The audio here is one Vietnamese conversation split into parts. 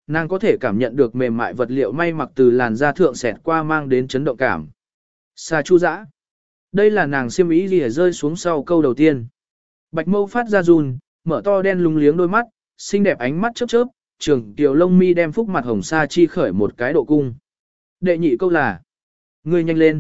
nàng có thể cảm nhận được mềm mại vật liệu may mặc từ làn da thượng xẹt qua mang đến chấn động cảm. Sa Chu Dã. Đây là nàng xiêm ý gì rơi xuống sau câu đầu tiên. Bạch Mâu phát ra run, mở to đen lúng liếng đôi mắt, xinh đẹp ánh mắt chớp chớp, trường tiểu lông mi đem phúc mặt hồng sa chi khởi một cái độ cung. Đệ nhị câu là: ngươi nhanh lên.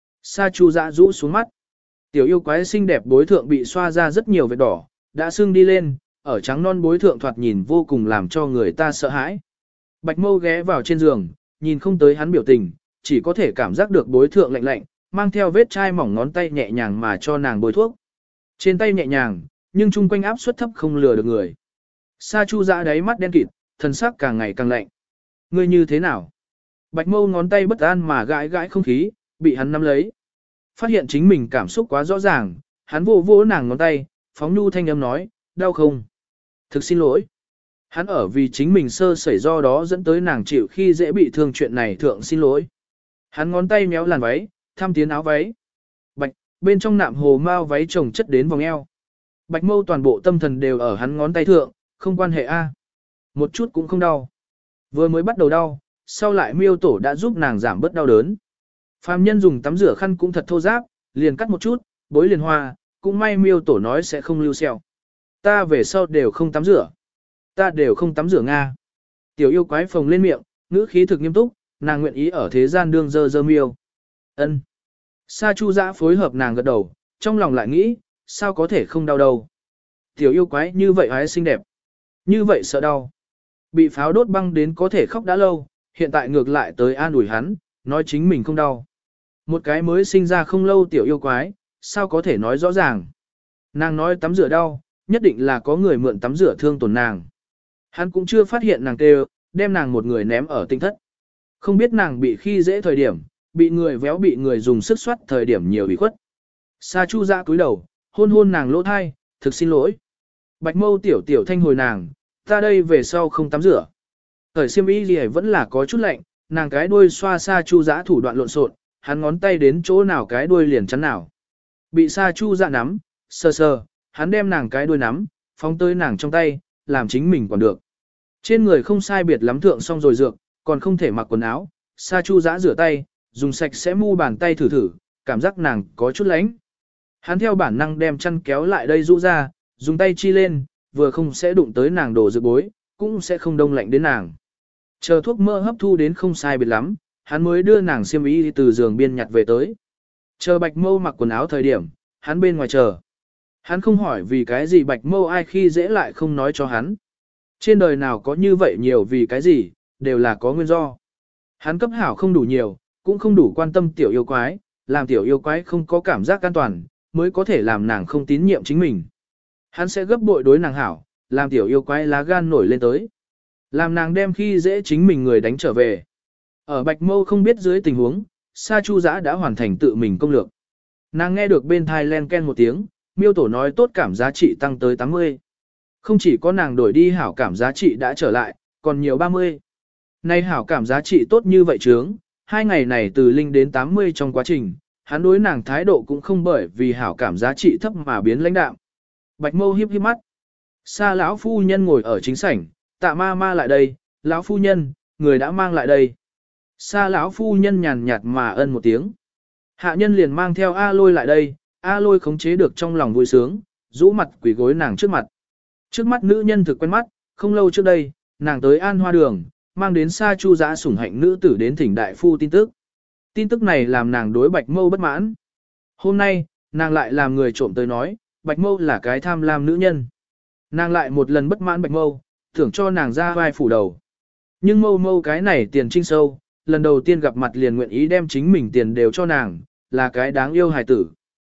Sa Chu Dã rũ xuống mắt. Tiểu yêu quái xinh đẹp bối thượng bị xoa ra rất nhiều vết đỏ, đã sưng đi lên, ở trắng non bối thượng thoạt nhìn vô cùng làm cho người ta sợ hãi. Bạch Mâu ghé vào trên giường, nhìn không tới hắn biểu tình, chỉ có thể cảm giác được bối thượng lạnh lạnh, mang theo vết chai mỏng ngón tay nhẹ nhàng mà cho nàng bôi thuốc. Trên tay nhẹ nhàng, nhưng chung quanh áp suất thấp không lừa được người. Sa Chu Dã đáy mắt đen kịt, thần sắc càng ngày càng lạnh. Ngươi như thế nào? Bạch Mâu ngón tay bất an mà gãi gãi không khí, bị hắn nắm lấy. Phát hiện chính mình cảm xúc quá rõ ràng, hắn vỗ vỗ nàng ngón tay, phóng nhu thanh âm nói, đau không? Thực xin lỗi. Hắn ở vì chính mình sơ sẩy do đó dẫn tới nàng chịu khi dễ bị thương chuyện này thượng xin lỗi. Hắn ngón tay méo làn váy, thăm tiến áo váy. Bạch, bên trong nạm hồ mao váy chồng chất đến vòng eo. Bạch Mâu toàn bộ tâm thần đều ở hắn ngón tay thượng, không quan hệ a, một chút cũng không đau. Vừa mới bắt đầu đau, sau lại miêu tổ đã giúp nàng giảm bớt đau đớn. Phàm nhân dùng tắm rửa khăn cũng thật thô ráp, liền cắt một chút, bối liền hoa, cũng may miêu tổ nói sẽ không lưu sẹo. Ta về sau đều không tắm rửa. Ta đều không tắm rửa Nga. Tiểu yêu quái phồng lên miệng, ngữ khí thực nghiêm túc, nàng nguyện ý ở thế gian đương dơ miêu. Ân. Sa Chu Dã phối hợp nàng gật đầu, trong lòng lại nghĩ, sao có thể không đau đầu. Tiểu yêu quái như vậy hái xinh đẹp. Như vậy sợ đau. Bị pháo đốt băng đến có thể khóc đã lâu, hiện tại ngược lại tới an ủi hắn, nói chính mình không đau. Một cái mới sinh ra không lâu tiểu yêu quái, sao có thể nói rõ ràng. Nàng nói tắm rửa đau, nhất định là có người mượn tắm rửa thương tổn nàng. Hắn cũng chưa phát hiện nàng kêu, đem nàng một người ném ở tinh thất. Không biết nàng bị khi dễ thời điểm, bị người véo bị người dùng sức soát thời điểm nhiều bị khuất. Sa Chu Dã cúi đầu, hôn hôn nàng lỗ thai, thực xin lỗi. Bạch Mâu tiểu tiểu thanh hồi nàng, ta đây về sau không tắm rửa. Thời xiêm y gì vẫn là có chút lạnh, nàng cái đuôi xoa Sa Chu Dã thủ đoạn lộn xộn, hắn ngón tay đến chỗ nào cái đuôi liền chắn nào. Bị Sa Chu Dã nắm, sờ sờ, hắn đem nàng cái đuôi nắm, phóng tới nàng trong tay, làm chính mình còn được. Trên người không sai biệt lắm thượng xong rồi dược, còn không thể mặc quần áo. Sa Chu Dã rửa tay, dùng sạch sẽ mu bàn tay thử thử, cảm giác nàng có chút lánh. Hắn theo bản năng đem chăn kéo lại đây rũ ra, dùng tay chi lên, vừa không sẽ đụng tới nàng đổ dược bối, cũng sẽ không đông lạnh đến nàng. Chờ thuốc mỡ hấp thu đến không sai biệt lắm, hắn mới đưa nàng xiêm y từ giường biên nhặt về tới. Chờ Bạch Mâu mặc quần áo thời điểm, hắn bên ngoài chờ. Hắn không hỏi vì cái gì Bạch Mâu ai khi dễ lại không nói cho hắn. Trên đời nào có như vậy nhiều vì cái gì, đều là có nguyên do. Hắn cấp hảo không đủ nhiều, cũng không đủ quan tâm tiểu yêu quái, làm tiểu yêu quái không có cảm giác an toàn, mới có thể làm nàng không tín nhiệm chính mình. Hắn sẽ gấp bội đối nàng hảo, làm tiểu yêu quái lá gan nổi lên tới. Làm nàng đem khi dễ chính mình người đánh trở về. Ở Bạch Mâu không biết dưới tình huống, Sa Chu Dã đã hoàn thành tự mình công lược. Nàng nghe được bên thai len ken một tiếng, miêu tổ nói tốt cảm giá trị tăng tới 80. Không chỉ có nàng đổi đi hảo cảm giá trị đã trở lại, còn nhiều 30. Nay hảo cảm giá trị tốt như vậy chướng, 2 ngày này từ linh đến 80 trong quá trình, hắn đối nàng thái độ cũng không bởi vì hảo cảm giá trị thấp mà biến lãnh đạm. Bạch Mâu hiếp hiếp mắt. Sa lão phu nhân ngồi ở chính sảnh, Tạ ma ma lại đây, lão phu nhân, người đã mang lại đây. Sa lão phu nhân nhàn nhạt mà ân một tiếng. Hạ nhân liền mang theo A Lôi lại đây, A Lôi khống chế được trong lòng vui sướng, rũ mặt quỳ gối nàng trước mặt. Trước mắt nữ nhân thực quen mắt, không lâu trước đây, nàng tới An Hoa Đường, mang đến Sa Chu Dã sủng hạnh nữ tử đến thỉnh đại phu tin tức. Tin tức này làm nàng đối Bạch Mâu bất mãn. Hôm nay, nàng lại làm người trộm tới nói, Bạch Mâu là cái tham lam nữ nhân. Nàng lại một lần bất mãn Bạch Mâu, tưởng cho nàng ra vai phủ đầu. Nhưng Mâu Mâu cái này tiền trinh sâu, lần đầu tiên gặp mặt liền nguyện ý đem chính mình tiền đều cho nàng, là cái đáng yêu hài tử.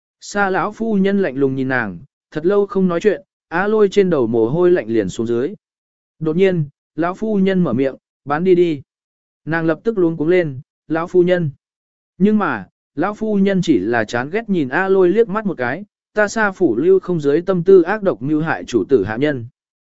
Sa lão phu nhân lạnh lùng nhìn nàng, thật lâu không nói chuyện, Á Lôi trên đầu mồ hôi lạnh liền xuống dưới. Đột nhiên, lão phu nhân mở miệng, bán đi đi. Nàng lập tức luống cuống lên, lão phu nhân. Nhưng mà, lão phu nhân chỉ là chán ghét nhìn A Lôi liếc mắt một cái, ta Sa phủ lưu không dưới tâm tư ác độc mưu hại chủ tử hạ nhân.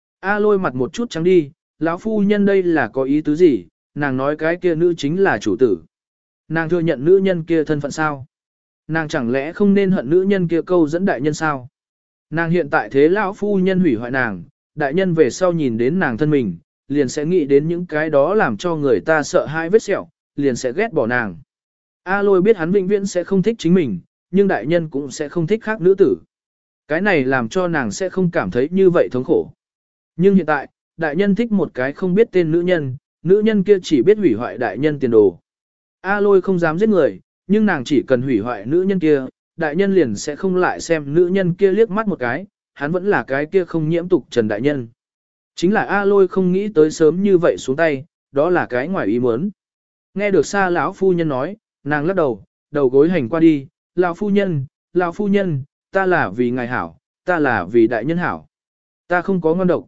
A Lôi mặt một chút trắng đi, lão phu nhân đây là có ý tứ gì, nàng nói cái kia nữ chính là chủ tử. Nàng thừa nhận nữ nhân kia thân phận sao? Nàng chẳng lẽ không nên hận nữ nhân kia câu dẫn đại nhân sao? Nàng hiện tại thế lão phu nhân hủy hoại nàng, đại nhân về sau nhìn đến nàng thân mình, liền sẽ nghĩ đến những cái đó làm cho người ta sợ hãi vết sẹo, liền sẽ ghét bỏ nàng. A Lôi biết hắn vĩnh viễn sẽ không thích chính mình, nhưng đại nhân cũng sẽ không thích khác nữ tử. Cái này làm cho nàng sẽ không cảm thấy như vậy thống khổ. Nhưng hiện tại, đại nhân thích một cái không biết tên nữ nhân kia chỉ biết hủy hoại đại nhân tiền đồ. A Lôi không dám giết người, nhưng nàng chỉ cần hủy hoại nữ nhân kia, đại nhân liền sẽ không lại xem nữ nhân kia liếc mắt một cái, hắn vẫn là cái kia không nhiễm tục trần đại nhân. Chính là A Lôi không nghĩ tới sớm như vậy xuống tay, đó là cái ngoài ý muốn. Nghe được Sa lão phu nhân nói, nàng lắc đầu, đầu gối hành qua đi, lão phu nhân, ta là vì ngài hảo, ta là vì đại nhân hảo. Ta không có ngon độc,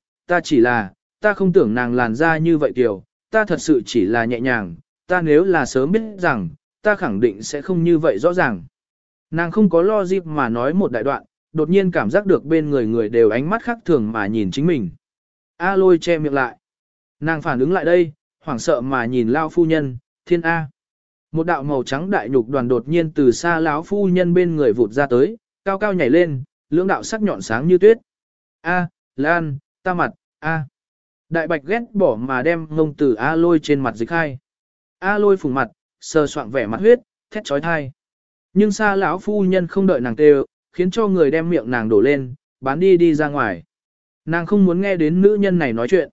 ta không tưởng nàng làn da như vậy tiểu, ta thật sự chỉ là nhẹ nhàng, ta nếu là sớm biết rằng, ta khẳng định sẽ không như vậy rõ ràng. Nàng không có lo dịp mà nói một đại đoạn, đột nhiên cảm giác được bên người đều ánh mắt khác thường mà nhìn chính mình. A Lôi che miệng lại. Nàng phản ứng lại đây, hoảng sợ mà nhìn lão phu nhân, thiên A. Một đạo màu trắng đại nhục đoàn đột nhiên từ xa lão phu nhân bên người vụt ra tới, cao cao nhảy lên, lưỡng đạo sắc nhọn sáng như tuyết. A, Lan, ta mặt, A. Đại bạch ghét bỏ mà đem ngông từ A Lôi trên mặt dịch khai. A Lôi phùng mặt, sờ soạng vẻ mặt huyết, thét trói thai. Nhưng xa lão phu nhân không đợi nàng kêu, khiến cho người đem miệng nàng đổ lên, bán đi ra ngoài. Nàng không muốn nghe đến nữ nhân này nói chuyện.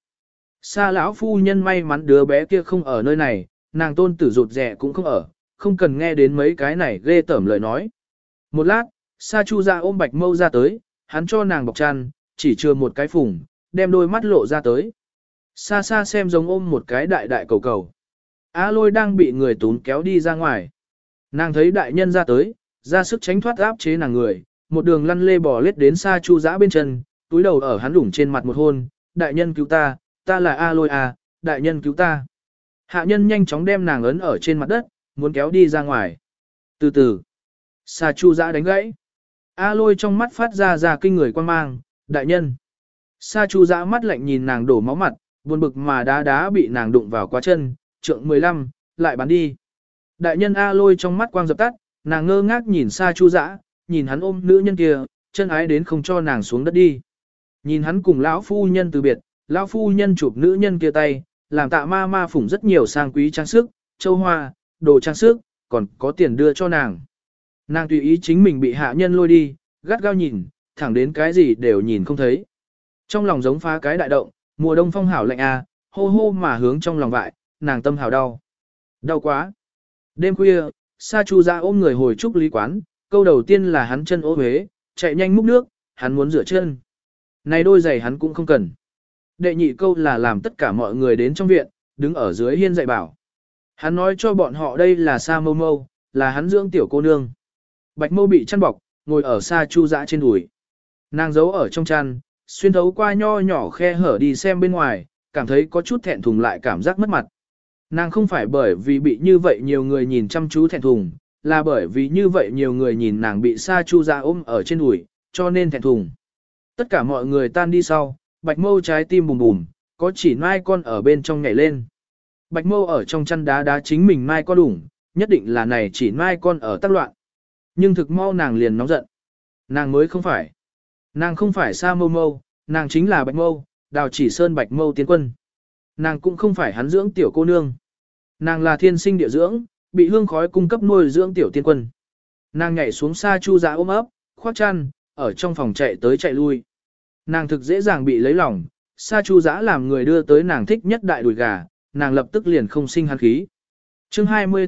Xa lão phu nhân may mắn đứa bé kia không ở nơi này, nàng tôn tử rụt rẻ cũng không ở, không cần nghe đến mấy cái này ghê tởm lời nói. Một lát, Sa Chu ra ôm Bạch Mâu ra tới, hắn cho nàng bọc chăn, chỉ chừa một cái phùng, đem đôi mắt lộ ra tới. Xa xa xem giống ôm một cái đại đại cầu cầu. A Lôi đang bị người tún kéo đi ra ngoài. Nàng thấy đại nhân ra tới, ra sức tránh thoát áp chế nàng người, một đường lăn lê bò lết đến Sa Chu Dã bên chân, túi đầu ở hắn đủng trên mặt một hôn, đại nhân cứu ta, ta là A Lôi à, đại nhân cứu ta. Hạ nhân nhanh chóng đem nàng ấn ở trên mặt đất, muốn kéo đi ra ngoài. Từ từ, Sa Chu Dã đánh gãy. A Lôi trong mắt phát ra kinh người quan mang, đại nhân. Sa Chu Dã mắt lạnh nhìn nàng đổ máu mặt, buồn bực mà đá bị nàng đụng vào quá chân, trượng 15, lại bắn đi. Đại nhân A Lôi trong mắt quang dập tắt, nàng ngơ ngác nhìn Sa Chu Dã, nhìn hắn ôm nữ nhân kia, chân ái đến không cho nàng xuống đất đi. Nhìn hắn cùng lão phu nhân từ biệt, lão phu nhân chụp nữ nhân kia tay, làm Tạ ma ma phủng rất nhiều sang quý trang sức, châu hoa, đồ trang sức, còn có tiền đưa cho nàng. Nàng tùy ý chính mình bị hạ nhân lôi đi, gắt gao nhìn, thẳng đến cái gì đều nhìn không thấy. Trong lòng giống phá cái đại động, mùa đông phong hảo lạnh à, hô hô mà hướng trong lòng vại, nàng tâm hảo đau. Đau quá. Đêm khuya, Sa Chu Dã ôm người hồi trúc lý quán, câu đầu tiên là hắn chân ố huế, chạy nhanh múc nước, hắn muốn rửa chân. Này đôi giày hắn cũng không cần. Đệ nhị câu là làm tất cả mọi người đến trong viện, đứng ở dưới hiên dạy bảo. Hắn nói cho bọn họ đây là Sa Mâu Mâu, là hắn dưỡng tiểu cô nương. Bạch Mâu bị chăn bọc, ngồi ở Sa Chu Dã trên đùi. Nàng giấu ở trong chăn, xuyên thấu qua nho nhỏ khe hở đi xem bên ngoài, cảm thấy có chút thẹn thùng lại cảm giác mất mặt. Nàng không phải bởi vì bị như vậy nhiều người nhìn chăm chú thẹn thùng, là bởi vì như vậy nhiều người nhìn nàng bị Sa Chu Dã ôm ở trên đùi, cho nên thẹn thùng. Tất cả mọi người tan đi sau, Bạch Mâu trái tim bùm bùm, có chỉ mai con ở bên trong nhảy lên. Bạch Mâu ở trong chăn đá chính mình mai con đủng, nhất định là này chỉ mai con ở tác loạn. Nhưng thực mau nàng liền nóng giận. Nàng mới không phải. Nàng không phải Sa Mâu Mâu, nàng chính là Bạch Mâu, Đào Chỉ Sơn Bạch Mâu tiến quân. Nàng cũng không phải hắn dưỡng tiểu cô nương. Nàng là thiên sinh địa dưỡng, bị hương khói cung cấp nuôi dưỡng tiểu tiên quân. Nàng nhảy xuống Sa Chu Dã ôm ấp, khoác chăn, ở trong phòng chạy tới chạy lui. Nàng thực dễ dàng bị lấy lòng, Sa Chu Dã làm người đưa tới nàng thích nhất đại đùi gà, nàng lập tức liền không sinh hắn khí. Chương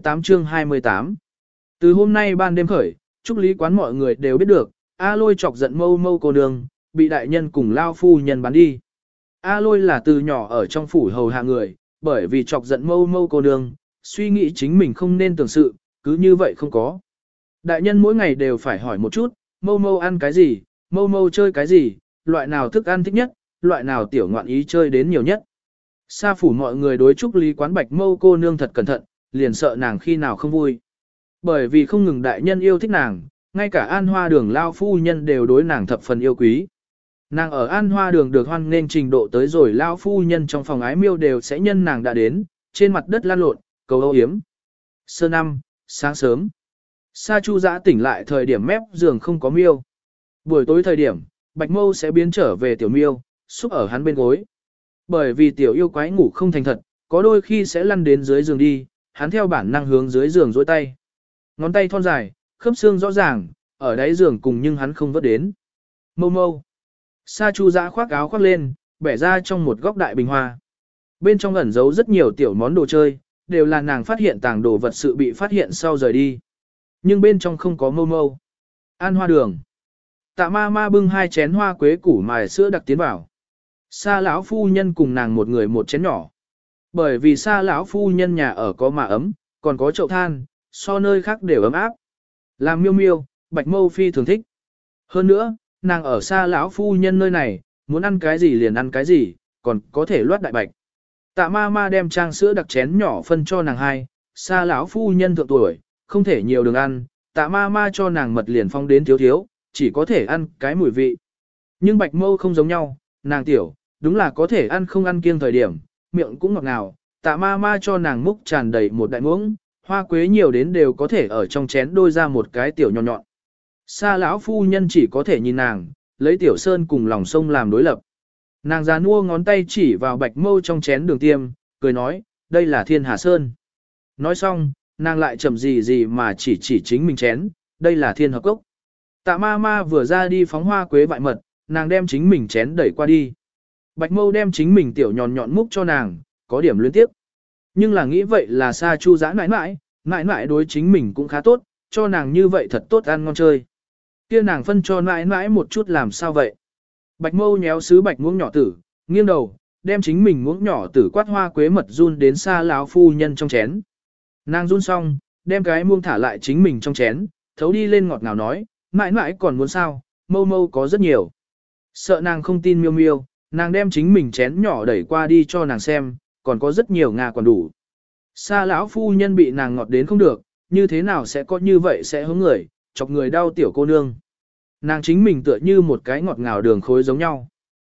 28 Từ hôm nay ban đêm khởi, Trúc Lý quán mọi người đều biết được, A Lôi chọc giận Mâu Mâu cô nương, bị đại nhân cùng lao phu nhân bán đi. A Lôi là từ nhỏ ở trong phủ hầu hạ người, bởi vì chọc giận Mâu Mâu cô nương, suy nghĩ chính mình không nên tưởng sự, cứ như vậy không có. Đại nhân mỗi ngày đều phải hỏi một chút, Mâu Mâu ăn cái gì, Mâu Mâu chơi cái gì, loại nào thức ăn thích nhất, loại nào tiểu ngoạn ý chơi đến nhiều nhất. Sa phủ mọi người đối Trúc Lý quán Bạch Mâu cô nương thật cẩn thận, liền sợ nàng khi nào không vui. Bởi vì không ngừng đại nhân yêu thích nàng, ngay cả An Hoa Đường lao phu nhân đều đối nàng thập phần yêu quý. Nàng ở An Hoa Đường được hoan nghênh trình độ tới rồi lao phu nhân trong phòng ái miêu đều sẽ nhân nàng đã đến, trên mặt đất lan lộn, cầu âu yếm. Sơ năm, sáng sớm. Sa Chu Dã tỉnh lại thời điểm mép giường không có miêu. Buổi tối thời điểm, Bạch Mâu sẽ biến trở về tiểu miêu, xúc ở hắn bên gối. Bởi vì tiểu yêu quái ngủ không thành thật, có đôi khi sẽ lăn đến dưới giường đi, hắn theo bản năng hướng dưới giường dối tay. Ngón tay thon dài, khớp xương rõ ràng, ở đáy giường cùng nhưng hắn không vớt đến. Mâu mâu. Sa Chu Dã khoác áo khoác lên, bẻ ra trong một góc đại bình hoa. Bên trong ẩn giấu rất nhiều tiểu món đồ chơi, đều là nàng phát hiện tàng đồ vật sự bị phát hiện sau rời đi. Nhưng bên trong không có mâu mâu. An hoa đường. Tạ ma ma bưng 2 chén hoa quế củ mài sữa đặc tiến vào. Sa lão phu nhân cùng nàng một người một chén nhỏ. Bởi vì Sa lão phu nhân nhà ở có mạ ấm, còn có chậu than, so nơi khác đều ấm áp. Làm miêu miêu, Bạch Mâu phi thường thích. Hơn nữa, nàng ở Sa lão phu nhân nơi này, muốn ăn cái gì liền ăn cái gì, còn có thể loát đại bạch. Tạ ma ma đem trang sữa đặc chén nhỏ phân cho nàng 2, Sa lão phu nhân thượng tuổi, không thể nhiều đường ăn, tạ ma ma cho nàng mật liền phong đến thiếu thiếu, chỉ có thể ăn cái mùi vị. Nhưng Bạch Mâu không giống nhau, nàng tiểu, đúng là có thể ăn không ăn kiêng thời điểm, miệng cũng ngọt ngào, tạ ma ma cho nàng múc tràn đầy một đại muỗng, hoa quế nhiều đến đều có thể ở trong chén đôi ra một cái tiểu nhọn nhọn. Sa lão phu nhân chỉ có thể nhìn nàng, lấy tiểu sơn cùng lòng sông làm đối lập. Nàng già nua ngón tay chỉ vào Bạch Mâu trong chén đường tiêm, cười nói, đây là Thiên Hà Sơn. Nói xong, nàng lại chậm gì mà chỉ chính mình chén, đây là Thiên Hợp Cốc. Tạ ma ma vừa ra đi phóng hoa quế vại mật, nàng đem chính mình chén đẩy qua đi. Bạch Mâu đem chính mình tiểu nhọn nhọn múc cho nàng, có điểm luyến tiếp. Nhưng là nghĩ vậy là Sa Chu Dã mãi mãi đối chính mình cũng khá tốt, cho nàng như vậy thật tốt ăn ngon chơi. Kia nàng phân cho mãi một chút làm sao vậy? Bạch Mâu nhéo sứ bạch muỗng nhỏ tử, nghiêng đầu, đem chính mình muỗng nhỏ tử quát hoa quế mật run đến Sa lão phu nhân trong chén. Nàng run xong, đem cái muỗng thả lại chính mình trong chén, thấu đi lên ngọt ngào nói, mãi còn muốn sao, Mâu Mâu có rất nhiều. Sợ nàng không tin miêu miêu, nàng đem chính mình chén nhỏ đẩy qua đi cho nàng xem, còn có rất nhiều ngà còn đủ. Sa lão phu nhân bị nàng ngọt đến không được, như thế nào sẽ có như vậy sẽ hướng người, chọc người đau tiểu cô nương. Nàng chính mình tựa như một cái ngọt ngào đường khối giống nhau.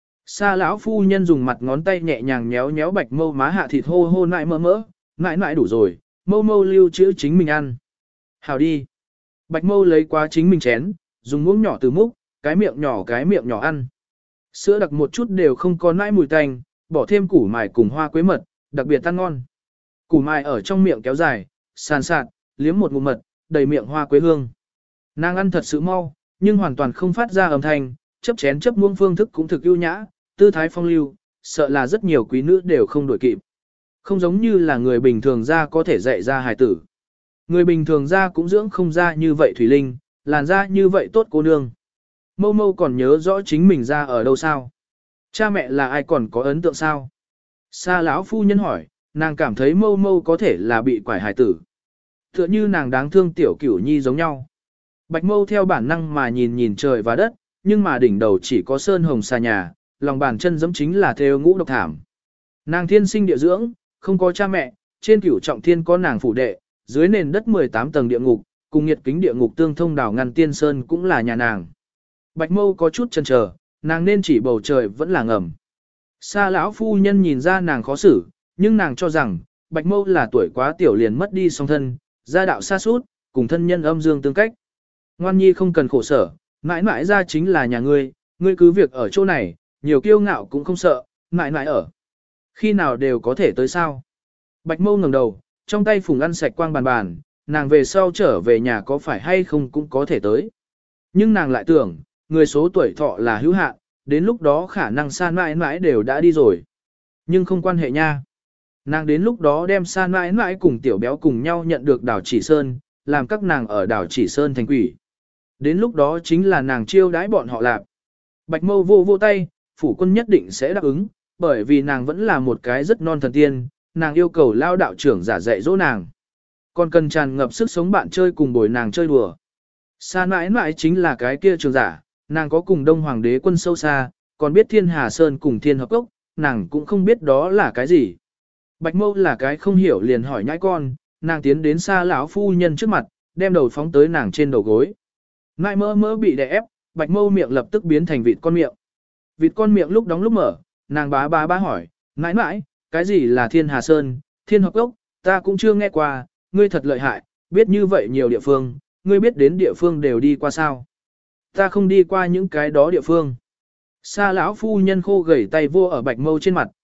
Sa lão phu nhân dùng mặt ngón tay nhẹ nhàng nhéo nhéo Bạch Mâu má hạ thịt hô hô nại mỡ, nại đủ rồi, Mâu Mâu lưu trữ chính mình ăn. Hào đi. Bạch Mâu lấy qua chính mình chén, dùng muỗng nhỏ từ múc, cái miệng nhỏ ăn. Sữa đặc một chút đều không có nãi mùi tanh, bỏ thêm củ mài cùng hoa quế mật, đặc biệt ăn ngon. Củ mài ở trong miệng kéo dài, sàn sạt, liếm một ngụm mật, đầy miệng hoa quế hương. Nàng ăn thật sự mau, nhưng hoàn toàn không phát ra âm thanh, chấp chén chấp muỗng phương thức cũng thực ưu nhã, tư thái phong lưu, sợ là rất nhiều quý nữ đều không đổi kịp. Không giống như là người bình thường ra có thể dạy ra hài tử. Người bình thường ra cũng dưỡng không ra như vậy thủy linh, làn da như vậy tốt cô nương. Mâu Mâu còn nhớ rõ chính mình ra ở đâu sao? Cha mẹ là ai còn có ấn tượng sao? Sa lão phu nhân hỏi, nàng cảm thấy Mâu Mâu có thể là bị quải hài tử. Tựa như nàng đáng thương tiểu cửu nhi giống nhau. Bạch Mâu theo bản năng mà nhìn trời và đất, nhưng mà đỉnh đầu chỉ có sơn hồng xà nhà, lòng bàn chân giẫm chính là thêu ngũ độc thảm. Nàng thiên sinh địa dưỡng, không có cha mẹ, trên cửu trọng thiên có nàng phủ đệ, dưới nền đất 18 tầng địa ngục, cùng nhiệt kính địa ngục tương thông đảo ngăn tiên sơn cũng là nhà nàng. Bạch Mâu có chút chần chờ, nàng nên chỉ bầu trời vẫn là ngầm. Sa lão phu nhân nhìn ra nàng khó xử, nhưng nàng cho rằng, Bạch Mâu là tuổi quá tiểu liền mất đi song thân, gia đạo xa suốt, cùng thân nhân âm dương tương cách. Ngoan nhi không cần khổ sở, mãi ra chính là nhà ngươi, ngươi cứ việc ở chỗ này, nhiều kiêu ngạo cũng không sợ, mãi ở. Khi nào đều có thể tới sao? Bạch Mâu ngẩng đầu, trong tay phùng ăn sạch quang bàn, nàng về sau trở về nhà có phải hay không cũng có thể tới. Nhưng nàng lại tưởng, người số tuổi thọ là hữu hạn, đến lúc đó khả năng san mãi đều đã đi rồi. Nhưng không quan hệ nha. Nàng đến lúc đó đem san mãi cùng tiểu béo cùng nhau nhận được đảo Chỉ Sơn, làm các nàng ở đảo Chỉ Sơn thành quỷ. Đến lúc đó chính là nàng chiêu đãi bọn họ làm. Bạch Mâu vô tay, phủ quân nhất định sẽ đáp ứng, bởi vì nàng vẫn là một cái rất non thần tiên, nàng yêu cầu lao đạo trưởng giả dạy dỗ nàng. Còn cần tràn ngập sức sống bạn chơi cùng bồi nàng chơi đùa. San mãi chính là cái kia trường giả, nàng có cùng Đông Hoàng đế quân sâu xa, còn biết Thiên Hà Sơn cùng Thiên Hợp Cốc, nàng cũng không biết đó là cái gì. Bạch Mâu là cái không hiểu liền hỏi nhãi con, nàng tiến đến Sa lão phu nhân trước mặt, đem đầu phóng tới nàng trên đầu gối. Nại mỡ bị đè ép, Bạch Mâu miệng lập tức biến thành vịt con miệng. Vịt con miệng lúc đóng lúc mở, nàng bá hỏi, mãi, cái gì là Thiên Hà Sơn, Thiên Hợp Cốc, ta cũng chưa nghe qua, ngươi thật lợi hại, biết như vậy nhiều địa phương, ngươi biết đến địa phương đều đi qua sao? Ta không đi qua những cái đó địa phương. Sa lão phu nhân khô gầy tay vô ở Bạch Mâu trên mặt,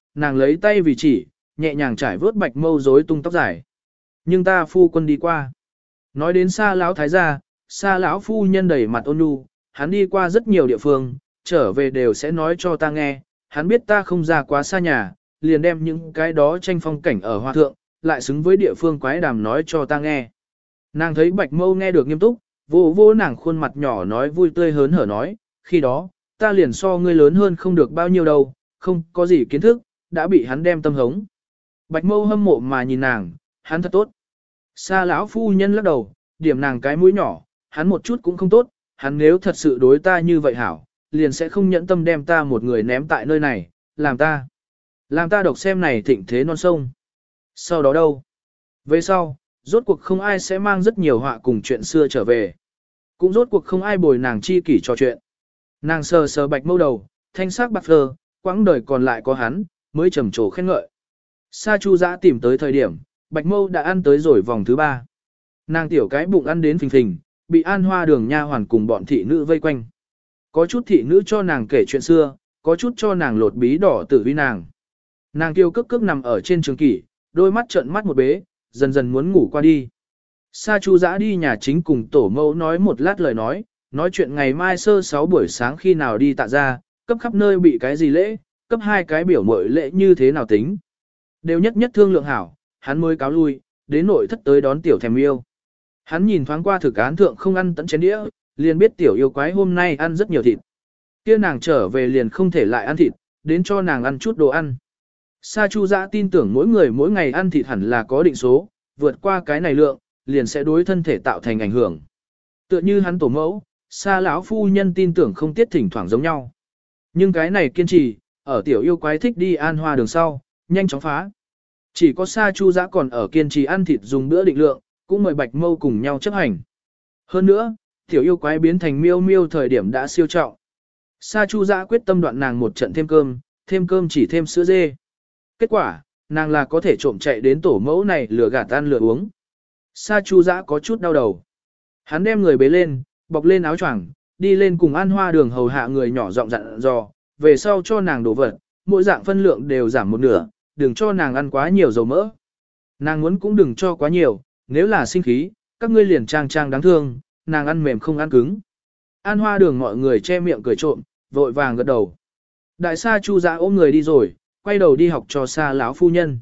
nàng lấy tay vì chỉ, nhẹ nhàng trải vớt bạch mâu rối tung tóc dài. Nhưng ta phu quân đi qua. Nói đến Sa lão thái gia, Sa lão phu nhân đầy mặt ôn nhu, hắn đi qua rất nhiều địa phương, trở về đều sẽ nói cho ta nghe, hắn biết ta không ra quá xa nhà, liền đem những cái đó tranh phong cảnh ở hoa thượng, lại xứng với địa phương quái đàm nói cho ta nghe. Nàng thấy bạch mâu nghe được nghiêm túc, vô vô nàng khuôn mặt nhỏ nói vui tươi hớn hở nói, khi đó, ta liền so ngươi lớn hơn không được bao nhiêu đâu, không có gì kiến thức, đã bị hắn đem tâm hống. Bạch mâu hâm mộ mà nhìn nàng, hắn thật tốt. Sa lão phu nhân lắc đầu, điểm nàng cái mũi nhỏ, hắn một chút cũng không tốt, hắn nếu thật sự đối ta như vậy hảo, liền sẽ không nhẫn tâm đem ta một người ném tại nơi này, làm ta độc xem này thịnh thế non sông. Sau đó đâu? Về sau, rốt cuộc không ai sẽ mang rất nhiều họa cùng chuyện xưa trở về. Cũng rốt cuộc không ai bồi nàng chi kỷ trò chuyện. Nàng sờ sờ bạch mâu đầu, thanh sắc bạc phơ, quãng đời còn lại có hắn, mới trầm trồ khen ngợi. Sa Chu Dã tìm tới thời điểm, bạch mâu đã ăn tới rồi vòng thứ 3. Nàng tiểu cái bụng ăn đến phình phình, bị An Hoa Đường nha hoàn cùng bọn thị nữ vây quanh. Có chút thị nữ cho nàng kể chuyện xưa, có chút cho nàng lột bí đỏ tử vi nàng. Nàng kêu cức cức nằm ở trên trường kỷ, đôi mắt trợn mắt một bế, dần dần muốn ngủ qua đi. Sa Chu Dã đi nhà chính cùng tổ mẫu nói một lát lời nói chuyện ngày mai sơ 6 buổi sáng khi nào đi tạ ra, cấp khắp nơi bị cái gì lễ, cấp 2 cái biểu mội lễ như thế nào tính. Đều nhất nhất thương lượng hảo, hắn mới cáo lui, đến nội thất tới đón tiểu thèm yêu. Hắn nhìn thoáng qua thực án thượng không ăn tận chén đĩa, liền biết tiểu yêu quái hôm nay ăn rất nhiều thịt. Kia nàng trở về liền không thể lại ăn thịt, đến cho nàng ăn chút đồ ăn. Sa Chu Dã tin tưởng mỗi người mỗi ngày ăn thịt hẳn là có định số, vượt qua cái này lượng, liền sẽ đối thân thể tạo thành ảnh hưởng. Tựa như hắn tổ mẫu, Sa lão phu nhân tin tưởng không tiết thỉnh thoảng giống nhau. Nhưng cái này kiên trì, ở tiểu yêu quái thích đi An Hoa Đường sau, nhanh chóng phá. Chỉ có Sa Chu Dã còn ở kiên trì ăn thịt dùng bữa định lượng, cũng mời bạch mâu cùng nhau chấp hành. Hơn nữa, tiểu yêu quái biến thành miêu miêu thời điểm đã siêu trọng. Sa Chu Dã quyết tâm đoạn nàng một trận thêm cơm chỉ thêm sữa dê. Kết quả, nàng là có thể trộm chạy đến tổ mẫu này lừa gạt ăn lừa uống. Sa Chu Dã có chút đau đầu. Hắn đem người bế lên, bọc lên áo choàng, đi lên cùng An Hoa Đường hầu hạ người nhỏ giọng dặn dò, về sau cho nàng đồ vật, mỗi dạng phân lượng đều giảm một nửa, đừng cho nàng ăn quá nhiều dầu mỡ. Nàng muốn cũng đừng cho quá nhiều, nếu là sinh khí, các ngươi liền trang đáng thương, nàng ăn mềm không ăn cứng. An Hoa Đường mọi người che miệng cười trộm, vội vàng gật đầu. Đại Sa Chu Dã ôm người đi rồi, quay đầu đi học cho Sa lão phu nhân.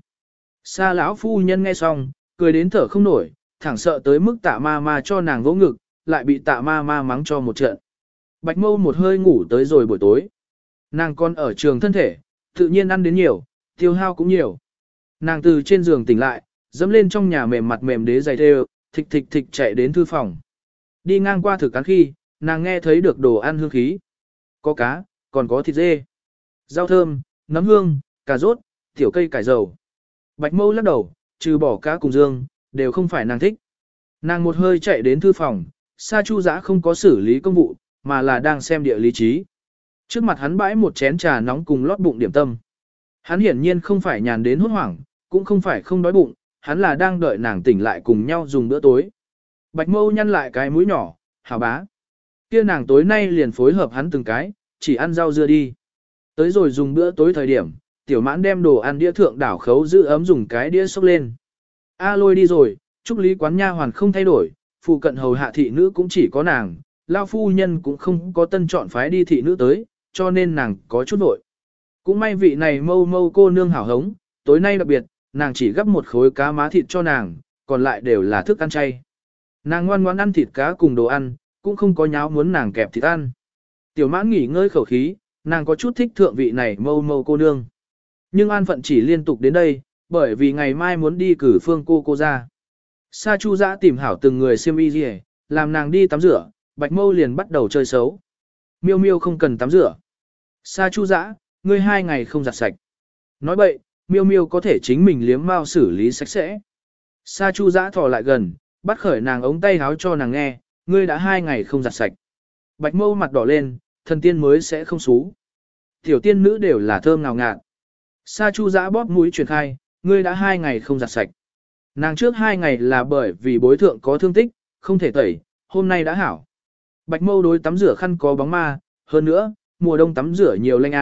Sa lão phu nhân nghe xong, cười đến thở không nổi, thẳng sợ tới mức Tạ ma ma cho nàng vỗ ngực, lại bị Tạ ma ma mắng cho một trận. Bạch mâu một hơi ngủ tới rồi buổi tối. Nàng còn ở trường thân thể, tự nhiên ăn đến nhiều, tiêu hao cũng nhiều. Nàng từ trên giường tỉnh lại, dẫm lên trong nhà mềm mặt mềm đế giày thêu, thịch thịch thịch chạy đến thư phòng. Đi ngang qua thực cán khi, nàng nghe thấy được đồ ăn hương khí. Có cá, còn có thịt dê, rau thơm, nấm hương, cà rốt, tiểu cây cải dầu. Bạch mâu lắc đầu, trừ bỏ cá cùng dương, đều không phải nàng thích. Nàng một hơi chạy đến thư phòng, Sa Chu Dã không có xử lý công vụ, mà là đang xem địa lý trí. Trước mặt hắn bãi một chén trà nóng cùng lót bụng điểm tâm. Hắn hiển nhiên không phải nhàn đến hốt hoảng, cũng không phải không đói bụng, hắn là đang đợi nàng tỉnh lại cùng nhau dùng bữa tối. Bạch mâu nhăn lại cái mũi nhỏ, hảo bá. Kia nàng tối nay liền phối hợp hắn từng cái, chỉ ăn rau dưa đi. Tới rồi dùng bữa tối thời điểm, tiểu mãn đem đồ ăn đĩa thượng đảo khấu giữ ấm dùng cái đĩa xốc lên. A lôi đi rồi, trúc lý quán nha hoàn không thay đổi, phụ cận hầu hạ thị nữ cũng chỉ có nàng, lao phu nhân cũng không có tân chọn phái đi thị nữ tới, cho nên nàng có chút vội. Cũng may vị này mâu mâu cô nương hảo hống, tối nay đặc biệt, nàng chỉ gắp một khối cá má thịt cho nàng, còn lại đều là thức ăn chay. Nàng ngoan ngoãn ăn thịt cá cùng đồ ăn, cũng không có nháo muốn nàng kẹp thịt ăn. Tiểu mãn nghỉ ngơi khẩu khí, nàng có chút thích thượng vị này mâu mâu cô nương. Nhưng an phận chỉ liên tục đến đây, bởi vì ngày mai muốn đi cử phương cô ra. Sa Chu Dã tìm hảo từng người xiêm y gì, làm nàng đi tắm rửa, Bạch mâu liền bắt đầu chơi xấu. Miêu miêu không cần tắm rửa. Sa Chu Dã, ngươi 2 ngày không giặt sạch. Nói bậy, miêu miêu có thể chính mình liếm mao xử lý sạch sẽ. Sa Chu Dã thò lại gần, bắt khởi nàng ống tay háo cho nàng nghe, ngươi đã 2 ngày không giặt sạch. Bạch mâu mặt đỏ lên, thần tiên mới sẽ không xú. Tiểu tiên nữ đều là thơm ngào ngạt. Sa Chu Dã bóp mũi truyền khai, ngươi đã 2 ngày không giặt sạch. Nàng trước 2 ngày là bởi vì bối thượng có thương tích, không thể tẩy, hôm nay đã hảo. Bạch mâu đối tắm rửa khăn có bóng ma, hơn nữa, mùa đông tắm rửa nhiều lanh a,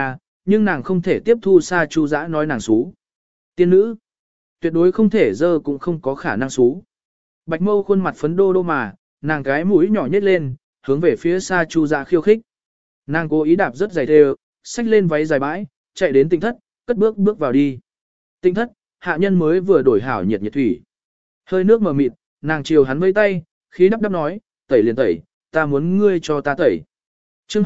nhưng nàng không thể tiếp thu Sa Chu Dã nói nàng xú. Tiên nữ, tuyệt đối không thể dơ cũng không có khả năng xú. Bạch Mâu khuôn mặt phấn đô đô mà, nàng cái mũi nhỏ nhếch lên, hướng về phía Sa Chu Dã khiêu khích. Nàng cố ý đạp rất dày đều, xách lên váy dài bãi, chạy đến Tĩnh thất, cất bước bước vào đi. Tĩnh thất, hạ nhân mới vừa đổi hảo nhiệt nhiệt thủy. Hơi nước mờ mịt, nàng chiều hắn vây tay, khí đắp đắp nói, tẩy liền tẩy, ta muốn ngươi cho ta tẩy. Chương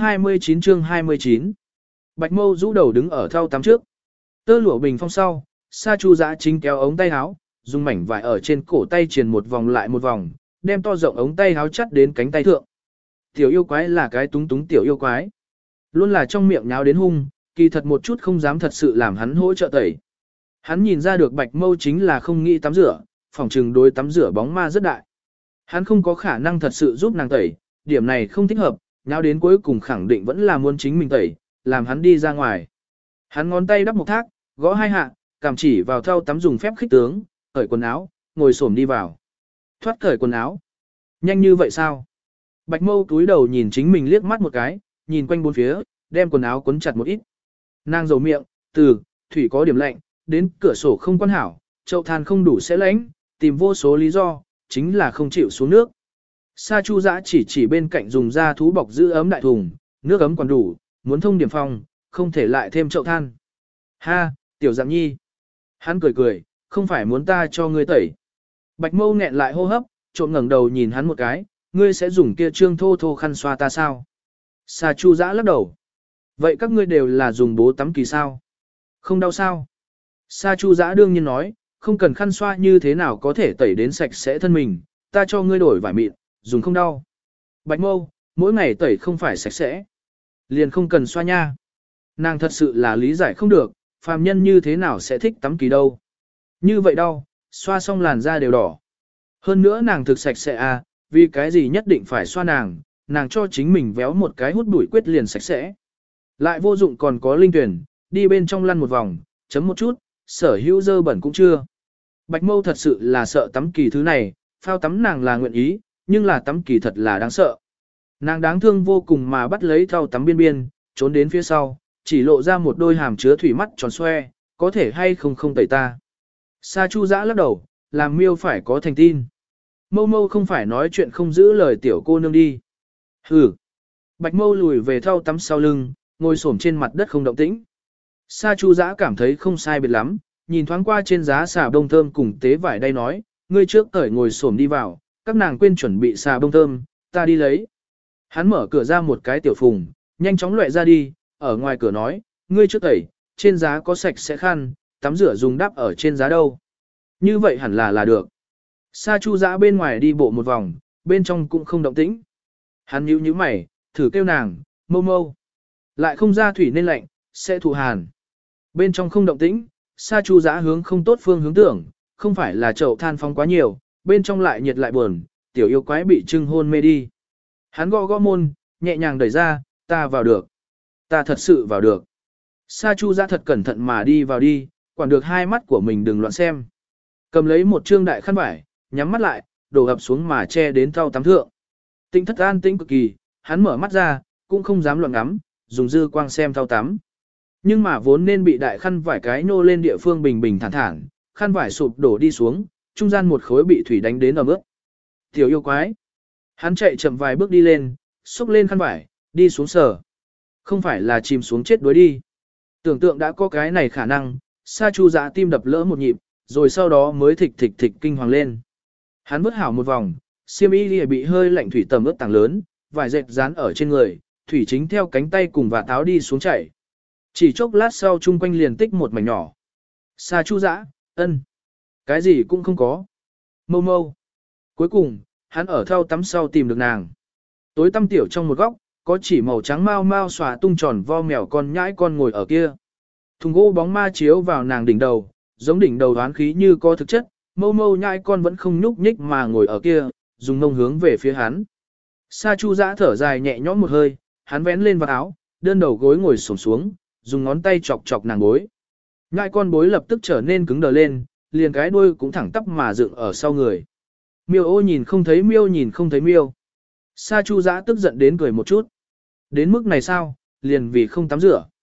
29 Bạch Mâu rũ đầu đứng ở thau tắm trước. Tơ lụa bình phong sau, Sa Chu Dã chính kéo ống tay áo, dùng mảnh vải ở trên cổ tay triền một vòng lại một vòng, đem to rộng ống tay áo chắt đến cánh tay thượng. Tiểu yêu quái là cái túng túng tiểu yêu quái. Luôn là trong miệng nháo đến hung, kỳ thật một chút không dám thật sự làm hắn hỗ trợ tẩy. Hắn nhìn ra được Bạch Mâu chính là không nghĩ tắm rửa, phòng trừng đối tắm rửa bóng ma rất đại. Hắn không có khả năng thật sự giúp nàng tẩy, điểm này không thích hợp, nháo đến cuối cùng khẳng định vẫn là muốn chính mình tẩy, làm hắn đi ra ngoài. Hắn ngón tay đắp một thác, gõ hai hạ, cảm chỉ vào thau tắm dùng phép khích tướng, cởi quần áo, ngồi xổm đi vào. Thoát cởi quần áo. Nhanh như vậy sao? Bạch Mâu túi đầu nhìn chính mình liếc mắt một cái, nhìn quanh bốn phía, đem quần áo cuốn chặt một ít. Nàng dầu miệng, thủy có điểm lạnh, đến cửa sổ không quan hảo, chậu than không đủ sẽ lạnh, tìm vô số lý do, chính là không chịu xuống nước. Sa Chu Dã chỉ bên cạnh dùng da thú bọc giữ ấm đại thùng, nước ấm còn đủ, muốn thông điểm phòng, không thể lại thêm chậu than. Ha, tiểu dạng nhi. Hắn cười, không phải muốn ta cho ngươi tẩy. Bạch Mâu nghẹn lại hô hấp, trộm ngẩng đầu nhìn hắn một cái, ngươi sẽ dùng kia trương thô thô khăn xoa ta sao? Sa Chu Dã lắc đầu. Vậy các ngươi đều là dùng bố tắm kỳ sao? Không đau sao? Sa Chu Dã đương nhiên nói, không cần khăn xoa như thế nào có thể tẩy đến sạch sẽ thân mình, ta cho ngươi đổi vải mịn, dùng không đau. Bạch Mâu, mỗi ngày tẩy không phải sạch sẽ. Liền không cần xoa nha. Nàng thật sự là lý giải không được, phàm nhân như thế nào sẽ thích tắm kỳ đâu. Như vậy đâu, xoa xong làn da đều đỏ. Hơn nữa nàng thực sạch sẽ à, vì cái gì nhất định phải xoa nàng cho chính mình véo một cái hút bụi quyết liền sạch sẽ. Lại vô dụng còn có linh tuyển, đi bên trong lăn một vòng, chấm một chút, sở hữu dơ bẩn cũng chưa. Bạch Mâu thật sự là sợ tắm kỳ thứ này, phao tắm nàng là nguyện ý, nhưng là tắm kỳ thật là đáng sợ. Nàng đáng thương vô cùng mà bắt lấy thau tắm biên biên, trốn đến phía sau, chỉ lộ ra một đôi hàm chứa thủy mắt tròn xoe, có thể hay không tẩy ta. Sa Chu Dã lắc đầu, làm miêu phải có thành tin. Mâu không phải nói chuyện không giữ lời tiểu cô nương đi. Hừ. Bạch Mâu lùi về thau tắm sau lưng, ngồi xổm trên mặt đất không động tĩnh. Sa Chu Dã cảm thấy không sai biệt lắm, nhìn thoáng qua trên giá xà bông thơm cùng tế vải đây nói, ngươi trước cởi ngồi xổm đi vào, các nàng quên chuẩn bị xà bông thơm, ta đi lấy. Hắn mở cửa ra một cái tiểu phùng, nhanh chóng loại ra đi, ở ngoài cửa nói, ngươi trước tẩy, trên giá có sạch sẽ khăn, tắm rửa dùng đắp ở trên giá đâu. Như vậy hẳn là được. Sa Chu Dã bên ngoài đi bộ một vòng, bên trong cũng không động tĩnh. Hắn nhíu mày, thử kêu nàng, Mâu. Lại không ra thủy nên lạnh, sẽ thụ hàn. Bên trong không động tĩnh, Sa Chu Dã hướng không tốt phương hướng tưởng, không phải là chậu than phong quá nhiều, bên trong lại nhiệt lại buồn, tiểu yêu quái bị trưng hôn mê đi. Hắn gõ môn, nhẹ nhàng đẩy ra, ta vào được. Ta thật sự vào được. Sa Chu Dã thật cẩn thận mà đi vào đi, quản được hai mắt của mình đừng loạn xem. Cầm lấy một trương đại khăn vải, nhắm mắt lại, đổ ập xuống mà che đến thau tắm thượng. Tinh thất an tĩnh cực kỳ, hắn mở mắt ra, cũng không dám loạn ngắm, dùng dư quang xem thau tắm. Nhưng mà vốn nên bị đại khăn vải cái nô lên địa phương bình bình thản thản, khăn vải sụp đổ đi xuống, trung gian một khối bị thủy đánh đến ở bước. Tiểu yêu quái. Hắn chạy chậm vài bước đi lên, xúc lên khăn vải, đi xuống sờ. Không phải là chìm xuống chết đuối đi. Tưởng tượng đã có cái này khả năng, Sa Chu Dã tim đập lỡ một nhịp, rồi sau đó mới thịch kinh hoàng lên. Hắn vứt hảo một vòng, xiêm y bị hơi lạnh thủy tầm ướt tảng lớn, vải dệt dán ở trên người, thủy chính theo cánh tay cùng và táo đi xuống chảy. Chỉ chốc lát sau chung quanh liền tích một mảnh nhỏ. Sa Chu Dã, ân. Cái gì cũng không có. Mâu. Cuối cùng, hắn ở thau tắm sau tìm được nàng. Tối tăm tiểu trong một góc, có chỉ màu trắng mau xòa tung tròn vo mèo con nhãi con ngồi ở kia. Thùng gỗ bóng ma chiếu vào nàng đỉnh đầu, giống đỉnh đầu đoán khí như có thực chất, mâu nhãi con vẫn không nhúc nhích mà ngồi ở kia, dùng mông hướng về phía hắn. Sa Chu Dã thở dài nhẹ nhõm một hơi, hắn vén lên vào áo, đơn đầu gối ngồi xổm xuống, dùng ngón tay chọc nàng bối. Nhãi con bối lập tức trở nên cứng đờ lên, liền cái đuôi cũng thẳng tắp mà dựng ở sau người. Miêu ô nhìn không thấy miêu. Sa Chu Dã tức giận đến cười một chút. Đến mức này sao, liền vì không tắm rửa.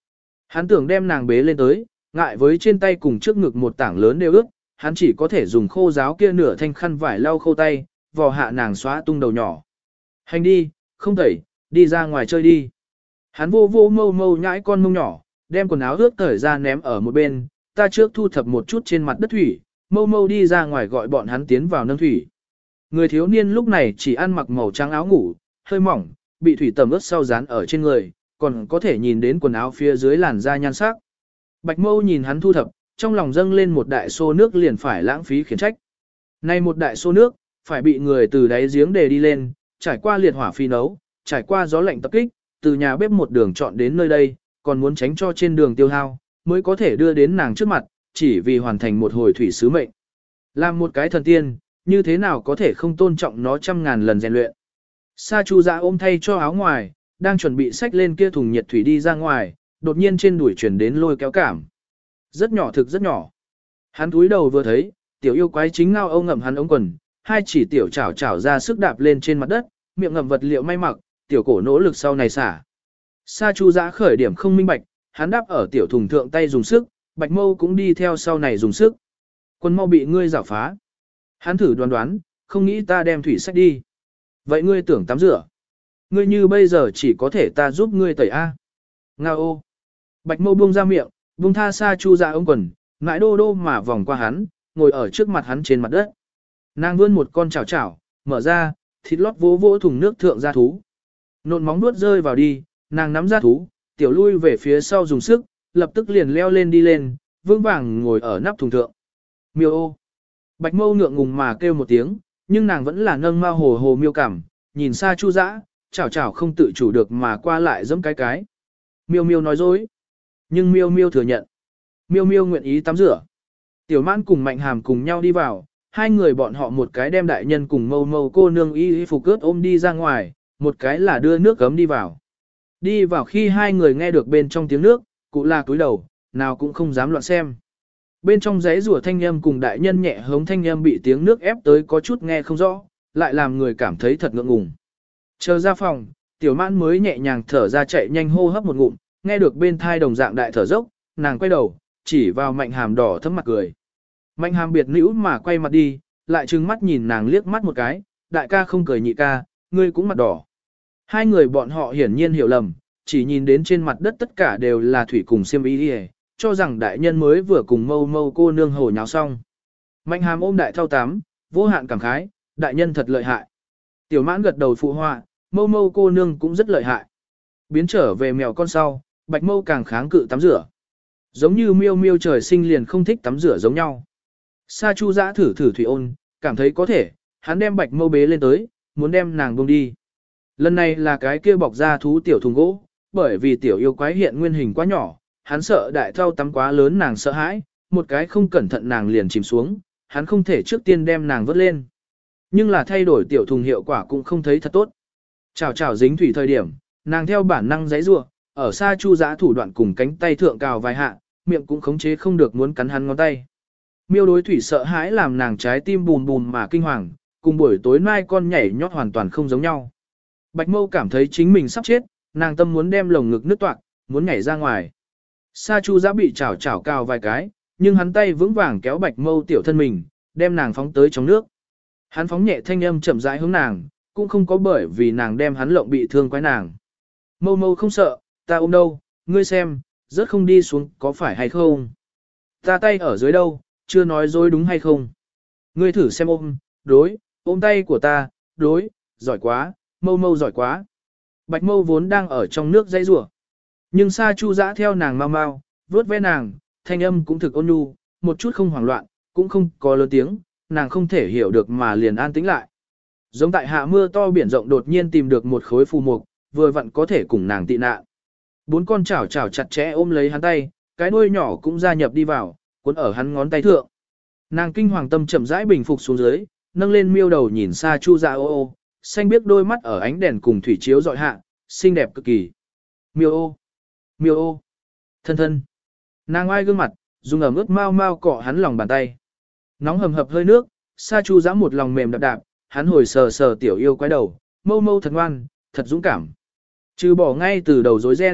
Hắn tưởng đem nàng bế lên tới, ngại với trên tay cùng trước ngực một tảng lớn đều ướt, hắn chỉ có thể dùng khô giáo kia nửa thanh khăn vải lau khô tay, vò hạ nàng xóa tung đầu nhỏ. Hành đi, không tẩy, đi ra ngoài chơi đi. Hắn vô vô mâu mâu nhãi con mông nhỏ, đem quần áo ướt cởi ra ném ở một bên, ta trước thu thập một chút trên mặt đất thủy, mâu mâu đi ra ngoài gọi bọn hắn tiến vào nâng thủy. Người thiếu niên lúc này chỉ ăn mặc màu trắng áo ngủ, hơi mỏng, bị thủy tầm ướt sau dán ở trên người, còn có thể nhìn đến quần áo phía dưới làn da nhan sắc. Bạch mâu nhìn hắn thu thập, trong lòng dâng lên một đại xô nước liền phải lãng phí khiển trách. Nay một đại xô nước, phải bị người từ đáy giếng đề đi lên, trải qua liệt hỏa phi nấu, trải qua gió lạnh tập kích, từ nhà bếp một đường chọn đến nơi đây, còn muốn tránh cho trên đường tiêu hao, mới có thể đưa đến nàng trước mặt, chỉ vì hoàn thành một hồi thủy sứ mệnh. Làm một cái thần tiên, như thế nào có thể không tôn trọng nó trăm ngàn lần rèn luyện. Sa Chu Dạ ôm thay cho áo ngoài, đang chuẩn bị xách lên kia thùng nhiệt thủy đi ra ngoài, đột nhiên trên đùi chuyển đến lôi kéo cảm. Rất nhỏ thực rất nhỏ. Hắn cúi đầu vừa thấy, tiểu yêu quái chính ngao âu ngậm hắn ống quần, hai chỉ tiểu chảo chảo ra sức đạp lên trên mặt đất, miệng ngậm vật liệu may mặc, tiểu cổ nỗ lực sau này xả. Sa Chu Dạ khởi điểm không minh bạch, hắn đáp ở tiểu thùng thượng tay dùng sức, Bạch Mâu cũng đi theo sau này dùng sức. Quần mau bị ngươi rảo phá. Hắn thử đoán đoán, không nghĩ ta đem thủy sách đi. Vậy ngươi tưởng tắm rửa. Ngươi như bây giờ chỉ có thể ta giúp ngươi tẩy A. Nga ô. Bạch Mâu buông ra miệng, buông tha Sa Chu Dạ ống quần, ngãi đô đô mà vòng qua hắn, ngồi ở trước mặt hắn trên mặt đất. Nàng vươn một con chảo chảo, mở ra, thịt lót vỗ vỗ thùng nước thượng ra thú. Nộn móng nuốt rơi vào đi, nàng nắm ra thú, tiểu lui về phía sau dùng sức, lập tức liền leo lên đi lên, vững vàng ngồi ở nắp thùng thượng. Miêu ô. Bạch Mâu ngượng ngùng mà kêu một tiếng, nhưng nàng vẫn là nâng mao hồ hồ miêu cảm, nhìn Sa Chu Dã, chảo chảo không tự chủ được mà qua lại giẫm cái. Miêu miêu nói dối, nhưng miêu miêu thừa nhận. Miêu miêu nguyện ý tắm rửa. Tiểu Mãn cùng Mạnh Hàm cùng nhau đi vào, hai người bọn họ một cái đem đại nhân cùng mâu mâu cô nương y phục cướp ôm đi ra ngoài, một cái là đưa nước gấm đi vào. Đi vào khi hai người nghe được bên trong tiếng nước, cụ là cúi đầu, nào cũng không dám loạn xem. Bên trong giấy rủa thanh âm cùng đại nhân nhẹ hống thanh âm bị tiếng nước ép tới có chút nghe không rõ, lại làm người cảm thấy thật ngượng ngùng. Chờ ra phòng, Tiểu Mãn mới nhẹ nhàng thở ra chạy nhanh hô hấp một ngụm, nghe được bên thai đồng dạng đại thở dốc, nàng quay đầu, chỉ vào Mạnh Hàm đỏ thấm mặt cười. Mạnh Hàm biệt nữ mà quay mặt đi, lại trừng mắt nhìn nàng liếc mắt một cái, đại ca không cười nhị ca, ngươi cũng mặt đỏ. Hai người bọn họ hiển nhiên hiểu lầm, chỉ nhìn đến trên mặt đất tất cả đều là thủy cùng xiêm y đi, cho rằng đại nhân mới vừa cùng mâu mâu cô nương hồ nháo xong. Mạnh Hàm ôm đại thao tám, vô hạn cảm khái, đại nhân thật lợi hại. Tiểu Mãn gật đầu phụ họa, mâu mâu cô nương cũng rất lợi hại. Biến trở về mèo con sau, Bạch Mâu càng kháng cự tắm rửa. Giống như miêu miêu trời sinh liền không thích tắm rửa giống nhau. Sa Chu Dã thử thủy ôn, cảm thấy có thể, hắn đem Bạch Mâu bế lên tới, muốn đem nàng buông đi. Lần này là cái kia bọc ra thú tiểu thùng gỗ, bởi vì tiểu yêu quái hiện nguyên hình quá nhỏ, hắn sợ đại thau tắm quá lớn nàng sợ hãi, một cái không cẩn thận nàng liền chìm xuống, hắn không thể trước tiên đem nàng vớt lên. Nhưng là thay đổi tiểu thùng hiệu quả cũng không thấy thật tốt. Chảo chảo dính thủy thời điểm, nàng theo bản năng giãy giụa, ở Sa Chu Dã thủ đoạn cùng cánh tay thượng cào vài hạ, miệng cũng khống chế không được muốn cắn hắn ngón tay. Miêu đối thủy sợ hãi làm nàng trái tim bùm bùm mà kinh hoàng, cùng buổi tối mai con nhảy nhót hoàn toàn không giống nhau. Bạch Mâu cảm thấy chính mình sắp chết, nàng tâm muốn đem lồng ngực nứt toạc, muốn nhảy ra ngoài. Sa Chu Dã bị chảo chảo cào vài cái, nhưng hắn tay vững vàng kéo Bạch Mâu tiểu thân mình, đem nàng phóng tới trong nước. Hắn phóng nhẹ thanh âm chậm rãi hướng nàng, cũng không có bởi vì nàng đem hắn lộng bị thương quái nàng. Mâu Mâu không sợ, ta ôm đâu, ngươi xem, rớt không đi xuống có phải hay không? Ta tay ở dưới đâu, chưa nói dối đúng hay không? Ngươi thử xem ôm, đối, ôm tay của ta, đối, giỏi quá, Mâu Mâu giỏi quá. Bạch Mâu vốn đang ở trong nước dãy rủa, nhưng Sa Chu Dã theo nàng mau mau, vuốt ve nàng, thanh âm cũng thực ôn nhu, một chút không hoảng loạn, cũng không có lớn tiếng, nàng không thể hiểu được mà liền an tĩnh lại. Giống tại hạ mưa to biển rộng đột nhiên tìm được một khối phù mục, vừa vặn có thể cùng nàng tị nạn. Bốn con chảo chảo chặt chẽ ôm lấy hắn tay, cái đuôi nhỏ cũng gia nhập đi vào, cuốn ở hắn ngón tay thượng. Nàng kinh hoàng tâm chậm rãi bình phục xuống dưới, nâng lên miêu đầu nhìn Sa Chu Dã ô ô, xanh biếc đôi mắt ở ánh đèn cùng thủy chiếu dọi hạ, xinh đẹp cực kỳ. Miêu ô, miêu ô, thân thân. Nàng oai gương mặt, dùng ẩm ướt mau mau cọ hắn lòng bàn tay. Nóng hầm hập hơi nước, Sa Chu Dã một lòng mềm đạp đạp, hắn hồi sờ sờ tiểu yêu quái đầu, Mâu Mâu thật ngoan, thật dũng cảm. Trừ bỏ ngay từ đầu rối ren,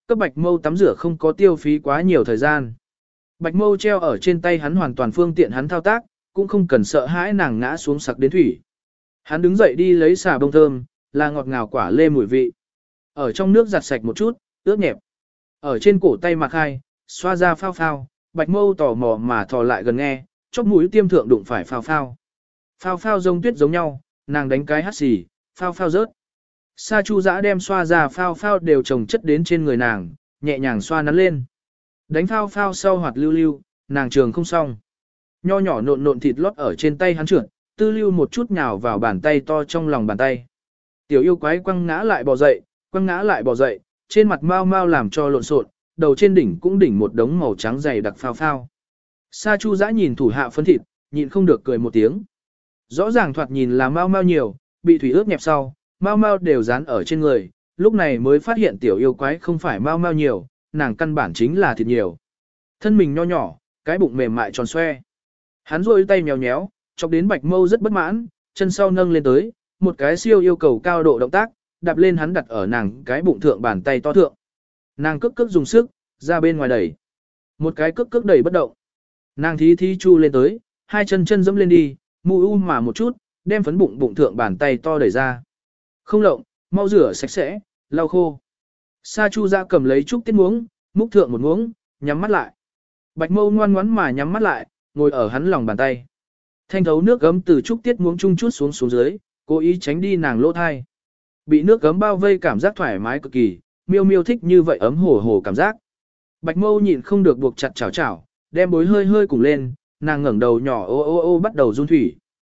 cấp bạch mâu tắm rửa không có tiêu phí quá nhiều thời gian. Bạch mâu treo ở trên tay hắn hoàn toàn phương tiện hắn thao tác, cũng không cần sợ hãi nàng ngã xuống sặc đến thủy. Hắn đứng dậy đi lấy xà bông thơm, là ngọt ngào quả lê mùi vị. Ở trong nước giặt sạch một chút, ướt nhẹp. Ở trên cổ tay mặc hai, xoa ra phao phao, bạch mâu tò mò mà thò lại gần nghe, chóp mũi tiêm thượng đụng phải phao phao. Phao phao giống tuyết giống nhau, nàng đánh cái hắt xì, phao phao rớt. Sa Chu Dã đem xoa ra phao phao đều chồng chất đến trên người nàng, nhẹ nhàng xoa nắn lên. Đánh phao phao sau hoạt lưu lưu, nàng trường không xong. Nho nhỏ nộn nộn thịt lót ở trên tay hắn trượt, tư lưu một chút nhào vào bàn tay to trong lòng bàn tay. Tiểu yêu quái quăng ngã lại bò dậy, quăng ngã lại bò dậy, trên mặt mau mau làm cho lộn xộn, đầu trên đỉnh cũng đỉnh một đống màu trắng dày đặc phao phao. Sa Chu Dã nhìn thủ hạ phân thịt, nhịn không được cười một tiếng. Rõ ràng thoạt nhìn là mau mau nhiều, bị thủy ướt nhẹp sau, mau mau đều dán ở trên người, lúc này mới phát hiện tiểu yêu quái không phải mau mau nhiều, nàng căn bản chính là thịt nhiều. Thân mình nho nhỏ, cái bụng mềm mại tròn xoe. Hắn rôi tay nhéo nhéo, chọc đến bạch mâu rất bất mãn, chân sau nâng lên tới, một cái siêu yêu cầu cao độ động tác, đạp lên hắn đặt ở nàng cái bụng thượng bàn tay to thượng. Nàng cước cước dùng sức, ra bên ngoài đẩy. Một cái cước cước đẩy bất động. Nàng thí thí chu lên tới, hai chân chân dẫm lên đi, mù u mà một chút, đem phấn bụng bụng thượng bàn tay to đẩy ra. Không lộng, mau rửa sạch sẽ, lau khô. Sa Chu Dã cầm lấy chút tiết muỗng, múc thượng một muỗng, nhắm mắt lại. Bạch mâu ngoan ngoãn mà nhắm mắt lại, ngồi ở hắn lòng bàn tay. Thanh thấu nước gấm từ chút tiết muỗng chung chút xuống dưới, cố ý tránh đi nàng lỗ thai. Bị nước gấm bao vây cảm giác thoải mái cực kỳ, miêu miêu thích như vậy ấm hổ hổ cảm giác. Bạch mâu nhịn không được buộc chặt chảo chảo, đem bối hơi hơi cùng lên, nàng ngẩng đầu nhỏ ô ô ô bắt đầu run thủy.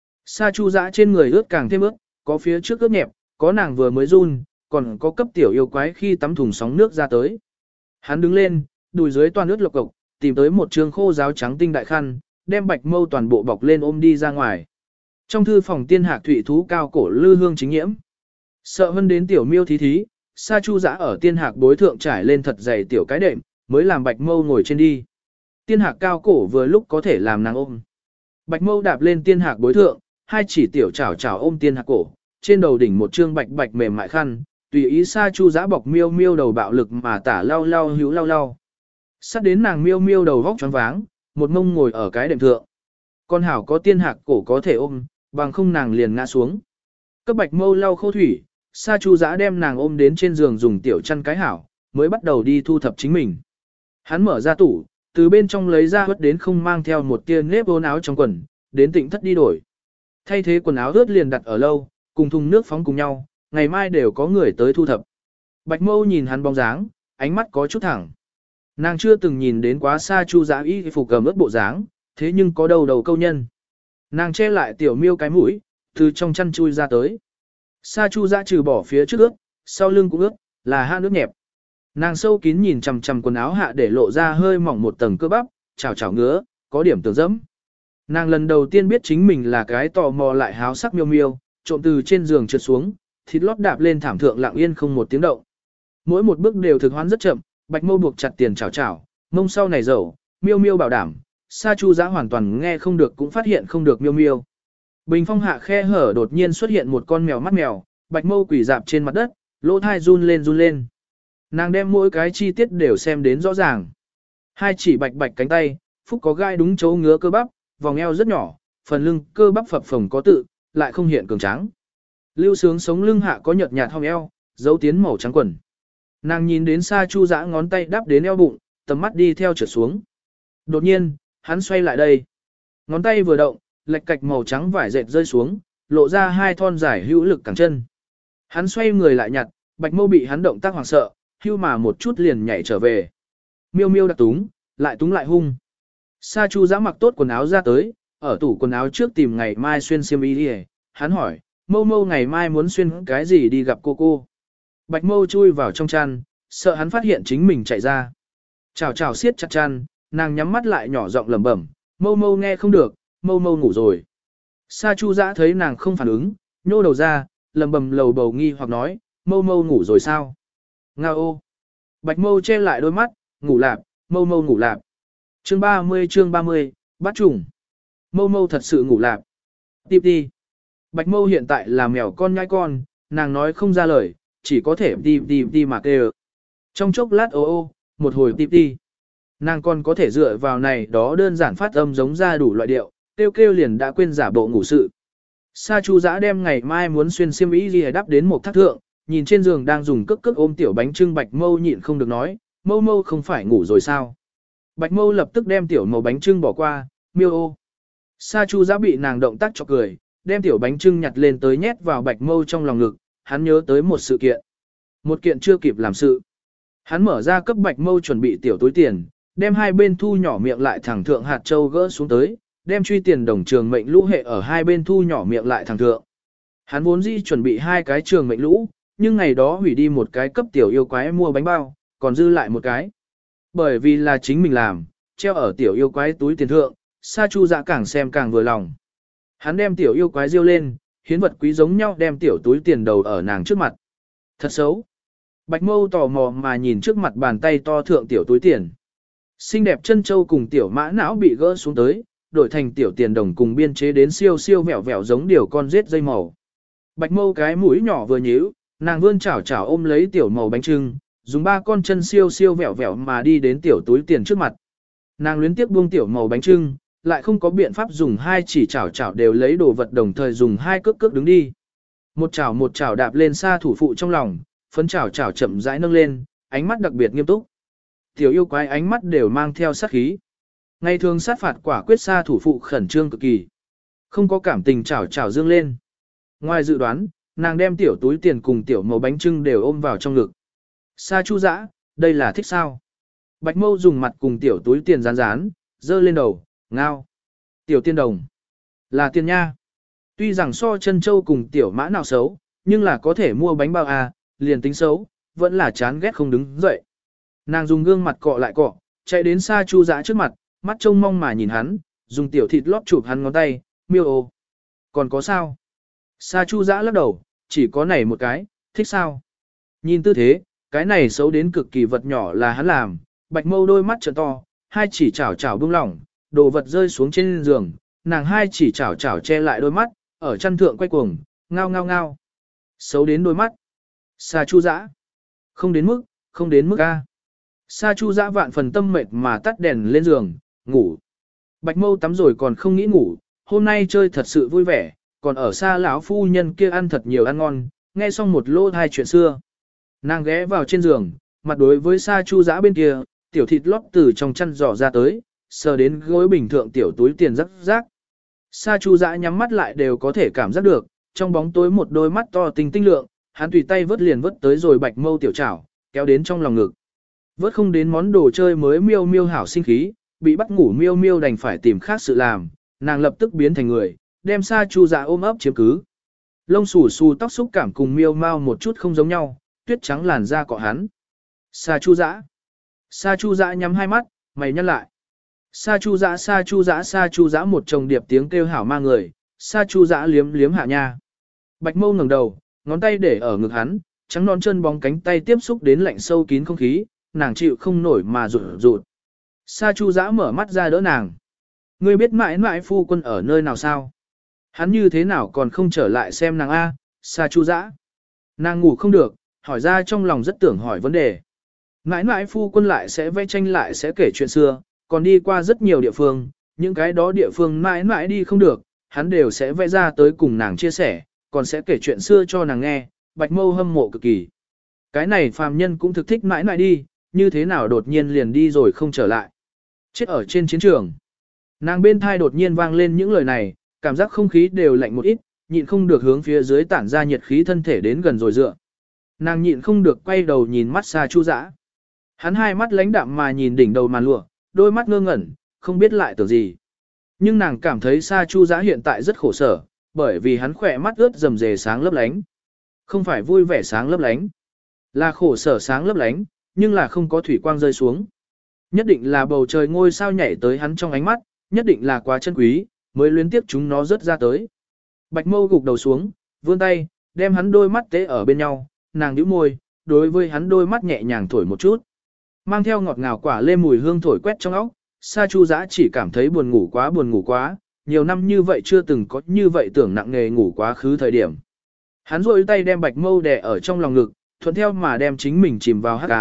Sa Chu Dã trên người ướt càng thêm ướt, có phía trước ướt nhẹp, có nàng vừa mới run, còn có cấp tiểu yêu quái khi tắm thùng sóng nước ra tới. Hắn đứng lên, đùi dưới toàn ướt lộc cộc, tìm tới một trường khô giáo trắng tinh đại khăn, đem bạch mâu toàn bộ bọc lên ôm đi ra ngoài. Trong thư phòng tiên hạc thủy thú cao cổ lư hương chính nhiễm. Sợ hơn đến tiểu miêu thí thí, Sa Chu Dã ở tiên hạc bối thượng trải lên thật dày tiểu cái đệm, mới làm bạch mâu ngồi trên đi. Tiên hạc cao cổ vừa lúc có thể làm nàng ôm. Bạch mâu đạp lên tiên hạc bối thượng, hai chỉ tiểu chảo chảo ôm tiên hạc cổ, trên đầu đỉnh một trương bạch bạch mềm mại khăn, tùy ý Sa Chu Dã bọc miêu miêu đầu bạo lực mà tả lau lau hữu lau lau. Sắp đến nàng miêu miêu đầu vóc choáng váng, một mông ngồi ở cái đệm thượng. Con hảo có tiên hạc cổ có thể ôm, bằng không nàng liền ngã xuống. Cấp bạch mâu lau khô thủy, Sa Chu Dã đem nàng ôm đến trên giường dùng tiểu chăn cái hảo, mới bắt đầu đi thu thập chính mình. Hắn mở ra tủ, từ bên trong lấy ra hất đến không mang theo một tia nếp vốn áo trong quần, đến Tịnh Thất đi đổi. Thay thế quần áo ướt liền đặt ở lâu, cùng thùng nước phóng cùng nhau, ngày mai đều có người tới thu thập. Bạch mâu nhìn hắn bóng dáng, ánh mắt có chút thẳng. Nàng chưa từng nhìn đến quá Sa Chu Dã y phục cầm ướt bộ dáng, thế nhưng có đầu câu nhân. Nàng che lại tiểu miêu cái mũi, từ trong chăn chui ra tới. Sa Chu Dã trừ bỏ phía trước ướt, sau lưng cũng ướt, là hạ nước nhẹp. Nàng sâu kín nhìn chằm chằm quần áo hạ để lộ ra hơi mỏng một tầng cơ bắp, chảo chảo ngứa, có điểm tưởng dẫm. Nàng lần đầu tiên biết chính mình là cái tò mò lại háo sắc miêu miêu, trộm từ trên giường trượt xuống, thịt lót đạp lên thảm thượng lặng yên không một tiếng động. Mỗi một bước đều thực hoán rất chậm, bạch mâu buộc chặt tiền chảo chảo, mông sau này dầu, miêu miêu bảo đảm, Sa Chu Dã hoàn toàn nghe không được cũng phát hiện không được miêu miêu. Bình phong hạ khe hở đột nhiên xuất hiện một con mèo mắt mèo, bạch mâu quỳ dạp trên mặt đất, lỗ thai run lên run lên. Nàng đem mỗi cái chi tiết đều xem đến rõ ràng. Hai chỉ bạch bạch cánh tay, phúc có gai đúng chỗ ngứa cơ bắp, vòng eo rất nhỏ, phần lưng cơ bắp phập phồng có tự, lại không hiện cường tráng. Lưu Sướng sống lưng hạ có nhợt nhạt hông eo, dấu tiến màu trắng quần. Nàng nhìn đến Sa Chu Dã ngón tay đắp đến eo bụng, tầm mắt đi theo trượt xuống. Đột nhiên, hắn xoay lại đây. Ngón tay vừa động, lệch cạch màu trắng vải dệt rơi xuống, lộ ra hai thon dài hữu lực cẳng chân. Hắn xoay người lại nhặt, bạch mâu bị hắn động tác hoảng sợ, hưu mà một chút liền nhảy trở về. Miêu miêu đặc túng lại hung. Sa Chu Dã mặc tốt quần áo ra tới, ở tủ quần áo trước tìm ngày mai xuyên xiêm y đi. Hắn hỏi, mâu mâu ngày mai muốn xuyên cái gì đi gặp cô. Bạch mâu chui vào trong chăn, sợ hắn phát hiện chính mình chạy ra. Chào chào siết chặt chăn, nàng nhắm mắt lại nhỏ giọng lẩm bẩm, mâu mâu nghe không được, mâu mâu ngủ rồi. Sa Chu Dã thấy nàng không phản ứng, nhô đầu ra, lẩm bẩm lầu bầu nghi hoặc nói, mâu mâu ngủ rồi sao? Ngao ô. Bạch mâu che lại đôi mắt, ngủ lạp, mâu mâu ngủ lạp. Chương 30, bắt trùng. Mâu mâu thật sự ngủ lạp. Tiếp đi. Bạch mâu hiện tại là mèo con nhai con, nàng nói không ra lời, chỉ có thể đi mà kêu. Trong chốc lát ô ô, một hồi tiếp đi. Nàng còn có thể dựa vào này đó đơn giản phát âm giống ra đủ loại điệu, kêu kêu liền đã quên giả bộ ngủ sự. Sa Chu Dã đem ngày mai muốn xuyên xiêm y gì đắp đến một thác thượng, nhìn trên giường đang dùng cức cức ôm tiểu bánh trưng Bạch Mâu nhịn không được nói, Mâu Mâu không phải ngủ rồi sao? Bạch Mâu lập tức đem tiểu màu bánh trưng bỏ qua, miêu ô. Sa Chu Dã bị nàng động tác chọc cười, đem tiểu bánh trưng nhặt lên tới nhét vào Bạch Mâu trong lòng ngực, hắn nhớ tới một sự kiện. Một kiện chưa kịp làm sự. Hắn mở ra cấp Bạch Mâu chuẩn bị tiểu túi tiền, đem hai bên thu nhỏ miệng lại thẳng thượng hạt châu gỡ xuống tới, đem truy tiền đồng trường mệnh lũ hệ ở hai bên thu nhỏ miệng lại thẳng thượng. Hắn vốn dĩ chuẩn bị hai cái trường mệnh lũ, nhưng ngày đó hủy đi một cái cấp tiểu yêu quái mua bánh bao, còn dư lại một cái. Bởi vì là chính mình làm, treo ở tiểu yêu quái túi tiền thượng, Sa Chu Dã càng xem càng vừa lòng. Hắn đem tiểu yêu quái riêu lên, hiến vật quý giống nhau đem tiểu túi tiền đầu ở nàng trước mặt. Thật xấu. Bạch Mâu tò mò mà nhìn trước mặt bàn tay to thượng tiểu túi tiền. Xinh đẹp chân châu cùng tiểu mã não bị gỡ xuống tới, đổi thành tiểu tiền đồng cùng biên chế đến siêu siêu vẹo vẹo giống điều con rết dây màu. Bạch Mâu cái mũi nhỏ vừa nhíu, nàng vươn chảo chảo ôm lấy tiểu màu bánh trưng, dùng ba con chân siêu siêu vẹo vẹo mà đi đến tiểu túi tiền trước mặt. Nàng luyến tiếc buông tiểu màu bánh trưng, lại không có biện pháp dùng hai chỉ chảo chảo đều lấy đồ vật đồng thời dùng hai cước cước đứng đi. Một chảo đạp lên xa thủ phụ trong lòng, phấn chảo chảo chậm rãi nâng lên, ánh mắt đặc biệt nghiêm túc. Tiểu yêu quái ánh mắt đều mang theo sát khí. Ngày thường sát phạt quả quyết xa thủ phụ khẩn trương cực kỳ. Không có cảm tình chảo chảo dương lên. Ngoài dự đoán, nàng đem tiểu túi tiền cùng tiểu màu bánh trưng đều ôm vào trong ngực. Sa Chu Dã, đây là thích sao? Bạch Mâu dùng mặt cùng tiểu túi tiền rán rán, dơ lên đầu, ngao. Tiểu tiên đồng. Là tiền nha. Tuy rằng so chân châu cùng tiểu mã nào xấu, nhưng là có thể mua bánh bao à, liền tính xấu, vẫn là chán ghét không đứng dậy. Nàng dùng gương mặt cọ lại cọ, chạy đến Sa Chu Dã trước mặt, mắt trông mong mà nhìn hắn, dùng tiểu thịt lót chụp hắn ngón tay, miêu ô. Còn có sao? Sa Chu Dã lắc đầu, chỉ có này một cái, thích sao? Nhìn tư thế, cái này xấu đến cực kỳ vật nhỏ là hắn làm, Bạch Mâu đôi mắt trợn to, hai chỉ chảo chảo buông lỏng, đồ vật rơi xuống trên giường, nàng hai chỉ chảo chảo che lại đôi mắt, ở chăn thượng quay cuồng, ngao ngao ngao. Xấu đến đôi mắt. Sa Chu Dã. Không đến mức a. Sa Chu Dã vạn phần tâm mệt mà tắt đèn lên giường, ngủ. Bạch Mâu tắm rồi còn không nghĩ ngủ, hôm nay chơi thật sự vui vẻ, còn ở Sa lão phu nhân kia ăn thật nhiều ăn ngon, nghe xong một lô hai chuyện xưa. Nàng ghé vào trên giường, mặt đối với Sa Chu Dã bên kia, tiểu thịt lót từ trong chăn giỏ ra tới, sờ đến gối bình thượng tiểu túi tiền rắc rác. Sa Chu Dã nhắm mắt lại đều có thể cảm giác được, trong bóng tối một đôi mắt to tinh tinh lượng, hắn tùy tay vớt liền vớt tới rồi Bạch Mâu tiểu chảo, kéo đến trong lòng ngực. Vớt không đến món đồ chơi mới miêu miêu hảo sinh khí, bị bắt ngủ miêu miêu đành phải tìm khác sự làm, nàng lập tức biến thành người, đem Sa Chu Dã ôm ấp chiếm cứ. Lông xù xù tóc xúc cảm cùng miêu mau một chút không giống nhau, tuyết trắng làn da cọ hắn. Sa Chu Dã. Sa Chu Dã nhắm hai mắt, mày nhăn lại. Sa Chu Dã, Sa Chu Dã, Sa Chu Dã một chồng điệp tiếng kêu hảo ma người, Sa Chu Dã liếm liếm hạ nha. Bạch Mâu ngẩng đầu, ngón tay để ở ngực hắn, trắng non chân bóng cánh tay tiếp xúc đến lạnh sâu kín không khí, nàng chịu không nổi mà rụt rụt. Sa Chu Dã mở mắt ra đỡ nàng. Ngươi biết mãi mãi phu quân ở nơi nào sao? Hắn như thế nào còn không trở lại xem nàng a? Sa Chu Dã. Nàng ngủ không được, hỏi ra trong lòng rất tưởng hỏi vấn đề. Mãi mãi phu quân lại sẽ vẽ tranh lại sẽ kể chuyện xưa, còn đi qua rất nhiều địa phương, những cái đó địa phương mãi mãi đi không được, hắn đều sẽ vẽ ra tới cùng nàng chia sẻ, còn sẽ kể chuyện xưa cho nàng nghe. Bạch Mâu hâm mộ cực kỳ. Cái này phàm nhân cũng thực thích mãi mãi đi, như thế nào đột nhiên liền đi rồi không trở lại. Chết ở trên chiến trường. Nàng bên thai đột nhiên vang lên những lời này, cảm giác không khí đều lạnh một ít, nhịn không được hướng phía dưới tản ra nhiệt khí thân thể đến gần rồi dựa. Nàng nhịn không được quay đầu nhìn mắt Sa Chu Dã. Hắn hai mắt lãnh đạm mà nhìn đỉnh đầu màn lụa, đôi mắt ngơ ngẩn, không biết lại tưởng gì. Nhưng nàng cảm thấy Sa Chu Dã hiện tại rất khổ sở, bởi vì hắn khỏe mắt ướt rầm rề sáng lấp lánh. Không phải vui vẻ sáng lấp lánh, là khổ sở sáng lấp lánh, nhưng là không có thủy quang rơi xuống. Nhất định là bầu trời ngôi sao nhảy tới hắn trong ánh mắt, nhất định là quá chân quý, mới luyến tiếp chúng nó rớt ra tới. Bạch Mâu gục đầu xuống, vươn tay, đem hắn đôi mắt tế ở bên nhau, nàng nhíu môi, đối với hắn đôi mắt nhẹ nhàng thổi một chút. Mang theo ngọt ngào quả lê mùi hương thổi quét trong óc, Sa Chu Dã chỉ cảm thấy buồn ngủ quá, nhiều năm như vậy chưa từng có như vậy tưởng nặng nề ngủ quá khứ thời điểm. Hắn rôi tay đem Bạch Mâu đè ở trong lòng ngực, thuận theo mà đem chính mình chìm vào hắc ám,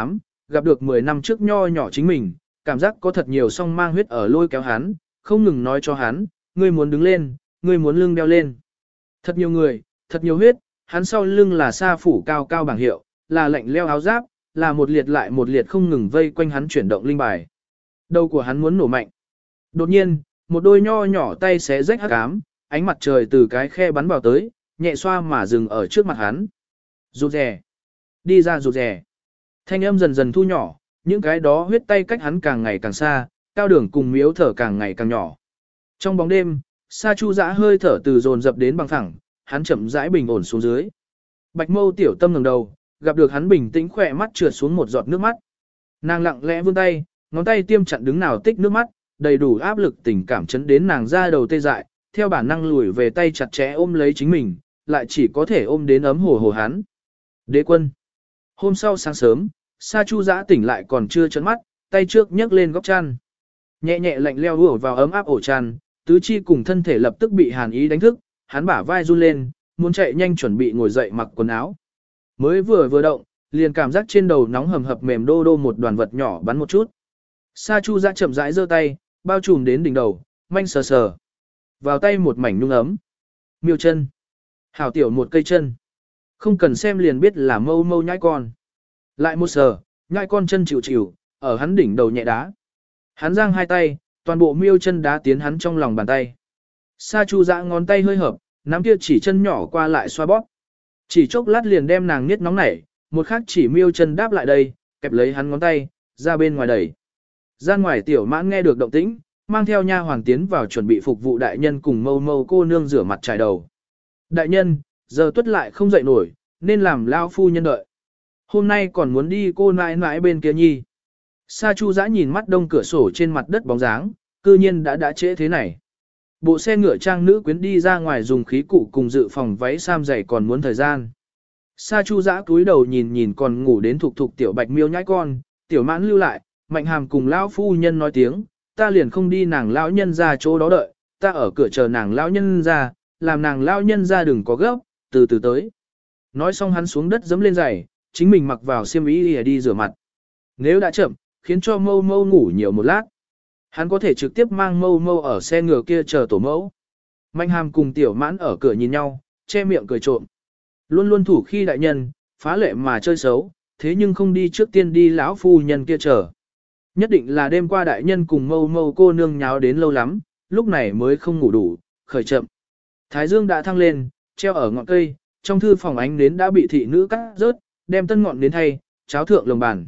gặp được 10 năm trước nho nhỏ chính mình, cảm giác có thật nhiều song mang huyết ở lôi kéo hắn, không ngừng nói cho hắn, ngươi muốn đứng lên, ngươi muốn lưng đeo lên. Thật nhiều người, thật nhiều huyết, hắn sau lưng là sa phủ cao cao bảng hiệu, là lệnh leo áo giáp, là một liệt lại một liệt không ngừng vây quanh hắn chuyển động linh bài. Đầu của hắn muốn nổ mạnh. Đột nhiên, một đôi nho nhỏ tay xé rách hắc ám, ánh mặt trời từ cái khe bắn vào tới, nhẹ xoa mà dừng ở trước mặt hắn. Rụt rè. Đi ra rụt rè. Thanh âm dần dần thu nhỏ, những cái đó huyết tay cách hắn càng ngày càng xa, cao đường cùng miếu thở càng ngày càng nhỏ. Trong bóng đêm, Sa Chu Dã hơi thở từ dồn dập đến bằng thẳng, hắn chậm rãi bình ổn xuống dưới. Bạch Mâu tiểu tâm ngẩng đầu, gặp được hắn bình tĩnh khỏe mắt trượt xuống một giọt nước mắt. Nàng lặng lẽ vươn tay, ngón tay tiêm chặn đứng nào tích nước mắt, đầy đủ áp lực tình cảm chấn đến nàng ra đầu tê dại, theo bản năng lùi về tay chặt chẽ ôm lấy chính mình, lại chỉ có thể ôm đến ấm hồ hồ hắn. Đế quân. Hôm sau sáng sớm, Sa Chu Dã tỉnh lại còn chưa chớn mắt, tay trước nhấc lên góc chăn. Nhẹ nhẹ lạnh leo ùa vào ấm áp ổ chăn, tứ chi cùng thân thể lập tức bị hàn ý đánh thức, hắn bả vai run lên, muốn chạy nhanh chuẩn bị ngồi dậy mặc quần áo. Mới vừa động, liền cảm giác trên đầu nóng hầm hập mềm đô đô một đoàn vật nhỏ bắn một chút. Sa Chu Dã chậm rãi giơ tay, bao trùm đến đỉnh đầu, manh sờ sờ. Vào tay một mảnh nhung ấm. Miêu chân. Hảo tiểu một cây chân. Không cần xem liền biết là mâu mâu nhãi con. Lại một sờ, nhãi con chân chịu chịu, ở hắn đỉnh đầu nhẹ đá. Hắn giang hai tay, toàn bộ miêu chân đá tiến hắn trong lòng bàn tay. Sa Chu Dã ngón tay hơi hợp, nắm kia chỉ chân nhỏ qua lại xoa bóp. Chỉ chốc lát liền đem nàng niết nóng nảy, một khắc chỉ miêu chân đáp lại đây, kẹp lấy hắn ngón tay, ra bên ngoài đẩy. Gian ngoài tiểu mãn nghe được động tĩnh, mang theo nha hoàng tiến vào chuẩn bị phục vụ đại nhân cùng mâu mâu cô nương rửa mặt trải đầu. Đại nhân, giờ tuất lại không dậy nổi, nên làm lao phu nhân đợi. Hôm nay còn muốn đi cô nãi nãi bên kia nhi. Sa Chu Dã nhìn mắt đông cửa sổ trên mặt đất bóng dáng, cư nhiên đã trễ thế này. Bộ xe ngựa trang nữ quyến đi ra ngoài dùng khí cụ cùng dự phòng váy sam giày còn muốn thời gian. Sa Chu Dã cúi đầu nhìn còn ngủ đến thục tiểu bạch miêu nhãi con, tiểu mãn lưu lại, Mạnh Hàm cùng lão phu nhân nói tiếng, ta liền không đi nàng lão nhân ra chỗ đó đợi, ta ở cửa chờ nàng lão nhân ra, làm nàng lão nhân ra đừng có gấp, từ từ tới. Nói xong hắn xuống đất giẫm lên giày, chính mình mặc vào xiêm y đi rửa mặt. Nếu đã chậm, khiến cho mâu mâu ngủ nhiều một lát. Hắn có thể trực tiếp mang mâu mâu ở xe ngựa kia chờ tổ mẫu. Mạnh Hàm cùng tiểu mãn ở cửa nhìn nhau, che miệng cười trộm. Luôn luôn thủ khi đại nhân, phá lệ mà chơi xấu, thế nhưng không đi trước tiên đi lão phu nhân kia chờ. Nhất định là đêm qua đại nhân cùng mâu mâu cô nương nháo đến lâu lắm, lúc này mới không ngủ đủ, khởi chậm. Thái dương đã thăng lên, treo ở ngọn cây, trong thư phòng ánh nến đã bị thị nữ cắt rớt, đem tân ngọn nến thay, cháo thượng lồng bàn.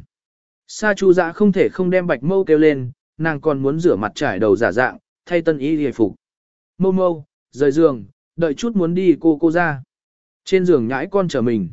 Sa Chu Dã không thể không đem bạch mâu kêu lên, nàng còn muốn rửa mặt trải đầu giả dạng, thay tân y hề phục. Mâu mâu, rời giường, đợi chút muốn đi cô ra. Trên giường nhãi con chờ mình.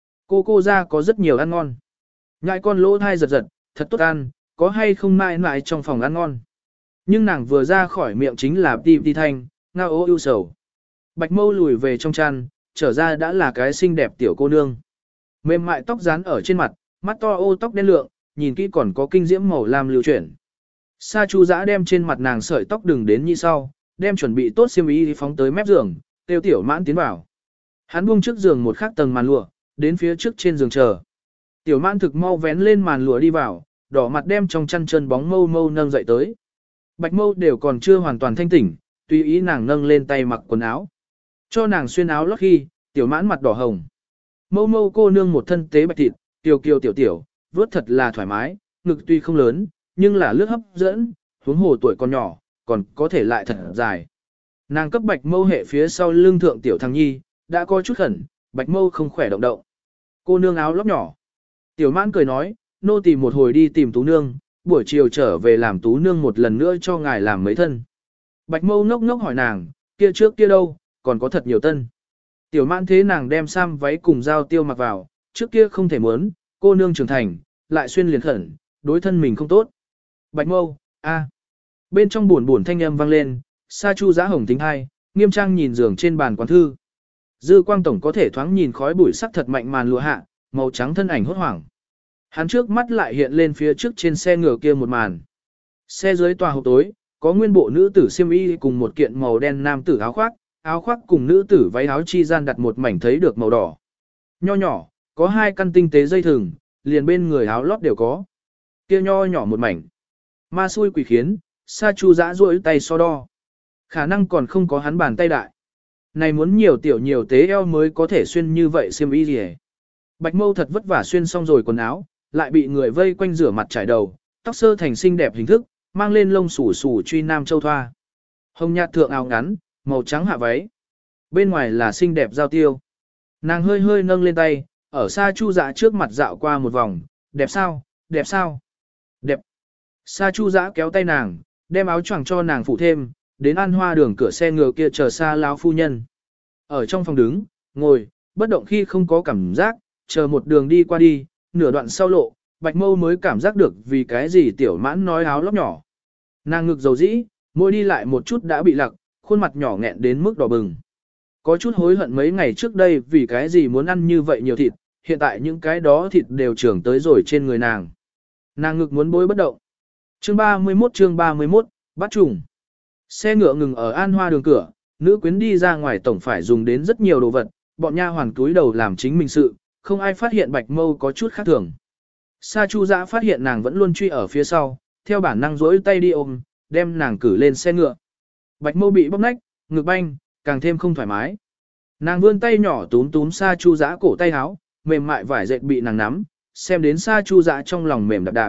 Cô ra có rất nhiều ăn ngon. Nhãi con lỗ thai giật giật, thật tốt ăn, có hay không mãi mãi trong phòng ăn ngon. Nhưng nàng vừa ra khỏi miệng chính là ti thanh, ngao ố ưu sầu. Bạch mâu lùi về trong chăn, trở ra đã là cái xinh đẹp tiểu cô nương. Mềm mại tóc dán ở trên mặt, mắt to ô tóc đen lượng, nhìn kỹ còn có kinh diễm màu lam lưu chuyển. Sa Chu Dã đem trên mặt nàng sợi tóc đừng đến như sau, đem chuẩn bị tốt xiêm y phóng tới mép giường, tiêu tiểu mãn tiến vào. Hắn buông trước giường một khắc tầng màn lụa, đến phía trước trên giường chờ. Tiểu mãn thực mau vén lên màn lụa đi vào, đỏ mặt đem trong chăn chân bóng mâu mâu nâng dậy tới. Bạch mâu đều còn chưa hoàn toàn thanh tỉnh, tùy ý nàng nâng lên tay mặc quần áo. Cho nàng xuyên áo lót khi, tiểu mãn mặt đỏ hồng. Mâu mâu cô nương một thân tế bạch thịt, tiểu, vuốt thật là thoải mái, ngực tuy không lớn, nhưng là lướt hấp dẫn, huống hồ tuổi còn nhỏ, còn có thể lại thật dài. Nàng cấp bạch mâu hệ phía sau lưng thượng tiểu thằng nhi, đã có chút khẩn, bạch mâu không khỏe động động. Cô nương áo lót nhỏ. Tiểu mãn cười nói, nô tỳ một hồi đi tìm tú nương, buổi chiều trở về làm tú nương một lần nữa cho ngài làm mấy thân. Bạch mâu ngốc ngốc hỏi nàng, kia trước kia đâu, còn có thật nhiều tân. Tiểu mãn thế nàng đem sam váy cùng dao tiêu mặc vào, trước kia không thể muốn, cô nương trưởng thành, lại xuyên liền khẩn, đối thân mình không tốt. Bạch mâu, a. Bên trong buồn thanh âm vang lên, Sa Chu Dã hồng tính hai, nghiêm trang nhìn giường trên bàn quán thư. Dư quang tổng có thể thoáng nhìn khói bụi sắc thật mạnh màn lụa hạ, màu trắng thân ảnh hốt hoảng. Hắn trước mắt lại hiện lên phía trước trên xe ngựa kia một màn. Xe dưới tòa hộp tối, có nguyên bộ nữ tử xiêm y cùng một kiện màu đen nam tử áo khoác cùng nữ tử váy áo chi gian đặt một mảnh thấy được màu đỏ. Nho nhỏ, có hai căn tinh tế dây thừng, liền bên người áo lót đều có. Kia nho nhỏ một mảnh. Ma xui quỷ khiến, Sa Chu Dã duỗi tay so đo. Khả năng còn không có hắn bàn tay đại. Này muốn nhiều tế eo mới có thể xuyên như vậy xiêm y gì hết. Bạch Mâu thật vất vả xuyên xong rồi quần áo, lại bị người vây quanh rửa mặt trải đầu, tóc sơ thành xinh đẹp hình thức, mang lên lông xù xù truy nam châu thoa. Hồng nhạt thượng áo ngắn, màu trắng hạ váy. Bên ngoài là xinh đẹp giao tiêu. Nàng hơi hơi nâng lên tay, ở Sa Chu Dã trước mặt dạo qua một vòng, đẹp sao, đẹp sao, đẹp. Sa Chu Dã kéo tay nàng, đem áo choàng cho nàng phủ thêm, đến An Hoa đường cửa xe ngựa kia chờ Sa lão phu nhân. Ở trong phòng đứng, ngồi, bất động khi không có cảm giác, chờ một đường đi qua đi, nửa đoạn sau lộ, Bạch Mâu mới cảm giác được vì cái gì tiểu mãn nói áo lót nhỏ. Nàng ngực dầu dĩ, môi đi lại một chút đã bị lặc, khuôn mặt nhỏ nghẹn đến mức đỏ bừng. Có chút hối hận mấy ngày trước đây vì cái gì muốn ăn như vậy nhiều thịt, hiện tại những cái đó thịt đều trưởng tới rồi trên người nàng. Nàng ngực muốn bối bất động. Chương 31 bắt trùng. Xe ngựa ngừng ở An Hoa đường cửa, nữ quyến đi ra ngoài tổng phải dùng đến rất nhiều đồ vật, bọn nha hoàn cúi đầu làm chính mình sự, không ai phát hiện Bạch Mâu có chút khác thường. Sa Chu Dã phát hiện nàng vẫn luôn truy ở phía sau, theo bản năng duỗi tay đi ôm, đem nàng cử lên xe ngựa. Bạch Mâu bị bóp nách, ngực banh, càng thêm không thoải mái. Nàng vươn tay nhỏ túm túm Sa Chu Dã cổ tay áo, mềm mại vải dệt bị nàng nắm, xem đến Sa Chu Dã trong lòng mềm đạp đạp.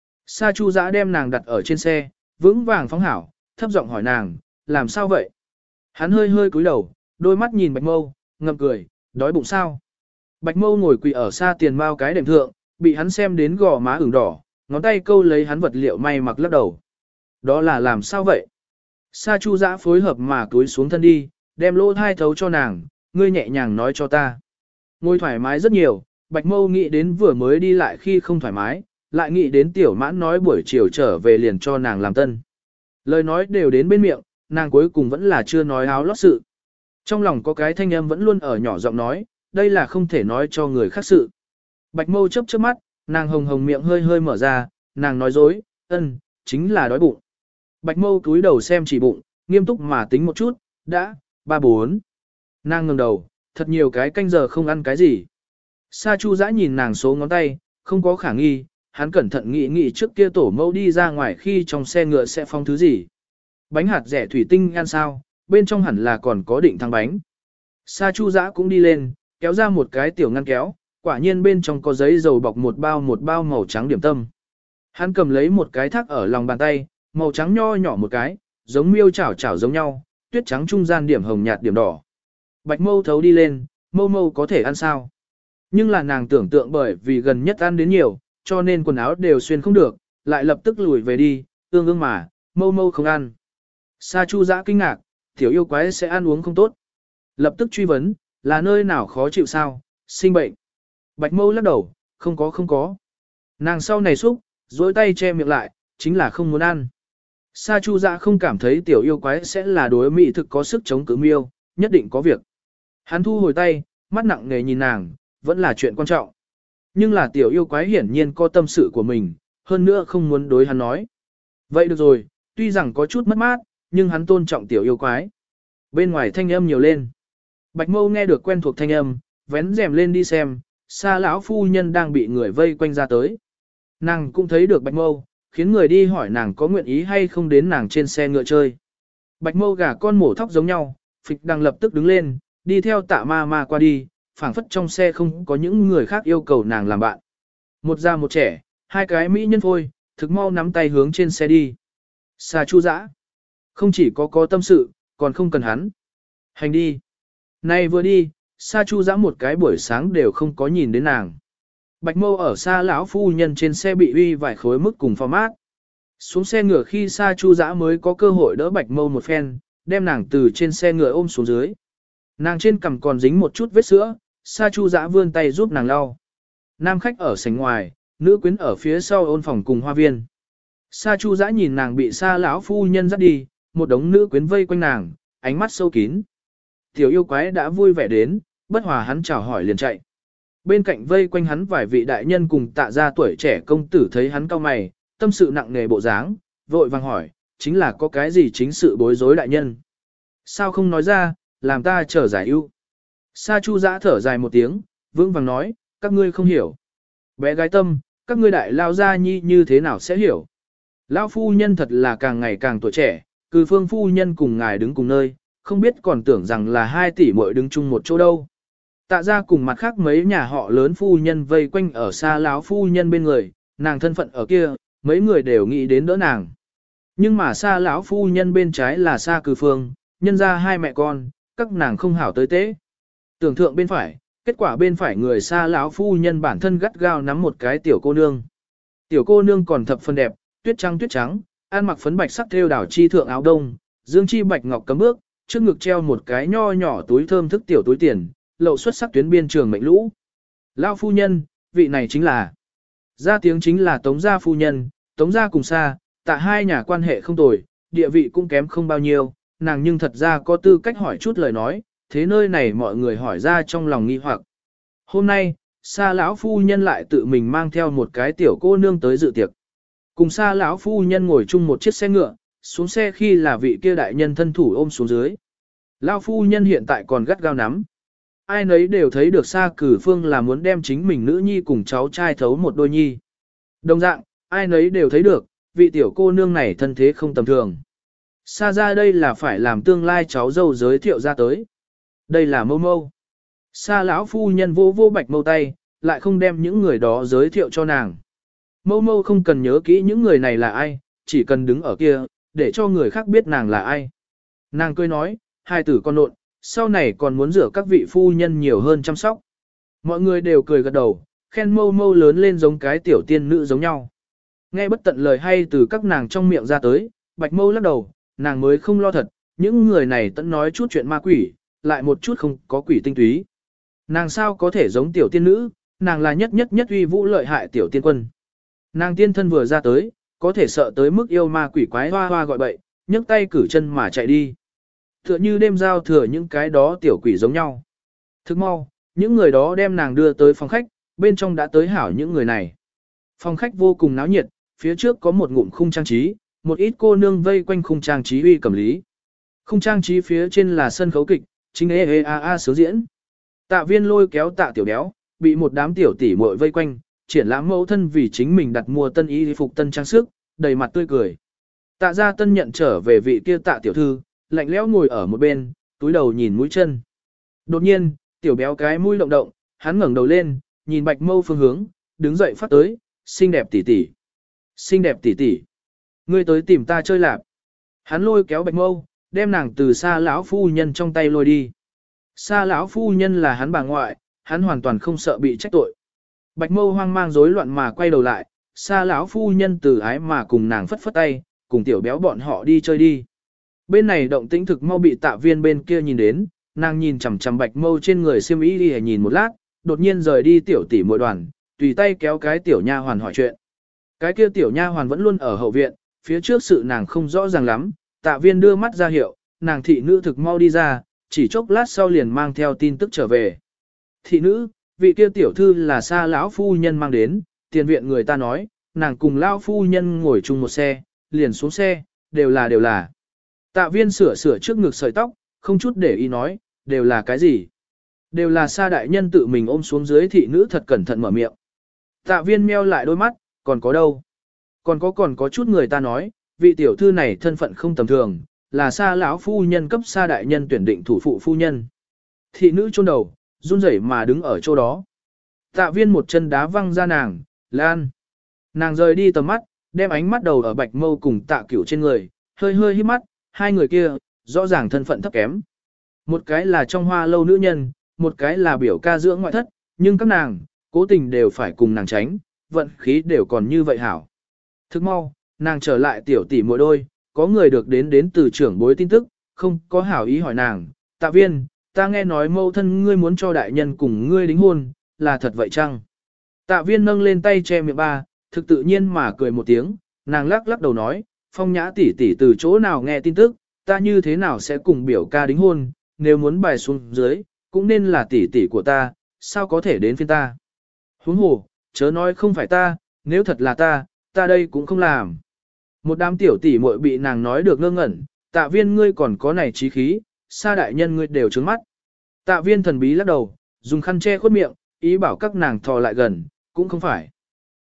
Sa Chu Dã đem nàng đặt ở trên xe, vững vàng phóng hảo, thấp giọng hỏi nàng, làm sao vậy? Hắn hơi hơi cúi đầu, đôi mắt nhìn Bạch Mâu, ngậm cười, đói bụng sao? Bạch Mâu ngồi quỳ ở xa tiền mao cái đệm thượng, bị hắn xem đến gò má ửng đỏ, ngón tay câu lấy hắn vật liệu may mặc lắc đầu. Đó là làm sao vậy? Sa Chu Dã phối hợp mà cúi xuống thân đi, đem lỗ thai thấu cho nàng, ngươi nhẹ nhàng nói cho ta. Ngồi thoải mái rất nhiều, Bạch Mâu nghĩ đến vừa mới đi lại khi không thoải mái, lại nghĩ đến tiểu mãn nói buổi chiều trở về liền cho nàng làm tân. Lời nói đều đến bên miệng, nàng cuối cùng vẫn là chưa nói áo lót sự. Trong lòng có cái thanh âm vẫn luôn ở nhỏ giọng nói, đây là không thể nói cho người khác sự. Bạch Mâu chớp chớp mắt, nàng hồng hồng miệng hơi hơi mở ra, nàng nói dối, chính là đói bụng. Bạch Mâu cúi đầu xem chỉ bụng, nghiêm túc mà tính một chút, đã, 3-4. Nàng ngẩng đầu, thật nhiều cái canh giờ không ăn cái gì. Sa Chu Dã nhìn nàng số ngón tay, không có khả nghi, hắn cẩn thận nghĩ trước kia tổ mẫu đi ra ngoài khi trong xe ngựa sẽ phong thứ gì. Bánh hạt rẻ thủy tinh ăn sao, bên trong hẳn là còn có định thăng bánh. Sa Chu Dã cũng đi lên, kéo ra một cái tiểu ngăn kéo, quả nhiên bên trong có giấy dầu bọc một bao màu trắng điểm tâm. Hắn cầm lấy một cái thác ở lòng bàn tay, màu trắng nho nhỏ một cái, giống miêu chảo chảo giống nhau, tuyết trắng trung gian điểm hồng nhạt điểm đỏ. Bạch Mâu thấu đi lên, Mâu có thể ăn sao? Nhưng là nàng tưởng tượng bởi vì gần nhất ăn đến nhiều, cho nên quần áo đều xuyên không được, lại lập tức lùi về đi, ương mà, Mâu không ăn. Sa Chu Dã kinh ngạc, tiểu yêu quái sẽ ăn uống không tốt. Lập tức truy vấn, là nơi nào khó chịu sao, sinh bệnh. Bạch Mâu lắc đầu, không có. Nàng sau này xúc, dối tay che miệng lại, chính là không muốn ăn. Sa Chu Dã không cảm thấy tiểu yêu quái sẽ là đối mỹ thực có sức chống cự miêu, nhất định có việc. Hắn thu hồi tay, mắt nặng nề nhìn nàng, vẫn là chuyện quan trọng. Nhưng là tiểu yêu quái hiển nhiên có tâm sự của mình, hơn nữa không muốn đối hắn nói. Vậy được rồi, tuy rằng có chút mất mát, nhưng hắn tôn trọng tiểu yêu quái. Bên ngoài thanh âm nhiều lên. Bạch Mâu nghe được quen thuộc thanh âm, vén rèm lên đi xem, Sa lão phu nhân đang bị người vây quanh ra tới. Nàng cũng thấy được Bạch Mâu, khiến người đi hỏi nàng có nguyện ý hay không đến nàng trên xe ngựa chơi. Bạch Mâu gà con mổ thóc giống nhau, phịch đang lập tức đứng lên, đi theo Tạ ma qua đi, phảng phất trong xe không có những người khác yêu cầu nàng làm bạn. Một già một trẻ, hai cái mỹ nhân phôi, thực mau nắm tay hướng trên xe đi. Sa Chu Dã không chỉ có tâm sự, còn không cần hắn. Hành đi. Nay vừa đi, Sa Chu Dã một cái buổi sáng đều không có nhìn đến nàng. Bạch Mâu ở Sa lão phu nhân trên xe bị uy vài khối mức cùng format. Xuống xe ngựa khi Sa Chu Dã mới có cơ hội đỡ Bạch Mâu một phen, đem nàng từ trên xe ngựa ôm xuống dưới. Nàng trên cằm còn dính một chút vết sữa, Sa Chu Dã vươn tay giúp nàng lau. Nam khách ở sảnh ngoài, nữ quyến ở phía sau ôn phòng cùng hoa viên. Sa Chu Dã nhìn nàng bị Sa lão phu nhân dắt đi, một đống nữ quyến vây quanh nàng, ánh mắt sâu kín. Tiểu yêu quái đã vui vẻ đến, bất hòa hắn chào hỏi liền chạy. Bên cạnh vây quanh hắn vài vị đại nhân cùng Tạ gia tuổi trẻ công tử thấy hắn cau mày, tâm sự nặng nề bộ dáng, vội vàng hỏi, chính là có cái gì chính sự bối rối đại nhân? Sao không nói ra, làm ta chờ giải ưu? Sa Chu Dã thở dài một tiếng, vững vàng nói, các ngươi không hiểu. Bé gái tâm, các ngươi đại lao gia nhi như thế nào sẽ hiểu. Lão phu nhân thật là càng ngày càng tuổi trẻ, cư phương phu nhân cùng ngài đứng cùng nơi, không biết còn tưởng rằng là 2 tỷ muội đứng chung một chỗ đâu. Tạ ra cùng mặt khác mấy nhà họ lớn phu nhân vây quanh ở xa lão phu nhân bên người, nàng thân phận ở kia, mấy người đều nghĩ đến đỡ nàng. Nhưng mà xa lão phu nhân bên trái là xa cư phương, nhân ra 2 mẹ con, các nàng không hảo tới tế. Tưởng thượng bên phải, kết quả bên phải người xa lão phu nhân bản thân gắt gao nắm một cái tiểu cô nương. Tiểu cô nương còn thập phần đẹp, tuyết trắng, ăn mặc phấn bạch sắc thêu đảo chi thượng áo đông, dương chi bạch ngọc cấm bước, trước ngực treo một cái nho nhỏ túi thơm thức tiểu túi tiền, lậu xuất sắc tuyến biên trường mệnh lũ. Lão phu nhân, vị này chính là. Ra tiếng chính là Tống gia phu nhân, Tống gia cùng xa, tạ 2 nhà quan hệ không tồi, địa vị cũng kém không bao nhiêu, nàng nhưng thật ra có tư cách hỏi chút lời nói, thế nơi này mọi người hỏi ra trong lòng nghi hoặc. Hôm nay, xa lão phu nhân lại tự mình mang theo một cái tiểu cô nương tới dự tiệc. Cùng xa lão phu nhân ngồi chung một chiếc xe ngựa, xuống xe khi là vị kia đại nhân thân thủ ôm xuống dưới. Lão phu nhân hiện tại còn gắt gao nắm. Ai nấy đều thấy được xa cử phương là muốn đem chính mình nữ nhi cùng cháu trai thấu một đôi nhi. Đồng dạng, ai nấy đều thấy được, vị tiểu cô nương này thân thế không tầm thường. Xa ra đây là phải làm tương lai cháu dâu giới thiệu ra tới. Đây là mâu mâu. Xa lão phu nhân vô vô bạch mâu tay, lại không đem những người đó giới thiệu cho nàng. Mâu mâu không cần nhớ kỹ những người này là ai, chỉ cần đứng ở kia, để cho người khác biết nàng là ai. Nàng cười nói, 2 tử con nộn, sau này còn muốn rửa các vị phu nhân nhiều hơn chăm sóc. Mọi người đều cười gật đầu, khen mâu mâu lớn lên giống cái tiểu tiên nữ giống nhau. Nghe bất tận lời hay từ các nàng trong miệng ra tới, bạch mâu lắc đầu, nàng mới không lo thật, những người này tận nói chút chuyện ma quỷ, lại một chút không có quỷ tinh túy. Nàng sao có thể giống tiểu tiên nữ, nàng là nhất uy vũ lợi hại tiểu tiên quân. Nàng tiên thân vừa ra tới, có thể sợ tới mức yêu ma quỷ quái hoa hoa gọi bậy, nhấc tay cử chân mà chạy đi. Tựa như đêm giao thừa những cái đó tiểu quỷ giống nhau. Thức mau, những người đó đem nàng đưa tới phòng khách, bên trong đã tới hảo những người này. Phòng khách vô cùng náo nhiệt, phía trước có một ngụm khung trang trí, một ít cô nương vây quanh khung trang trí uy cầm lý. Khung trang trí phía trên là sân khấu kịch, chính sướng diễn. Tạ Viên lôi kéo Tạ Tiểu Béo, bị một đám tiểu tỷ muội vây quanh, triển lãm mẫu thân vì chính mình đặt mua tân y phục tân trang sức, đầy mặt tươi cười. Tạ gia tân nhận trở về vị kia Tạ tiểu thư, lạnh lẽo ngồi ở một bên, túi đầu nhìn mũi chân. Đột nhiên, Tiểu Béo cái mũi động động, hắn ngẩng đầu lên, nhìn Bạch Mâu phương hướng, đứng dậy phát tới, xinh đẹp tỷ tỷ, xinh đẹp tỷ tỷ, ngươi tới tìm ta chơi lạp. Hắn lôi kéo Bạch Mâu, đem nàng từ xa lão phu nhân trong tay lôi đi. Xa lão phu nhân là hắn bà ngoại, hắn hoàn toàn không sợ bị trách tội. Bạch Mâu hoang mang rối loạn mà quay đầu lại, xa lão phu nhân từ ái mà cùng nàng phất phất tay, cùng Tiểu Béo bọn họ đi chơi đi. Bên này động tĩnh thực mau bị Tạ Viên bên kia nhìn đến, nàng nhìn chằm chằm Bạch Mâu trên người xiêm y đi nhìn một lát, đột nhiên rời đi tiểu tỷ muội đoàn, tùy tay kéo cái tiểu nha hoàn hỏi chuyện. Cái kia tiểu nha hoàn vẫn luôn ở hậu viện, phía trước sự nàng không rõ ràng lắm, Tạ Viên đưa mắt ra hiệu, nàng thị nữ thực mau đi ra, chỉ chốc lát sau liền mang theo tin tức trở về. Thị nữ, vị kia tiểu thư là xa lão phu nhân mang đến, tiền viện người ta nói, nàng cùng lão phu nhân ngồi chung một xe, liền xuống xe, đều là. Tạ Viên sửa trước ngực sợi tóc, không chút để ý nói, đều là cái gì? Đều là xa đại nhân tự mình ôm xuống dưới, thị nữ thật cẩn thận mở miệng. Tạ Viên meo lại đôi mắt, còn có đâu? Còn có chút người ta nói, vị tiểu thư này thân phận không tầm thường, là xa lão phu nhân cấp xa đại nhân tuyển định thủ phụ phu nhân. Thị nữ chôn đầu, run rẩy mà đứng ở chỗ đó. Tạ Viên một chân đá văng ra nàng, lan. Nàng rời đi tầm mắt, đem ánh mắt đầu ở Bạch Mâu cùng Tạ Cửu trên người, hơi híp mắt, hai người kia, rõ ràng thân phận thấp kém. Một cái là trong hoa lâu nữ nhân, một cái là biểu ca dưỡng ngoại thất, nhưng các nàng, cố tình đều phải cùng nàng tránh, vận khí đều còn như vậy hảo. Thức mau, nàng trở lại tiểu tỷ mỗi đôi, có người được đến từ trưởng bối tin tức, không có hảo ý hỏi nàng, Tạ Viên, ta nghe nói mâu thân ngươi muốn cho đại nhân cùng ngươi đính hôn, là thật vậy chăng? Tạ Viên nâng lên tay che miệng ba, thực tự nhiên mà cười một tiếng, nàng lắc đầu nói, Phong Nhã tỷ tỷ từ chỗ nào nghe tin tức, ta như thế nào sẽ cùng biểu ca đính hôn, nếu muốn bài xuống dưới, cũng nên là tỷ tỷ của ta, sao có thể đến phiên ta? Huống hồ, chớ nói không phải ta, nếu thật là ta đây cũng không làm. Một đám tiểu tỷ muội bị nàng nói được ngơ ngẩn, Tạ Viên ngươi còn có này trí khí, xa đại nhân ngươi đều trướng mắt. Tạ Viên thần bí lắc đầu, dùng khăn che khuất miệng, ý bảo các nàng thò lại gần, cũng không phải.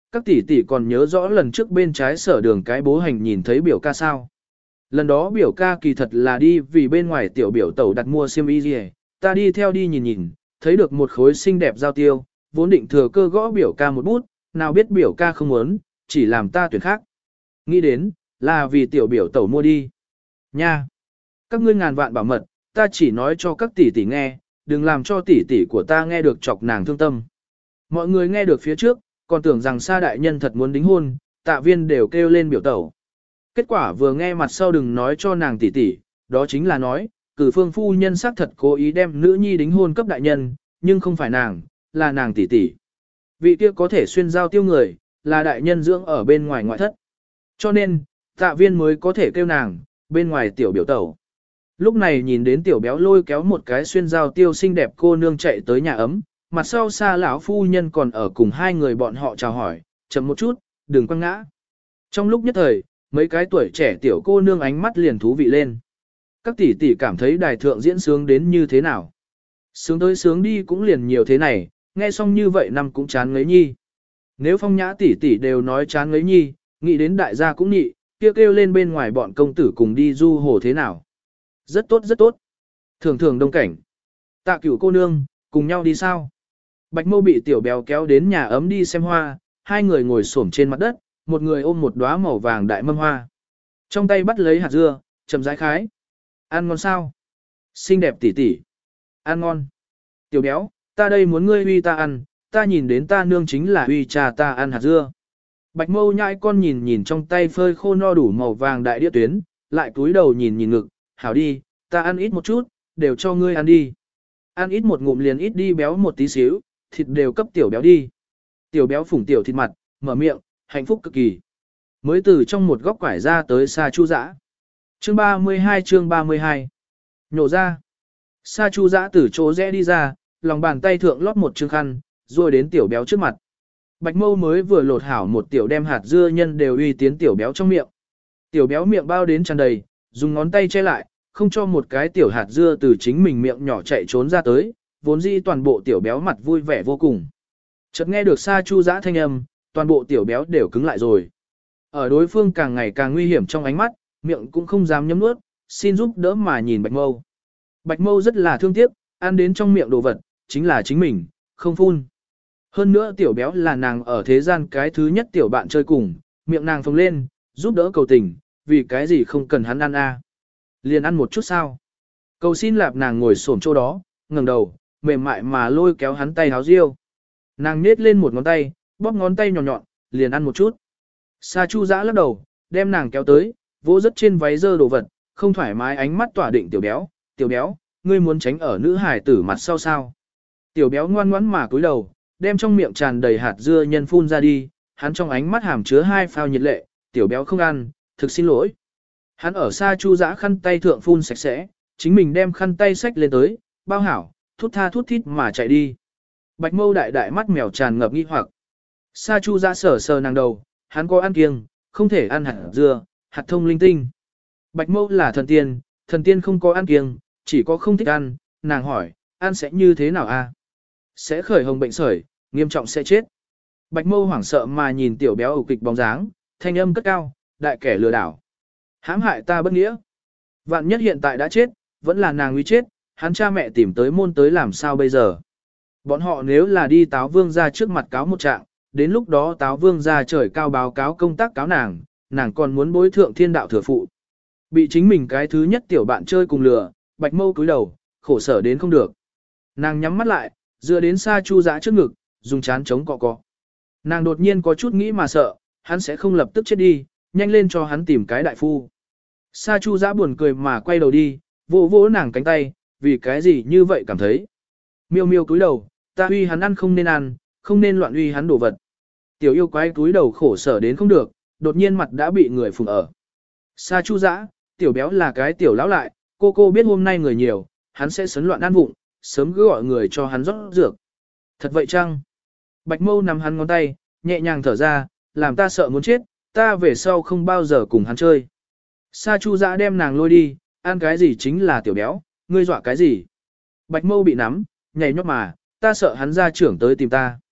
các tỷ tỷ còn nhớ rõ lần trước bên trái sở đường cái bố hành nhìn thấy biểu ca sao. Lần đó biểu ca kỳ thật là đi vì bên ngoài tiểu biểu tẩu đặt mua xiêm y gì, ta đi theo đi nhìn nhìn, thấy được một khối xinh đẹp giao tiêu, vốn định thừa cơ gõ biểu ca một bút, nào biết biểu ca không muốn, chỉ làm ta tuyển khác. Nghĩ đến, là vì tiểu biểu tẩu mua đi. Nha! Các ngươi ngàn vạn bảo mật, ta chỉ nói cho các tỷ tỷ nghe, đừng làm cho tỷ tỷ của ta nghe được chọc nàng thương tâm. Mọi người nghe được phía trước, còn tưởng rằng Sa đại nhân thật muốn đính hôn, Tạ Viên đều kêu lên biểu tẩu. Kết quả vừa nghe mặt sau đừng nói cho nàng tỷ tỷ, đó chính là nói, Cử Phương phu nhân xác thật cố ý đem nữ nhi đính hôn cấp đại nhân, nhưng không phải nàng, là nàng tỷ tỷ. Vị kia có thể xuyên giao tiêu người, là đại nhân dưỡng ở bên ngoài ngoại thất. Cho nên, Tạ Viên mới có thể kêu nàng, bên ngoài tiểu biểu tẩu. Lúc này nhìn đến tiểu béo lôi kéo một cái xuyên giao tiêu xinh đẹp cô nương chạy tới nhà ấm, mặt sau Sa lão phu nhân còn ở cùng hai người bọn họ chào hỏi, chậm một chút, đừng quăng ngã. Trong lúc nhất thời, mấy cái tuổi trẻ tiểu cô nương ánh mắt liền thú vị lên. Các tỷ tỷ cảm thấy đài thượng diễn sướng đến như thế nào. Sướng tới sướng đi cũng liền nhiều thế này, nghe xong như vậy năm cũng chán ngấy nhi. Nếu Phong Nhã tỷ tỷ đều nói chán ngấy nhi, nghĩ đến đại gia cũng nhị, kêu lên bên ngoài bọn công tử cùng đi du hồ thế nào. Rất tốt rất tốt. Thường thường đông cảnh. Tạ Cửu cô nương, cùng nhau đi sao? Bạch Mâu bị tiểu béo kéo đến nhà ấm đi xem hoa, hai người ngồi xổm trên mặt đất, một người ôm một đóa màu vàng đại mâm hoa. Trong tay bắt lấy hạt dưa, chậm rãi khái. Ăn ngon sao? Xinh đẹp tỉ tỉ. Ăn ngon. Tiểu béo, ta đây muốn ngươi uy ta ăn, ta nhìn đến ta nương chính là uy trà ta ăn hạt dưa. Bạch Mâu nhãi con nhìn nhìn trong tay phơi khô no đủ màu vàng đại đĩa tuyến, lại cúi đầu nhìn nhìn ngực, hảo đi, ta ăn ít một chút, đều cho ngươi ăn đi. Ăn ít một ngụm liền ít đi béo một tí xíu, thịt đều cấp tiểu béo đi. Tiểu béo phủng tiểu thịt mặt, mở miệng, hạnh phúc cực kỳ. Mới từ trong một góc quải ra tới Sa Chu Dã. Chương 32 Nhổ ra. Sa Chu Dã từ chỗ rẽ đi ra, lòng bàn tay thượng lót một chương khăn, rồi đến tiểu béo trước mặt. Bạch Mâu mới vừa lột hảo một tiểu đem hạt dưa nhân đều uy tiến tiểu béo trong miệng. Tiểu béo miệng bao đến tràn đầy, dùng ngón tay che lại, không cho một cái tiểu hạt dưa từ chính mình miệng nhỏ chạy trốn ra tới, vốn dĩ toàn bộ tiểu béo mặt vui vẻ vô cùng. Chợt nghe được Sa Chu Dã thanh âm, toàn bộ tiểu béo đều cứng lại rồi. Ở đối phương càng ngày càng nguy hiểm trong ánh mắt, miệng cũng không dám nhấm nuốt, xin giúp đỡ mà nhìn Bạch Mâu. Bạch Mâu rất là thương tiếc, ăn đến trong miệng đồ vật, chính là chính mình, không phun. Hơn nữa tiểu béo là nàng ở thế gian cái thứ nhất tiểu bạn chơi cùng, miệng nàng phồng lên, giúp đỡ cầu tình, vì cái gì không cần hắn ăn a? Liền ăn một chút sao? Cầu xin lạp nàng ngồi xổm chỗ đó, ngẩng đầu, mềm mại mà lôi kéo hắn tay háo riêu. Nàng nết lên một ngón tay, bóp ngón tay nhọn nhọn, liền ăn một chút. Sa Chu Dã lắc đầu, đem nàng kéo tới, vỗ rất trên váy dơ đồ vật, không thoải mái ánh mắt tỏa định tiểu béo, ngươi muốn tránh ở nữ hải tử mặt sau sao? Tiểu béo ngoan ngoãn mà cúi đầu, đem trong miệng tràn đầy hạt dưa nhân phun ra đi, hắn trong ánh mắt hàm chứa hai phao nhiệt lệ, tiểu béo không ăn, thực xin lỗi. Hắn ở Sa Chu Dã khăn tay thượng phun sạch sẽ, chính mình đem khăn tay xách lên tới, bao hảo, thút tha thút thít mà chạy đi. Bạch Mâu đại đại mắt mèo tràn ngập nghi hoặc. Sa Chu Dã sờ sờ nàng đầu, hắn có ăn kiêng, không thể ăn hạt dưa, hạt thông linh tinh. Bạch Mâu là thần tiên không có ăn kiêng, chỉ có không thích ăn, nàng hỏi, ăn sẽ như thế nào a? Sẽ khởi hồng bệnh sởi, nghiêm trọng sẽ chết. Bạch Mâu hoảng sợ mà nhìn tiểu béo ủ kịch bóng dáng, thanh âm cất cao, đại kẻ lừa đảo. Hãm hại ta bất nghĩa. Vạn nhất hiện tại đã chết, vẫn là nàng nguy chết, hắn cha mẹ tìm tới môn tới làm sao bây giờ. Bọn họ nếu là đi Táo Vương ra trước mặt cáo một trạng, đến lúc đó Táo Vương ra trời cao báo cáo công tác cáo nàng còn muốn bối thượng thiên đạo thừa phụ. Bị chính mình cái thứ nhất tiểu bạn chơi cùng lừa, Bạch Mâu cúi đầu, khổ sở đến không được. Nàng nhắm mắt lại, dựa đến Sa Chu Dã trước ngực, dùng chán chống cọ cọ. Nàng đột nhiên có chút nghĩ mà sợ, hắn sẽ không lập tức chết đi, nhanh lên cho hắn tìm cái đại phu. Sa Chu Dã buồn cười mà quay đầu đi, vỗ vỗ nàng cánh tay, vì cái gì như vậy cảm thấy. Miêu miêu cúi đầu, ta uy hắn ăn, không nên loạn uy hắn đồ vật. Tiểu yêu quái cúi đầu khổ sở đến không được, đột nhiên mặt đã bị người phùng ở. Sa Chu Dã, tiểu béo là cái tiểu lão lại, cô biết hôm nay người nhiều, hắn sẽ sấn loạn ăn vụng, sớm cứ gọi người cho hắn rót dược. Thật vậy chăng? Bạch Mâu nắm hắn ngón tay, nhẹ nhàng thở ra, làm ta sợ muốn chết, ta về sau không bao giờ cùng hắn chơi. Sa Chu Dã đem nàng lôi đi, ăn cái gì chính là tiểu béo, ngươi dọa cái gì? Bạch Mâu bị nắm, nhảy nhót mà, ta sợ hắn ra trưởng tới tìm ta.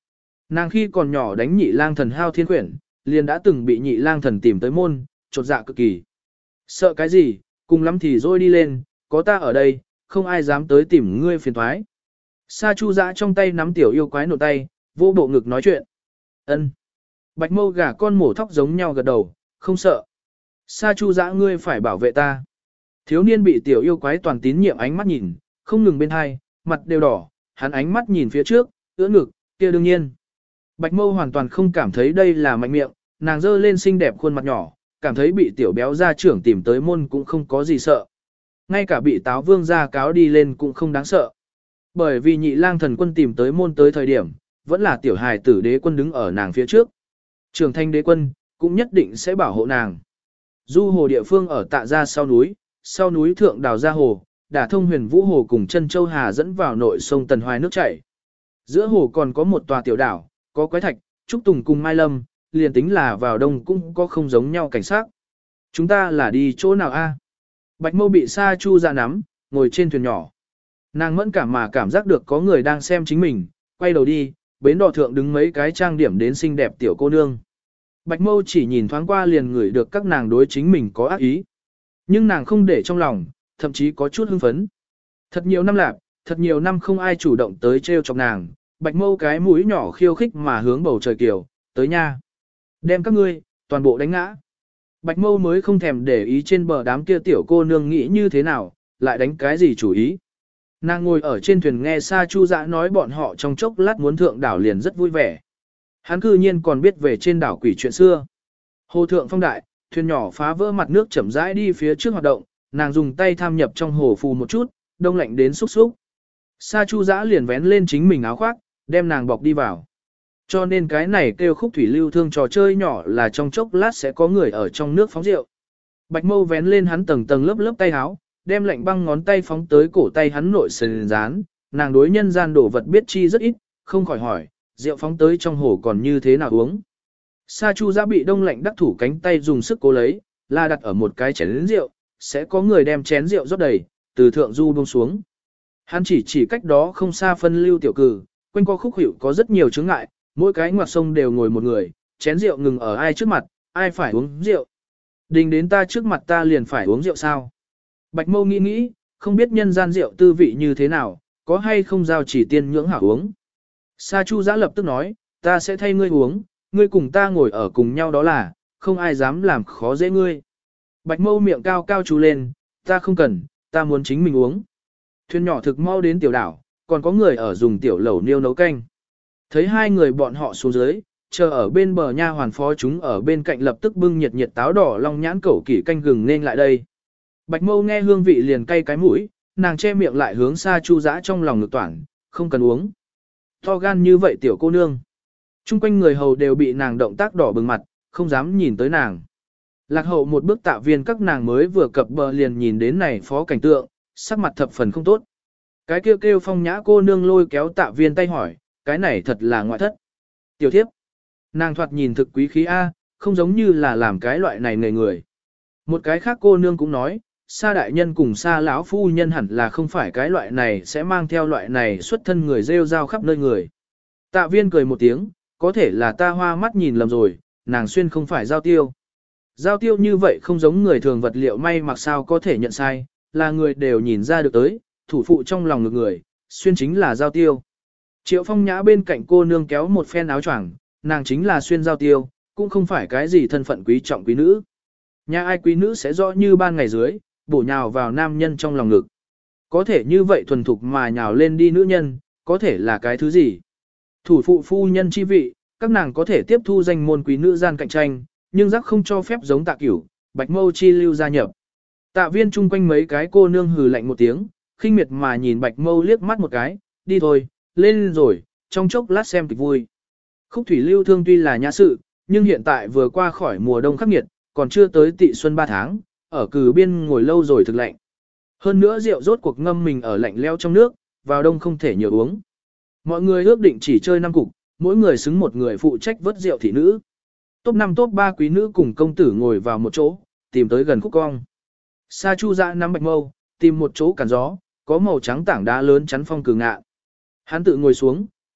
Nàng khi còn nhỏ đánh nhị lang thần hao thiên quyển, liền đã từng bị nhị lang thần tìm tới môn, chột dạ cực kỳ. Sợ cái gì, cùng lắm thì rồi đi lên, có ta ở đây, không ai dám tới tìm ngươi phiền thoái. Sa Chu Dã trong tay nắm tiểu yêu quái nộn tay, vô bộ ngực nói chuyện. Ân. Bạch Mâu gà con mổ thóc giống nhau gật đầu, không sợ. Sa Chu Dã ngươi phải bảo vệ ta. Thiếu niên bị tiểu yêu quái toàn tín nhiệm ánh mắt nhìn, không ngừng bên hai, mặt đều đỏ, hắn ánh mắt nhìn phía trước, ưỡn ngực, kia đương nhiên. Bạch Mâu hoàn toàn không cảm thấy đây là mạnh miệng, nàng dơ lên xinh đẹp khuôn mặt nhỏ, cảm thấy bị tiểu béo gia trưởng tìm tới môn cũng không có gì sợ. Ngay cả bị táo vương gia cáo đi lên cũng không đáng sợ. Bởi vì nhị lang thần quân tìm tới môn tới thời điểm, vẫn là tiểu hài tử đế quân đứng ở nàng phía trước. Trường thanh đế quân, cũng nhất định sẽ bảo hộ nàng. Du hồ địa phương ở tạ gia sau núi thượng đào ra hồ, đả thông huyền vũ hồ cùng chân châu hà dẫn vào nội sông Tần Hoài nước chảy. Giữa hồ còn có một tòa tiểu đảo, có quái thạch, trúc tùng cùng mai lâm, liền tính là vào đông cũng có không giống nhau cảnh sát. Chúng ta là đi chỗ nào a? Bạch Mâu bị Sa Chu Dã nắm, ngồi trên thuyền nhỏ. Nàng mẫn cảm mà cảm giác được có người đang xem chính mình, quay đầu đi, bến đò thượng đứng mấy cái trang điểm đến xinh đẹp tiểu cô nương. Bạch Mâu chỉ nhìn thoáng qua liền ngửi được các nàng đối chính mình có ác ý. Nhưng nàng không để trong lòng, thậm chí có chút hưng phấn. Thật nhiều năm lạc, thật nhiều năm không ai chủ động tới trêu chọc nàng, Bạch Mâu cái mũi nhỏ khiêu khích mà hướng bầu trời kiều, tới nha. Đem các ngươi, toàn bộ đánh ngã. Bạch Mâu mới không thèm để ý trên bờ đám kia tiểu cô nương nghĩ như thế nào, lại đánh cái gì chủ ý. Nàng ngồi ở trên thuyền nghe Sa Chu Dã nói bọn họ trong chốc lát muốn thượng đảo liền rất vui vẻ. Hắn cư nhiên còn biết về trên đảo quỷ chuyện xưa. Hồ thượng phong đại, thuyền nhỏ phá vỡ mặt nước chậm rãi đi phía trước hoạt động, nàng dùng tay tham nhập trong hồ phù một chút, đông lạnh đến xúc xúc. Sa Chu Dã liền vén lên chính mình áo khoác, đem nàng bọc đi vào. Cho nên cái này kêu khúc thủy lưu thương trò chơi nhỏ là trong chốc lát sẽ có người ở trong nước phóng rượu. Bạch Mâu vén lên hắn tầng tầng lớp lớp tay áo, đem lạnh băng ngón tay phóng tới cổ tay hắn nội sườn dán, nàng đối nhân gian đổ vật biết chi rất ít, không khỏi hỏi, rượu phóng tới trong hồ còn như thế nào uống. Sa Chu Dã bị đông lạnh đắc thủ cánh tay dùng sức cố lấy, là đặt ở một cái chén rượu, sẽ có người đem chén rượu rót đầy, từ thượng du buông xuống. Hắn chỉ cách đó không xa phân lưu tiểu cử, quanh co khúc hiệu có rất nhiều chướng ngại, mỗi cái ngoặt sông đều ngồi một người, chén rượu ngừng ở ai trước mặt, ai phải uống rượu. Đình đến ta trước mặt ta liền phải uống rượu sao? Bạch Mâu nghĩ, không biết nhân gian rượu tư vị như thế nào, có hay không giao chỉ tiên nhưỡng hảo uống. Sa Chu Dã lập tức nói, ta sẽ thay ngươi uống, ngươi cùng ta ngồi ở cùng nhau đó là, không ai dám làm khó dễ ngươi. Bạch Mâu miệng cao cao chú lên, ta không cần, ta muốn chính mình uống. Thuyền nhỏ thực mau đến tiểu đảo, còn có người ở dùng tiểu lẩu niêu nấu canh. Thấy hai người bọn họ xuống dưới, chờ ở bên bờ nha hoàn phó chúng ở bên cạnh lập tức bưng nhiệt nhiệt táo đỏ long nhãn cẩu kỷ canh gừng nên lại đây. Bạch Mâu nghe hương vị liền cay cái mũi, nàng che miệng lại hướng Sa Chu Dã trong lòng ngực toản, không cần uống. To gan như vậy tiểu cô nương. Trung quanh người hầu đều bị nàng động tác đỏ bừng mặt, không dám nhìn tới nàng. Lạc hậu một bước Tạ Viên các nàng mới vừa cập bờ liền nhìn đến này phó cảnh tượng, sắc mặt thập phần không tốt. Cái kêu phong nhã cô nương lôi kéo Tạ Viên tay hỏi, cái này thật là ngoại thất. Tiểu thiếp. Nàng thoạt nhìn thực quý khí A, không giống như là làm cái loại này người. Một cái khác cô nương cũng nói, Sa đại nhân cùng Sa lão phu nhân hẳn là không phải cái loại này sẽ mang theo loại này xuất thân người rêu rao khắp nơi người. Tạ Viên cười một tiếng, có thể là ta hoa mắt nhìn lầm rồi, nàng xuyên không phải Giao Tiêu. Giao Tiêu như vậy không giống người thường vật liệu may mặc sao có thể nhận sai, là người đều nhìn ra được tới, thủ phụ trong lòng ngực người, xuyên chính là Giao Tiêu. Triệu Phong Nhã bên cạnh cô nương kéo một phen áo choàng, nàng chính là xuyên Giao Tiêu, cũng không phải cái gì thân phận quý trọng quý nữ. Nhà ai quý nữ sẽ rõ như ban ngày dưới, bổ nhào vào nam nhân trong lòng ngực. Có thể như vậy thuần thục mà nhào lên đi nữ nhân, có thể là cái thứ gì? Thủ phụ phu nhân chi vị, các nàng có thể tiếp thu danh môn quý nữ gian cạnh tranh, nhưng giác không cho phép giống Tạ Cửu, Bạch Mâu chi lưu gia nhập. Tạ Viên chung quanh mấy cái cô nương hừ lạnh một tiếng, khinh miệt mà nhìn Bạch Mâu liếc mắt một cái, đi thôi, lên rồi, trong chốc lát xem kịch vui. Khúc thủy lưu thương tuy là nhã sự, nhưng hiện tại vừa qua khỏi mùa đông khắc nghiệt, còn chưa tới tị xuân 3 tháng, ở cử biên ngồi lâu rồi thực lạnh. Hơn nữa rượu rốt cuộc ngâm mình ở lạnh leo trong nước, vào đông không thể nhiều uống. Mọi người ước định chỉ chơi 5 cục, mỗi người xứng một người phụ trách vớt rượu thị nữ. Top 5 top 3 quý nữ cùng công tử ngồi vào một chỗ, tìm tới gần khúc cong. Sa Chu Dã nắm Bạch Mâu, tìm một chỗ cản gió, có màu trắng tảng đá lớn chắn phong cử ngạ. Hắn tự ngồi xuống,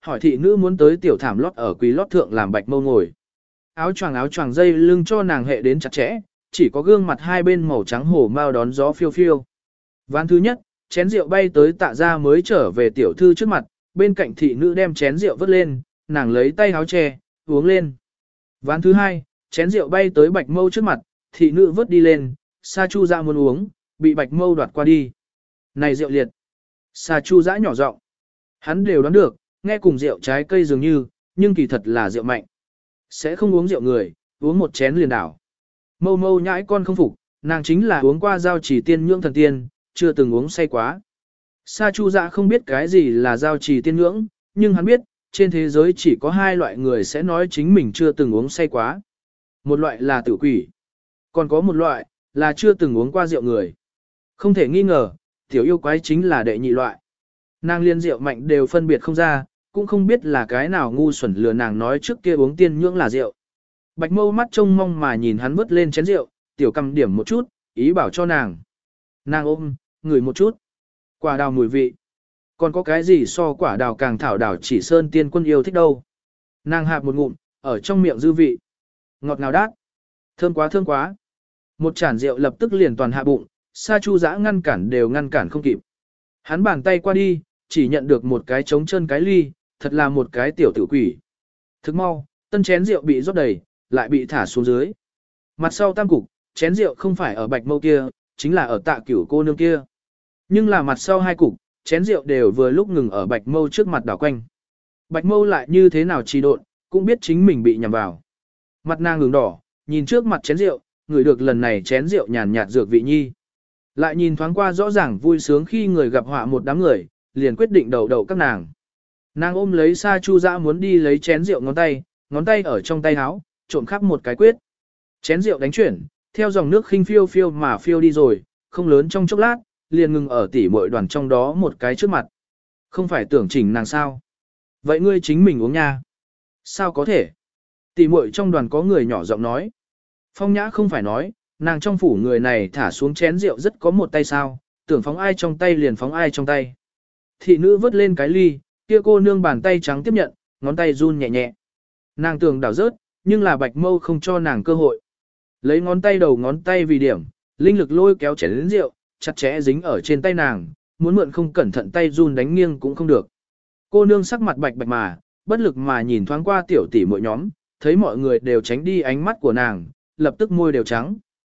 hỏi thị nữ muốn tới tiểu thảm lót ở quý lót thượng làm Bạch Mâu ngồi. Áo choàng dây lưng cho nàng hệ đến chặt chẽ, chỉ có gương mặt hai bên màu trắng hổ mao đón gió phiêu phiêu. Ván thứ nhất, chén rượu bay tới Tạ gia mới trở về tiểu thư trước mặt, bên cạnh thị nữ đem chén rượu vớt lên, nàng lấy tay áo che, uống lên. Ván thứ hai, chén rượu bay tới Bạch Mâu trước mặt, thị nữ vớt đi lên, Sa Chu Dã muốn uống, bị Bạch Mâu đoạt qua đi. Này rượu liệt. Sa Chu Dã nhỏ giọng. Hắn đều đoán được, nghe cùng rượu trái cây dường như, nhưng kỳ thật là rượu mạnh. Sẽ không uống rượu người, uống một chén liền đảo. Mâu Mâu nhãi con không phục, nàng chính là uống qua giao trì tiên nhưỡng thần tiên, chưa từng uống say quá. Sa Chu Dã không biết cái gì là giao trì tiên nhưỡng, nhưng hắn biết, trên thế giới chỉ có hai loại người sẽ nói chính mình chưa từng uống say quá. Một loại là tử quỷ, còn có một loại là chưa từng uống qua rượu người. Không thể nghi ngờ, tiểu yêu quái chính là đệ nhị loại. Nàng liên rượu mạnh đều phân biệt không ra, cũng không biết là cái nào ngu xuẩn lừa nàng nói trước kia uống tiên nhưỡng là rượu. Bạch Mâu mắt trông mong mà nhìn hắn vớt lên chén rượu, tiểu cầm điểm một chút, ý bảo cho nàng. Nàng ôm, ngửi một chút. Quả đào mùi vị. Còn có cái gì so quả đào càng thảo đảo chỉ sơn tiên quân yêu thích đâu. Nàng hạp một ngụm, ở trong miệng dư vị. Ngọt ngào đát. Thơm quá thơm quá. Một chản rượu lập tức liền toàn hạ bụng, Sa Chu Dã ngăn cản đều ngăn cản không kịp. Hắn bàn tay qua đi, chỉ nhận được một cái trống chân cái ly, thật là một cái tiểu tử quỷ. Thức mau, tân chén rượu bị rót đầy, lại bị thả xuống dưới. Mặt sau tam cục, chén rượu không phải ở Bạch Mâu kia, chính là ở Tạ Cửu cô nương kia. Nhưng là mặt sau hai cục, chén rượu đều vừa lúc ngừng ở Bạch Mâu trước mặt đảo quanh. Bạch Mâu lại như thế nào trì độn, cũng biết chính mình bị nhầm vào. Mặt nàng ửng đỏ, nhìn trước mặt chén rượu, ngửi được lần này chén rượu nhàn nhạt dược vị nhi. Lại nhìn thoáng qua rõ ràng vui sướng khi người gặp họa một đám người, liền quyết định đầu các nàng. Nàng ôm lấy Sa Chu Dã muốn đi lấy chén rượu ngón tay ở trong tay áo, trộm khắp một cái quyết. Chén rượu đánh chuyển, theo dòng nước khinh phiêu phiêu mà phiêu đi rồi, không lớn trong chốc lát, liền ngừng ở tỉ muội đoàn trong đó một cái trước mặt. Không phải tưởng chỉnh nàng sao? Vậy ngươi chính mình uống nha. Sao có thể? Tỉ muội trong đoàn có người nhỏ giọng nói. Phong Nhã không phải nói, nàng trong phủ người này thả xuống chén rượu rất có một tay sao, tưởng phóng ai trong tay liền phóng ai trong tay. Thị nữ vớt lên cái ly, kia cô nương bàn tay trắng tiếp nhận, ngón tay run nhẹ nhẹ. Nàng tưởng đảo rớt, nhưng là Bạch Mâu không cho nàng cơ hội. Lấy ngón tay đầu ngón tay vì điểm, linh lực lôi kéo chén đến rượu, chặt chẽ dính ở trên tay nàng, muốn mượn không cẩn thận tay run đánh nghiêng cũng không được. Cô nương sắc mặt bạch bạch mà, bất lực mà nhìn thoáng qua tiểu tỷ muội nhóm, thấy mọi người đều tránh đi ánh mắt của nàng, lập tức môi đều trắng.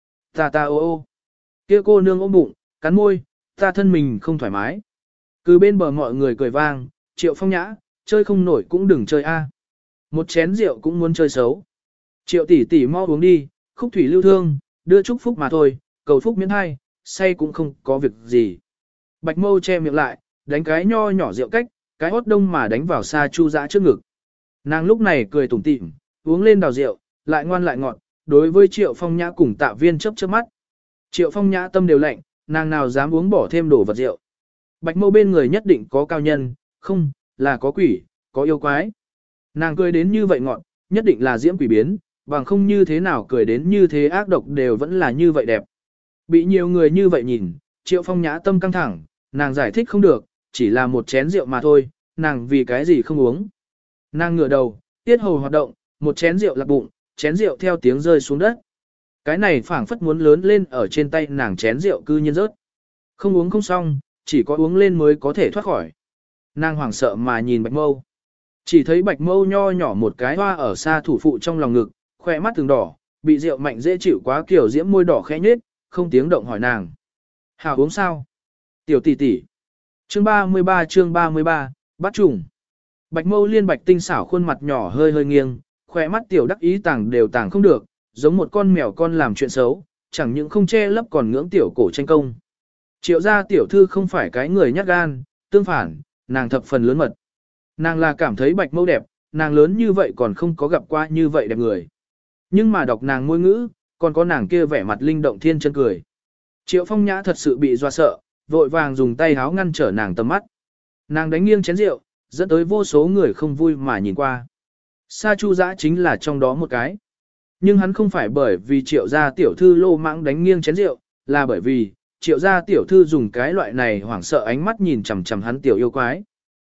Ta ô ô. Kia cô nương ôm bụng, cắn môi, ta thân mình không thoải mái. Cứ bên bờ mọi người cười vang, Triệu Phong Nhã, chơi không nổi cũng đừng chơi a. Một chén rượu cũng muốn chơi xấu. Triệu tỷ tỷ mau uống đi, khúc thủy lưu thương, đưa chúc phúc mà thôi, cầu phúc miễn hai, say cũng không có việc gì. Bạch Mâu che miệng lại, đánh cái nho nhỏ rượu cách, cái hốt đông mà đánh vào Sa Chu Dã trước ngực. Nàng lúc này cười tủm tỉm, uống lên đào rượu, lại ngoan lại ngọt, đối với Triệu Phong Nhã cùng Tạ Viên chớp chớp mắt. Triệu Phong Nhã tâm đều lạnh, nàng nào dám uống bỏ thêm đổ vật rượu. Bạch Mâu bên người nhất định có cao nhân, không, là có quỷ, có yêu quái. Nàng cười đến như vậy ngọt, nhất định là diễm quỷ biến, bằng không như thế nào cười đến như thế ác độc đều vẫn là như vậy đẹp. Bị nhiều người như vậy nhìn, Triệu Phong Nhã tâm căng thẳng, nàng giải thích không được, chỉ là một chén rượu mà thôi, nàng vì cái gì không uống. Nàng ngửa đầu, tiết hầu hoạt động, một chén rượu lạc bụng, chén rượu theo tiếng rơi xuống đất. Cái này phảng phất muốn lớn lên ở trên tay nàng chén rượu cư nhiên rớt. Không uống không xong, chỉ có uống lên mới có thể thoát khỏi. Nàng hoảng sợ mà nhìn Bạch Mâu. Chỉ thấy Bạch Mâu nho nhỏ một cái hoa ở xa thủ phụ trong lòng ngực, khỏe mắt từng đỏ, bị rượu mạnh dễ chịu quá kiểu diễm môi đỏ khẽ nhếch, không tiếng động hỏi nàng. Hảo uống sao? Tiểu tỷ tỷ. Chương 33, bắt trùng. Bạch Mâu liên bạch tinh xảo khuôn mặt nhỏ hơi hơi nghiêng, khỏe mắt tiểu đắc ý tàng đều tàng không được, giống một con mèo con làm chuyện xấu, chẳng những không che lấp còn ngưỡng tiểu cổ tranh công. Triệu gia tiểu thư không phải cái người nhát gan, tương phản, nàng thập phần lớn mật. Nàng là cảm thấy Bạch Mâu đẹp, nàng lớn như vậy còn không có gặp qua như vậy đẹp người. Nhưng mà đọc nàng ngôn ngữ, còn có nàng kia vẻ mặt linh động thiên chân cười. Triệu Phong Nhã thật sự bị dọa sợ, vội vàng dùng tay háo ngăn trở nàng tầm mắt. Nàng đánh nghiêng chén rượu, dẫn tới vô số người không vui mà nhìn qua. Sa Chu Dã chính là trong đó một cái. Nhưng hắn không phải bởi vì Triệu gia tiểu thư lô mãng đánh nghiêng chén rượu, là bởi vì Triệu gia tiểu thư dùng cái loại này hoảng sợ ánh mắt nhìn chằm chằm hắn tiểu yêu quái.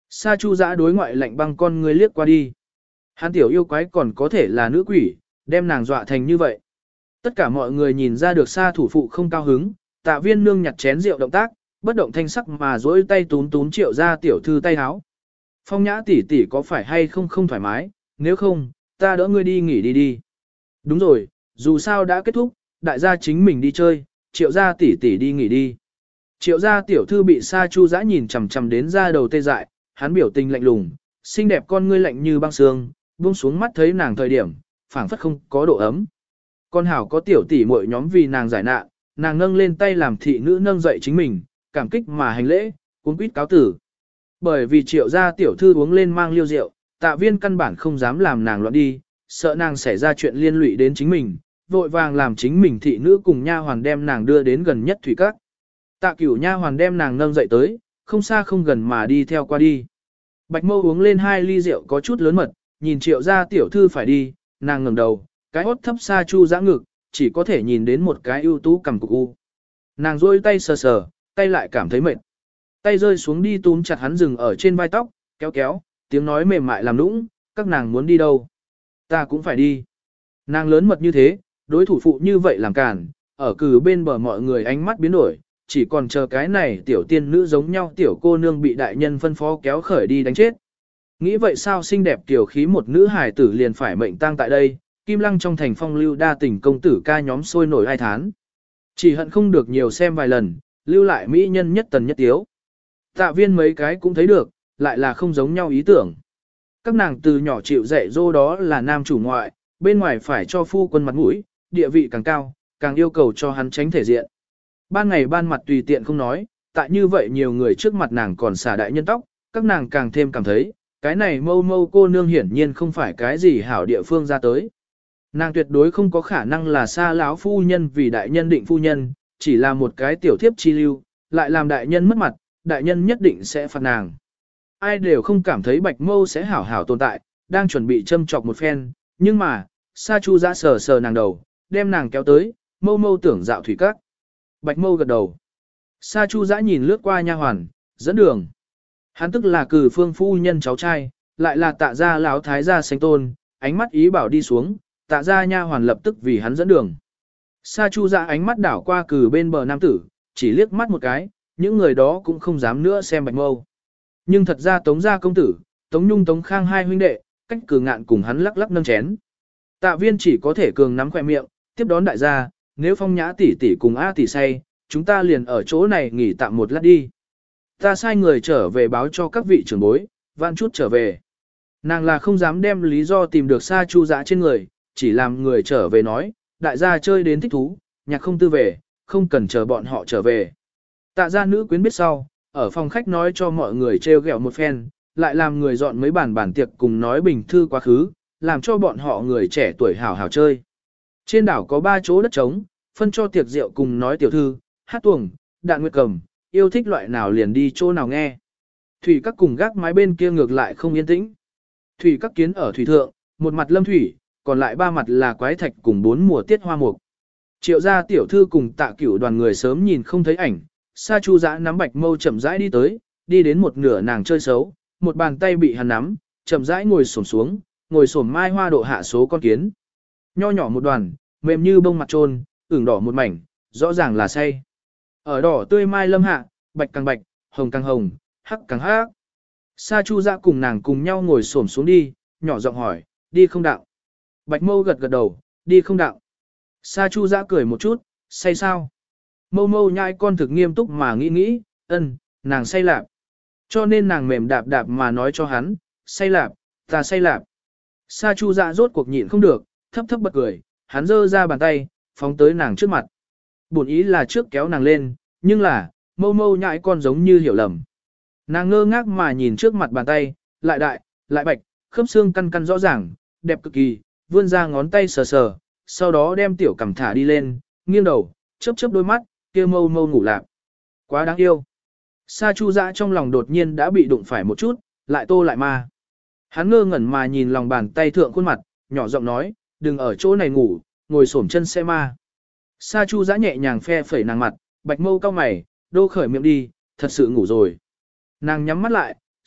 Sa Chu Dã đối ngoại lạnh băng con người liếc qua đi. Hắn tiểu yêu quái còn có thể là nữ quỷ, đem nàng dọa thành như vậy. Tất cả mọi người nhìn ra được Sa thủ phụ không cao hứng, Tạ Viên nương nhặt chén rượu động tác, bất động thanh sắc mà duỗi tay túm túm Triệu gia tiểu thư tay háo. Phong Nhã tỷ tỷ có phải hay không thoải mái, nếu không, ta đỡ ngươi đi nghỉ đi. Đúng rồi, dù sao đã kết thúc, đại gia chính mình đi chơi, Triệu gia tỷ tỷ đi nghỉ đi. Triệu gia tiểu thư bị Sa Chu Dã nhìn chằm chằm đến ra đầu tê dại, hắn biểu tình lạnh lùng, xinh đẹp con ngươi lạnh như băng xương, buông xuống mắt thấy nàng thời điểm, phảng phất không có độ ấm. Con hảo có tiểu tỷ muội nhóm vì nàng giải nạn, nàng nâng lên tay làm thị nữ nâng dậy chính mình, cảm kích mà hành lễ, cuống quýt cáo tử. Bởi vì Triệu gia tiểu thư uống lên mang liêu rượu, Tạ Viên căn bản không dám làm nàng loạn đi, sợ nàng xảy ra chuyện liên lụy đến chính mình, vội vàng làm chính mình thị nữ cùng nha hoàn đem nàng đưa đến gần nhất thủy các. Tạ Cửu nha hoàn đem nàng nâng dậy tới, không xa không gần mà đi theo qua đi. Bạch Mâu uống lên 2 ly rượu có chút lớn mật, nhìn Triệu gia tiểu thư phải đi, nàng ngẩng đầu, cái hốt thấp Sa Chu Dã ngực, chỉ có thể nhìn đến một cái ưu tú cầm cục u. Nàng rôi tay sờ sờ, tay lại cảm thấy mệt. Tay rơi xuống đi túm chặt hắn dừng ở trên vai tóc, kéo kéo, tiếng nói mềm mại làm nũng, các nàng muốn đi đâu? Ta cũng phải đi. Nàng lớn mật như thế, đối thủ phụ như vậy làm cản, ở cử bên bờ mọi người ánh mắt biến đổi, chỉ còn chờ cái này tiểu tiên nữ giống nhau tiểu cô nương bị đại nhân phân phó kéo khởi đi đánh chết. Nghĩ vậy sao xinh đẹp tiểu khí một nữ hài tử liền phải mệnh tang tại đây, Kim Lăng trong thành phong lưu đa tình công tử ca nhóm sôi nổi ai thán. Chỉ hận không được nhiều xem vài lần, lưu lại mỹ nhân nhất tần nhất tiếu. Tạ Viên mấy cái cũng thấy được, lại là không giống nhau ý tưởng. Các nàng từ nhỏ chịu dạy dỗ đó là nam chủ ngoại, bên ngoài phải cho phu quân mặt mũi, địa vị càng cao, càng yêu cầu cho hắn tránh thể diện. Ban ngày ban mặt tùy tiện không nói, tại như vậy nhiều người trước mặt nàng còn xả đại nhân tóc, các nàng càng thêm cảm thấy, cái này mâu mâu cô nương hiển nhiên không phải cái gì hảo địa phương ra tới. Nàng tuyệt đối không có khả năng là xa láo phu nhân vì đại nhân định phu nhân, chỉ là một cái tiểu thiếp chi lưu, lại làm đại nhân mất mặt, đại nhân nhất định sẽ phạt nàng. Ai đều không cảm thấy bạch mâu sẽ hảo hảo tồn tại, đang chuẩn bị châm chọc một phen, nhưng mà, Sa Chu Dã sờ sờ nàng đầu, đem nàng kéo tới, mâu mâu tưởng dạo thủy các. Bạch mâu gật đầu. Sa Chu Dã nhìn lướt qua nha hoàn, dẫn đường. Hắn tức là cử phương phu nhân cháu trai, lại là Tạ gia lão thái gia sánh tôn, ánh mắt ý bảo đi xuống, Tạ gia nha hoàn lập tức vì hắn dẫn đường. Sa Chu Dã ánh mắt đảo qua cử bên bờ nam tử, chỉ liếc mắt một cái, những người đó cũng không dám nữa xem bạch mâu. Nhưng thật ra Tống gia công tử, Tống Nhung Tống Khang hai huynh đệ, cách cử ngạn cùng hắn lắc lắc nâng chén. Tạ Viên chỉ có thể cường nắm khỏe miệng, tiếp đón đại gia, nếu Phong Nhã tỷ tỷ cùng A tỷ say, chúng ta liền ở chỗ này nghỉ tạm một lát đi. Ta sai người trở về báo cho các vị trưởng bối, vãn chút trở về. Nàng là không dám đem lý do tìm được Sa Chu Dã trên người, chỉ làm người trở về nói, đại gia chơi đến thích thú, nhạc không tư về, không cần chờ bọn họ trở về. Tạ gia nữ quyến biết sau, ở phòng khách nói cho mọi người trêu ghẹo một phen, lại làm người dọn mấy bàn tiệc cùng nói bình thư quá khứ, làm cho bọn họ người trẻ tuổi hảo hảo chơi. Trên đảo có 3 chỗ đất trống, phân cho tiệc rượu cùng nói tiểu thư, hát tuồng, đạn nguyệt cầm, yêu thích loại nào liền đi chỗ nào nghe. Thủy các cùng gác mái bên kia ngược lại không yên tĩnh. Thủy các kiến ở thủy thượng, một mặt lâm thủy, còn lại 3 mặt là quái thạch cùng 4 mùa tiết hoa mục. Triệu gia tiểu thư cùng Tạ Cửu đoàn người sớm nhìn không thấy ảnh, Sa Chu Dã nắm bạch mâu chậm rãi đi tới, đi đến một nửa nàng chơi xấu, một bàn tay bị hắn nắm, chậm rãi ngồi xổm xuống, ngồi xổm mai hoa độ hạ số con kiến. Nho nhỏ một đoàn, mềm như bông mặt trôn, ửng đỏ một mảnh, rõ ràng là say. Ở đỏ tươi mai lâm hạ, bạch càng bạch, hồng càng hồng, hắc càng hắc. Sa Chu Dã cùng nàng cùng nhau ngồi xổm xuống đi, nhỏ giọng hỏi, đi không đạo. Bạch mâu gật gật đầu, đi không đạo. Sa Chu Dã cười một chút, say sao? Mâu mâu nhai con thực nghiêm túc mà nghĩ, nàng say lạp. Cho nên nàng mềm đạp đạp mà nói cho hắn, say lạp, ta say lạp. Sa Chu Dã rốt cuộc nhịn không được, thấp thấp bật cười, hắn giơ ra bàn tay, phóng tới nàng trước mặt. Bổn ý là trước kéo nàng lên, nhưng là, mâu mâu nhãi con giống như hiểu lầm. Nàng ngơ ngác mà nhìn trước mặt bàn tay, lại đại, lại bạch, khớp xương căn căn rõ ràng, đẹp cực kỳ, vươn ra ngón tay sờ sờ, sau đó đem tiểu cằm thả đi lên, nghiêng đầu, chớp chớp đôi mắt, kia mâu mâu ngủ lạc. Quá đáng yêu. Sa Chu Dã trong lòng đột nhiên đã bị đụng phải một chút, lại tô lại ma. Hắn ngơ ngẩn mà nhìn lòng bàn tay thượng khuôn mặt, nhỏ giọng nói, đừng ở chỗ này ngủ, ngồi xổm chân xe ma. Sa Chu Dã nhẹ nhàng phe phẩy nàng mặt, bạch mâu cau mày, đô khởi miệng đi, thật sự ngủ rồi. Nàng nhắm mắt lại,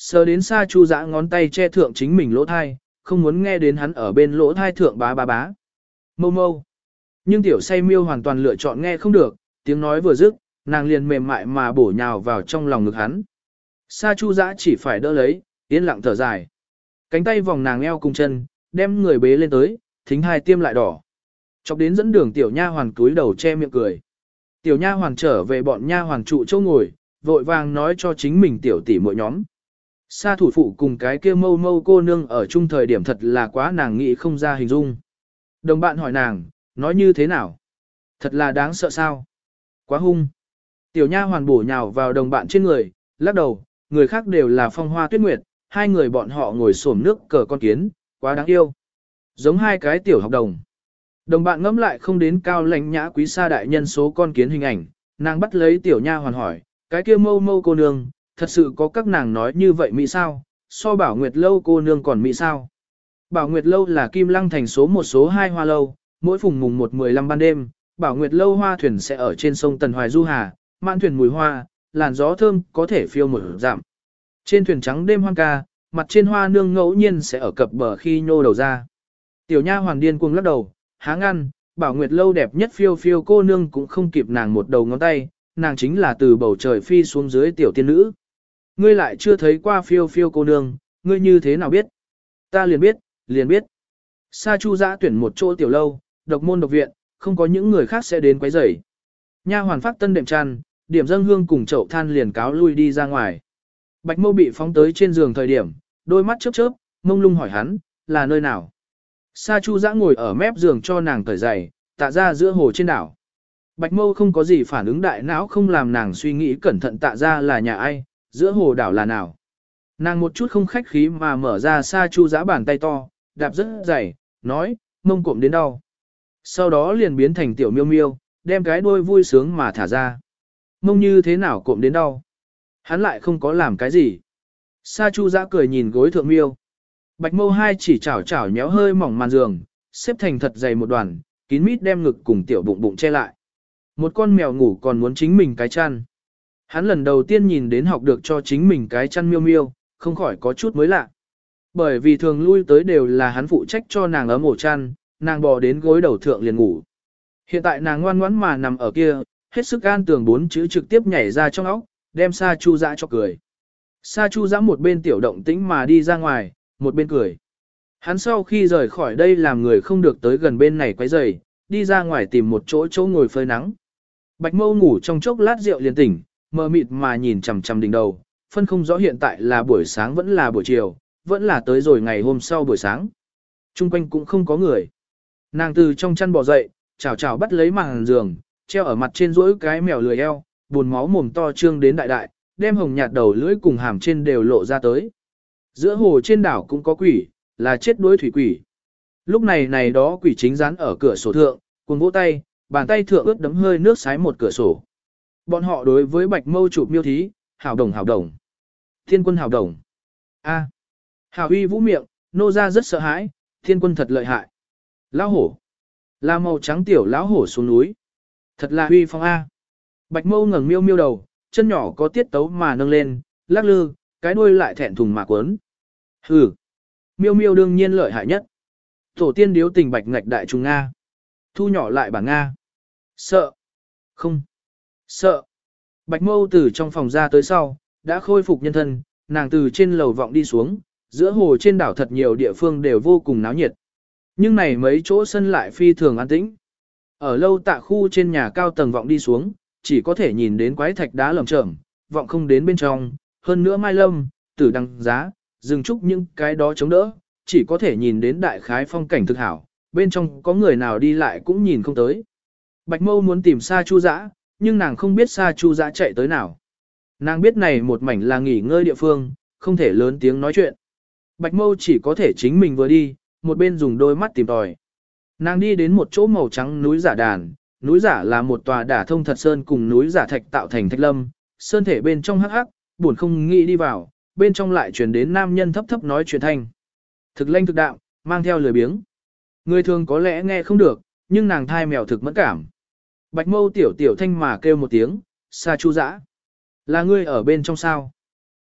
Sờ đến Sa Chu Dã ngón tay che thượng chính mình lỗ thai, không muốn nghe đến hắn ở bên lỗ thai thượng bá bá bá. Mâu mâu. Nhưng tiểu say miêu hoàn toàn lựa chọn nghe không được, tiếng nói vừa dứt, nàng liền mềm mại mà bổ nhào vào trong lòng ngực hắn. Sa Chu Dã chỉ phải đỡ lấy, yên lặng thở dài. Cánh tay vòng nàng eo cùng chân, đem người bế lên tới, thính hai tiêm lại đỏ. Chọc đến dẫn đường tiểu nha hoàn cúi đầu che miệng cười. Tiểu nha hoàn trở về bọn nha hoàn trụ chỗ ngồi, vội vàng nói cho chính mình tiểu tỷ muội nhóm. Sa thủ phụ cùng cái kia mâu mâu cô nương ở chung thời điểm thật là quá nàng nghĩ không ra hình dung. Đồng bạn hỏi nàng, nói như thế nào? Thật là đáng sợ sao? Quá hung. Tiểu nha hoàn bổ nhào vào đồng bạn trên người, lắc đầu, người khác đều là phong hoa tuyết nguyệt, hai người bọn họ ngồi xổm nước cờ con kiến, quá đáng yêu. Giống hai cái tiểu học đồng. Đồng bạn ngẫm lại không đến cao lãnh nhã quý sa đại nhân số con kiến hình ảnh, nàng bắt lấy tiểu nha hoàn hỏi, cái kia mâu mâu cô nương, thật sự có các nàng nói như vậy mỹ sao, so Bảo Nguyệt lâu cô nương còn mỹ sao. Bảo Nguyệt lâu là Kim Lăng thành số 1 số 2 hoa lâu, mỗi phùng mùng 1-15 ban đêm, Bảo Nguyệt lâu hoa thuyền sẽ ở trên sông Tần Hoài du hà, mạn thuyền mùi hoa, làn gió thơm có thể phiêu một dặm. Trên thuyền trắng đêm hoang ca, mặt trên hoa nương ngẫu nhiên sẽ ở cập bờ khi nhô đầu ra. Tiểu nha hoàn điên cuồng lắc đầu, há ngăn, Bảo Nguyệt lâu đẹp nhất phiêu phiêu cô nương cũng không kịp nàng một đầu ngón tay, nàng chính là từ bầu trời phi xuống dưới tiểu tiên nữ. Ngươi lại chưa thấy qua phiêu phiêu cô nương, ngươi như thế nào biết? Ta liền biết, liền biết. Sa Chu Dã tuyển một chỗ tiểu lâu, độc môn độc viện, không có những người khác sẽ đến quấy rầy. Nha hoàn phát tân đệm chăn, điểm dâng hương cùng chậu than liền cáo lui đi ra ngoài. Bạch Mâu bị phóng tới trên giường thời điểm, đôi mắt chớp chớp, mông lung hỏi hắn, là nơi nào? Sa Chu Dã ngồi ở mép giường cho nàng cởi giày, tạ ra giữa hồ trên đảo. Bạch Mâu không có gì phản ứng đại não không làm nàng suy nghĩ cẩn thận tạ ra là nhà ai, giữa hồ đảo là nào. Nàng một chút không khách khí mà mở ra Sa Chu Dã bàn tay to, đạp rất dày, nói, mông cộm đến đau. Sau đó liền biến thành tiểu miêu miêu, đem cái đuôi vui sướng mà thả ra. Mông như thế nào cộm đến đau. Hắn lại không có làm cái gì. Sa Chu Dã cười nhìn gối thượng miêu. Bạch Mâu hai chỉ chảo chảo nhéo hơi mỏng màn giường, xếp thành thật dày một đoàn, kín mít đem ngực cùng tiểu bụng bụng che lại. Một con mèo ngủ còn muốn chính mình cái chăn. Hắn lần đầu tiên nhìn đến học được cho chính mình cái chăn miêu miêu, không khỏi có chút mới lạ. Bởi vì thường lui tới đều là hắn phụ trách cho nàng ấm ổ chăn, nàng bò đến gối đầu thượng liền ngủ. Hiện tại nàng ngoan ngoãn mà nằm ở kia, hết sức an tường 4 chữ trực tiếp nhảy ra trong óc, đem Sa Chu Dã cho cười. Sa Chu Dã một bên tiểu động tĩnh mà đi ra ngoài, một bên cười. Hắn sau khi rời khỏi đây làm người không được tới gần bên này quấy rầy, đi ra ngoài tìm một chỗ ngồi phơi nắng. Bạch Mâu ngủ trong chốc lát rượu liền tỉnh, mờ mịt mà nhìn chằm chằm đỉnh đầu, phân không rõ hiện tại là buổi sáng vẫn là buổi chiều, vẫn là tới rồi ngày hôm sau buổi sáng. Trung quanh cũng không có người. Nàng từ trong chăn bò dậy, chảo chảo bắt lấy màn giường, treo ở mặt trên rỗi cái mèo lười eo, buồn máu mồm to trương đến đại đại, đem hồng nhạt đầu lưỡi cùng hàm trên đều lộ ra tới. Giữa hồ trên đảo cũng có quỷ, là chết đuối thủy quỷ. Lúc này này đó quỷ chính dán ở cửa sổ thượng, cùng vỗ tay, bàn tay thượng ướt đấm hơi nước sái một cửa sổ. Bọn họ đối với Bạch Mâu chụp miêu thí, hảo đồng hảo đồng. Thiên quân hảo đồng. A. Hảo uy vũ miệng, nô ra rất sợ hãi, thiên quân thật lợi hại. Lão hổ. Là màu trắng tiểu lão hổ xuống núi. Thật là uy phong A. Bạch Mâu ngẩng miêu miêu đầu, chân nhỏ có tiết tấu mà nâng lên, lắc lư, cái đuôi lại thẹn thùng mà quấn. Hừ. Miêu miêu đương nhiên lợi hại nhất. Tổ tiên điếu tình bạch ngạch đại trùng Nga. Thu nhỏ lại bản Nga. Sợ. Không. Sợ. Bạch Mâu từ trong phòng ra tới sau, đã khôi phục nhân thân, nàng từ trên lầu vọng đi xuống, giữa hồ trên đảo thật nhiều địa phương đều vô cùng náo nhiệt. Nhưng này mấy chỗ sân lại phi thường an tĩnh. Ở lâu tạ khu trên nhà cao tầng vọng đi xuống, chỉ có thể nhìn đến quái thạch đá lởm chởm, vọng không đến bên trong, hơn nữa mai lâm, tử đăng giá, rừng trúc những cái đó chống đỡ, chỉ có thể nhìn đến đại khái phong cảnh thực hảo, bên trong có người nào đi lại cũng nhìn không tới. Bạch Mâu muốn tìm Sa Chu Dã, nhưng nàng không biết Sa Chu Dã chạy tới nào. Nàng biết này một mảnh là nghỉ ngơi địa phương, không thể lớn tiếng nói chuyện. Bạch Mâu chỉ có thể chính mình vừa đi, một bên dùng đôi mắt tìm tòi. Nàng đi đến một chỗ màu trắng núi giả đàn, núi giả là một tòa đả thông thật sơn cùng núi giả thạch tạo thành thạch lâm, sơn thể bên trong hắc hắc, buồn không nghĩ đi vào, bên trong lại truyền đến nam nhân thấp thấp nói chuyện thanh. Thực lanh thực đạm, mang theo lười biếng. Người thường có lẽ nghe không được, nhưng nàng thai mèo thực mẫn cảm. Bạch Mâu tiểu tiểu thanh mà kêu một tiếng, Sa Chu Dã. Là ngươi ở bên trong sao?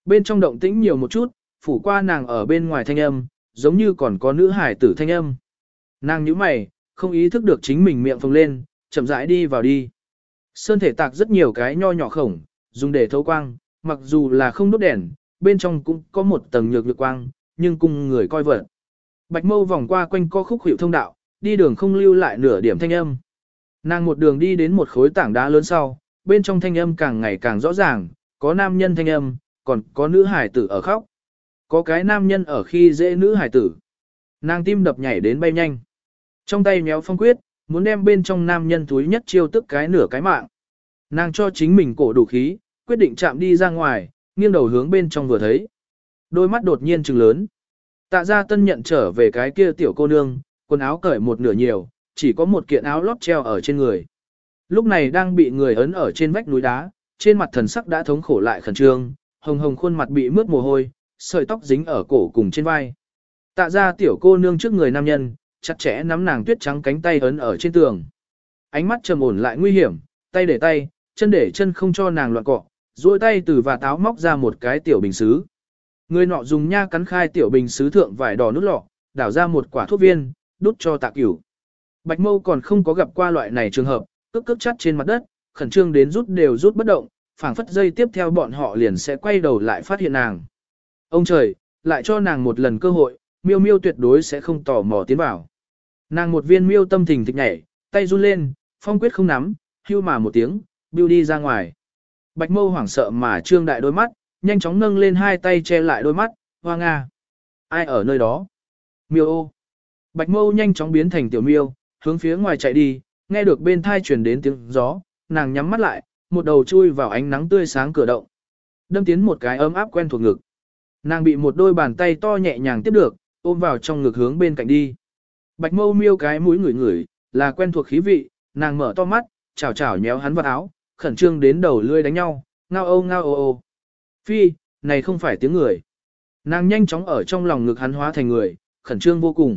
bên trong động tĩnh nhiều một chút, phủ qua nàng ở bên ngoài thanh âm, giống như còn có nữ hải tử thanh âm. Nàng nhíu mày, không ý thức được chính mình miệng phồng lên, chậm rãi đi vào đi. Sơn thể tạc rất nhiều cái nho nhỏ khổng, dùng để thấu quang, mặc dù là không đốt đèn, bên trong cũng có một tầng nhược quang, nhưng cùng người coi vật. Bạch Mâu vòng qua quanh co khúc hiệu thông đạo, đi đường không lưu lại nửa điểm thanh âm. Nàng một đường đi đến một khối tảng đá lớn sau, bên trong thanh âm càng ngày càng rõ ràng, có nam nhân thanh âm, còn có nữ hải tử ở khóc. Có cái nam nhân ở khi dễ nữ hải tử. Nàng tim đập nhảy đến bay nhanh. Trong tay méo phong quyết, muốn đem bên trong nam nhân túi nhất chiêu tức cái nửa cái mạng. Nàng cho chính mình cổ đủ khí, quyết định chạm đi ra ngoài, nghiêng đầu hướng bên trong vừa thấy. Đôi mắt đột nhiên trừng lớn. Tạ Gia Tân nhận trở về cái kia tiểu cô nương, quần áo cởi một nửa nhiều, chỉ có một kiện áo lót treo ở trên người. Lúc này đang bị người ấn ở trên vách núi đá, trên mặt thần sắc đã thống khổ lại khẩn trương, hồng hồng khuôn mặt bị mướt mồ hôi, sợi tóc dính ở cổ cùng trên vai. Tạ Gia tiểu cô nương trước người nam nhân, chặt chẽ nắm nàng tuyết trắng cánh tay ấn ở trên tường. Ánh mắt trầm ổn lại nguy hiểm, tay để tay, chân để chân không cho nàng loạn cọ, duỗi tay từ và táo móc ra một cái tiểu bình sứ. Người nọ dùng nha cắn khai tiểu bình sứ thượng vải đỏ nút lọ, đảo ra một quả thuốc viên, đút cho Tạ Cửu. Bạch Mâu còn không có gặp qua loại này trường hợp, cước cước chắt trên mặt đất, khẩn trương đến rút đều rút bất động, phảng phất giây tiếp theo bọn họ liền sẽ quay đầu lại phát hiện nàng. Ông trời, lại cho nàng một lần cơ hội, miêu miêu tuyệt đối sẽ không tò mò tiến vào. Nàng một viên miêu tâm thình thịch nhảy, tay run lên, phong quyết không nắm, hưu mà một tiếng, biêu đi ra ngoài. Bạch Mâu hoảng sợ mà trương đại đôi mắt, nhanh chóng nâng lên hai tay che lại đôi mắt, hoa nga. Ai ở nơi đó? Miêu ô. Bạch Mâu nhanh chóng biến thành tiểu miêu, hướng phía ngoài chạy đi, nghe được bên thai truyền đến tiếng gió, nàng nhắm mắt lại, một đầu chui vào ánh nắng tươi sáng cửa động. Đâm tiến một cái ấm áp quen thuộc ngực. Nàng bị một đôi bàn tay to nhẹ nhàng tiếp được, ôm vào trong ngực hướng bên cạnh đi. Bạch Mâu miêu cái mũi ngửi ngửi, là quen thuộc khí vị, nàng mở to mắt, chảo chảo nhéo hắn vào áo, khẩn trương đến đầu lưỡi đánh nhau, ngao ô ô. Phi, này không phải tiếng người. Nàng nhanh chóng ở trong lòng ngực hắn hóa thành người, khẩn trương vô cùng.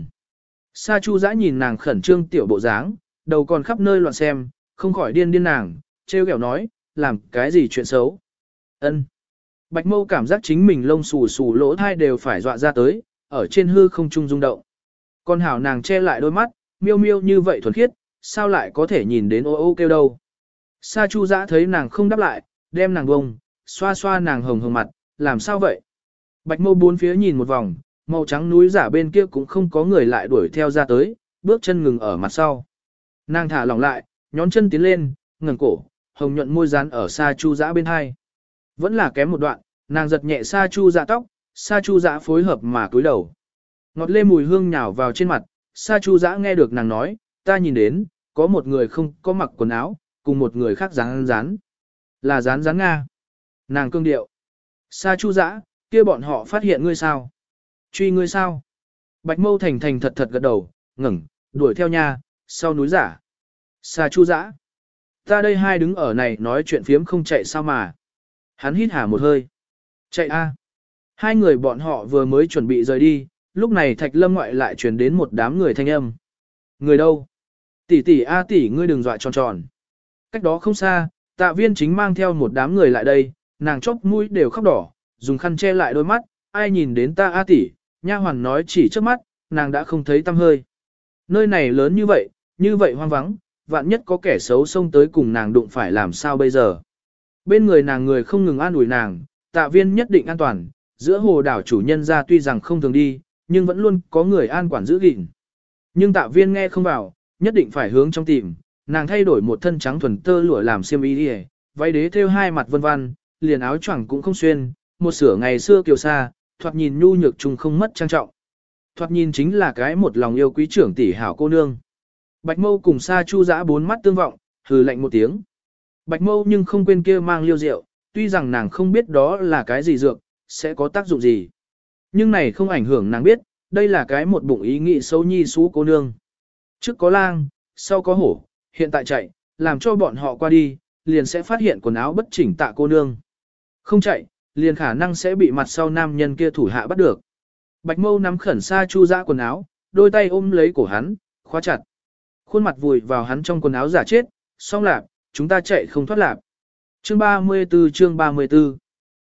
Sa Chu Dã nhìn nàng khẩn trương tiểu bộ dáng, đầu còn khắp nơi loạn xem, không khỏi điên nàng, trêu ghẹo nói, làm cái gì chuyện xấu. Ân. Bạch Mâu cảm giác chính mình lông xù xù lỗ thai đều phải dọa ra tới, ở trên hư không trung rung động. Con hảo nàng che lại đôi mắt, miêu miêu như vậy thuần khiết, sao lại có thể nhìn đến ô ô kêu đâu. Sa Chu Dã thấy nàng không đáp lại, đem nàng bông, xoa xoa nàng hồng hồng mặt, làm sao vậy? Bạch Mâu bốn phía nhìn một vòng, màu trắng núi giả bên kia cũng không có người lại đuổi theo ra tới, bước chân ngừng ở mặt sau. Nàng thả lỏng lại, nhón chân tiến lên, ngẩng cổ, hồng nhuận môi dán ở Sa Chu Dã bên hai. Vẫn là kém một đoạn, nàng giật nhẹ Sa Chu Dã tóc, Sa Chu Dã phối hợp mà cúi đầu. Ngọt lê mùi hương nhào vào trên mặt, Sa Chu Dã nghe được nàng nói, ta nhìn đến, có một người không có mặc quần áo, cùng một người khác rán rán. Là rán rán Nga. Nàng cương điệu. Sa Chu Dã, kia bọn họ phát hiện ngươi sao? Truy ngươi sao? Bạch Mâu thành thành thật thật gật đầu, ngẩng, đuổi theo nha, sau núi giả. Sa Chu Dã. Ta đây hai đứng ở này nói chuyện phiếm không chạy sao mà. Hắn hít hà một hơi. Chạy a. Hai người bọn họ vừa mới chuẩn bị rời đi, lúc này Thạch Lâm ngoại lại truyền đến một đám người thanh âm. Người đâu? Tỷ tỷ a tỷ ngươi đừng dọa tròn tròn. Cách đó không xa, Tạ Viên chính mang theo một đám người lại đây, nàng chóp mũi đều khóc đỏ, dùng khăn che lại đôi mắt, ai nhìn đến ta a tỷ, nha hoàn nói chỉ trước mắt, nàng đã không thấy tăm hơi. Nơi này lớn như vậy hoang vắng, vạn nhất có kẻ xấu xông tới cùng nàng đụng phải làm sao bây giờ. Bên người nàng người không ngừng an ủi nàng, Tạ Viên nhất định an toàn, giữa hồ đảo chủ nhân ra tuy rằng không thường đi, nhưng vẫn luôn có người an quản giữ gìn. Nhưng Tạ Viên nghe không vào, nhất định phải hướng trong tìm, nàng thay đổi một thân trắng thuần tơ lụa làm xiêm y đi, váy đế thêu hai mặt vân vân, liền áo choàng cũng không xuyên, một sửa ngày xưa kiều sa, thoạt nhìn nhu nhược trùng không mất trang trọng. Thoạt nhìn chính là cái một lòng yêu quý trưởng tỷ hảo cô nương. Bạch Mâu cùng Sa Chu Dã bốn mắt tương vọng, hừ lạnh một tiếng. Bạch Mâu nhưng không quên kia mang liêu rượu, tuy rằng nàng không biết đó là cái gì dược, sẽ có tác dụng gì. Nhưng này không ảnh hưởng nàng biết, đây là cái một bụng ý nghĩ xấu nhi xú cô nương. Trước có lang, sau có hổ, hiện tại chạy, làm cho bọn họ qua đi, liền sẽ phát hiện quần áo bất chỉnh Tạ cô nương. Không chạy, liền khả năng sẽ bị mặt sau nam nhân kia thủ hạ bắt được. Bạch Mâu nắm khẩn Sa Chu Dã quần áo, đôi tay ôm lấy cổ hắn, khóa chặt. Khuôn mặt vùi vào hắn trong quần áo giả chết, xong lạp, chúng ta chạy không thoát lạp. Chương 34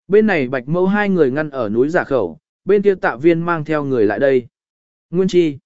Bên này Bạch Mâu hai người ngăn ở núi giả khẩu, bên kia Tạ Viên mang theo người lại đây. Nguyên Chi.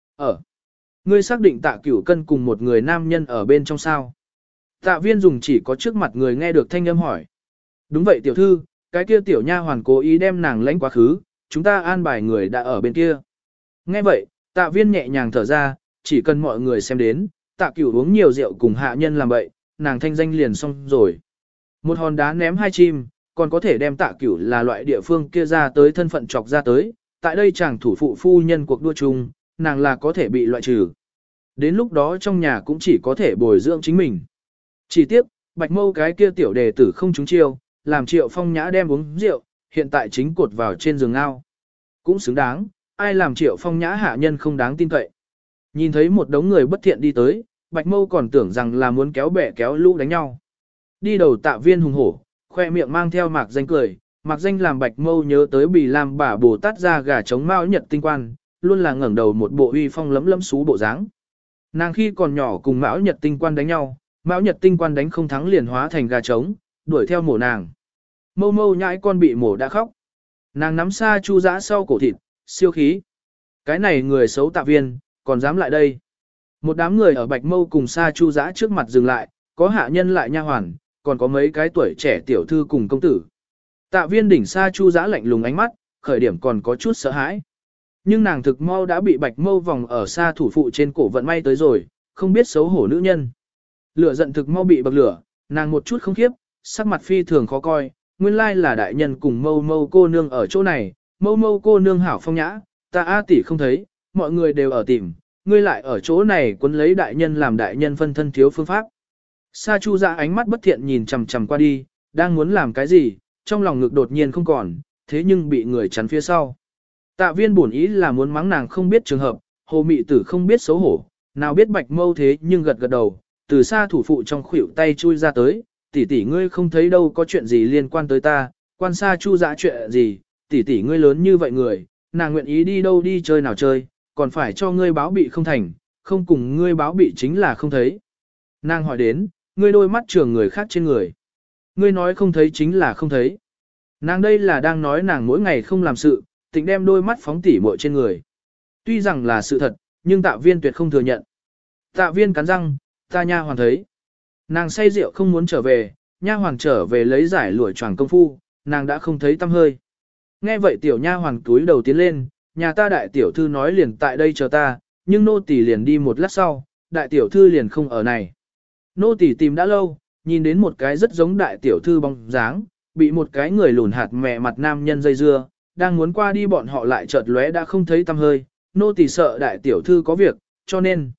Ngươi xác định Tạ Cửu Cân cùng một người nam nhân ở bên trong sao? Tạ Viên dùng chỉ có trước mặt người nghe được thanh âm hỏi. Đúng vậy tiểu thư, cái kia tiểu nha hoàn cố ý đem nàng lãnh quá khứ, chúng ta an bài người đã ở bên kia. Nghe vậy, Tạ Viên nhẹ nhàng thở ra, chỉ cần mọi người xem đến, Tạ Cửu uống nhiều rượu cùng hạ nhân làm bậy, nàng thanh danh liền xong rồi. Một hòn đá ném hai chim, còn có thể đem Tạ Cửu là loại địa phương kia ra tới thân phận chọc ra tới, tại đây chàng thủ phụ phu nhân cuộc đua chung, nàng là có thể bị loại trừ. Đến lúc đó trong nhà cũng chỉ có thể bồi dưỡng chính mình. Chỉ tiếc, Bạch Mâu cái kia tiểu đề tử không trúng chiêu, làm Triệu Phong Nhã đem uống rượu, hiện tại chính cột vào trên giường ngao. Cũng xứng đáng, ai làm Triệu Phong Nhã hạ nhân không đáng tin cậy. Nhìn thấy một đống người bất thiện đi tới, Bạch Mâu còn tưởng rằng là muốn kéo bè kéo lũ đánh nhau. Đi đầu Tạ Viên hùng hổ, khoe miệng mang theo mạc danh cười, mạc danh làm Bạch Mâu nhớ tới Bì Lam bà Bồ Tát ra gà trống mao nhật tinh quan, luôn là ngẩng đầu một bộ uy phong lấm lấm xú bộ dáng. Nàng khi còn nhỏ cùng Mão Nhật Tinh Quan đánh nhau, Mão Nhật Tinh Quan đánh không thắng liền hóa thành gà trống, đuổi theo mổ nàng. Mâu mâu nhãi con bị mổ đã khóc. Nàng nắm Sa Chu Dã sau cổ thịt, siêu khí. Cái này người xấu Tạ Viên, còn dám lại đây. Một đám người ở Bạch Mâu cùng Sa Chu Dã trước mặt dừng lại, có hạ nhân lại nha hoàn, còn có mấy cái tuổi trẻ tiểu thư cùng công tử. Tạ Viên đỉnh Sa Chu Dã lạnh lùng ánh mắt, khởi điểm còn có chút sợ hãi. Nhưng nàng thực mau đã bị Bạch Mâu vòng ở xa thủ phụ trên cổ vận may tới rồi, không biết xấu hổ nữ nhân. Lửa giận thực mau bị bậc lửa, nàng một chút không khiếp, sắc mặt phi thường khó coi, nguyên lai là đại nhân cùng Mâu Mâu cô nương ở chỗ này, Mâu Mâu cô nương hảo phong nhã, ta A tỷ không thấy, mọi người đều ở tìm, ngươi lại ở chỗ này quấn lấy đại nhân làm đại nhân phân thân thiếu phương pháp. Sa Chu Dã ánh mắt bất thiện nhìn chằm chằm qua đi, đang muốn làm cái gì, trong lòng ngực đột nhiên không còn, thế nhưng bị người chắn phía sau. Tạ Viên bổn ý là muốn mắng nàng không biết trường hợp, hồ mị tử không biết xấu hổ, nào biết Bạch Mâu thế nhưng gật gật đầu, từ xa thủ phụ trong khuỷu tay chui ra tới, tỷ tỷ ngươi không thấy đâu có chuyện gì liên quan tới ta, quan Sa Chu Dã chuyện gì, tỷ tỷ ngươi lớn như vậy người, nàng nguyện ý đi đâu đi chơi nào chơi, còn phải cho ngươi báo bị không thành, không cùng ngươi báo bị chính là không thấy. Nàng hỏi đến, ngươi đôi mắt trường người khác trên người. Ngươi nói không thấy chính là không thấy. Nàng đây là đang nói nàng mỗi ngày không làm sự, tịnh đem đôi mắt phóng tỉ muội trên người. Tuy rằng là sự thật, nhưng Tạ Viên tuyệt không thừa nhận. Tạ Viên cắn răng, ta nha hoàn thấy. Nàng say rượu không muốn trở về, nha hoàn trở về lấy giải lụa choàng công phu, nàng đã không thấy tăm hơi. Nghe vậy tiểu nha hoàn túi đầu tiến lên, nhà ta đại tiểu thư nói liền tại đây chờ ta, nhưng nô tỳ liền đi một lát sau, đại tiểu thư liền không ở này. Nô tỳ tìm đã lâu, nhìn đến một cái rất giống đại tiểu thư bóng dáng, bị một cái người lùn hạt mẹ mặt nam nhân dây dưa, đang muốn qua đi bọn họ lại chợt lóe đã không thấy tăm hơi, nô tỳ sợ đại tiểu thư có việc, cho nên.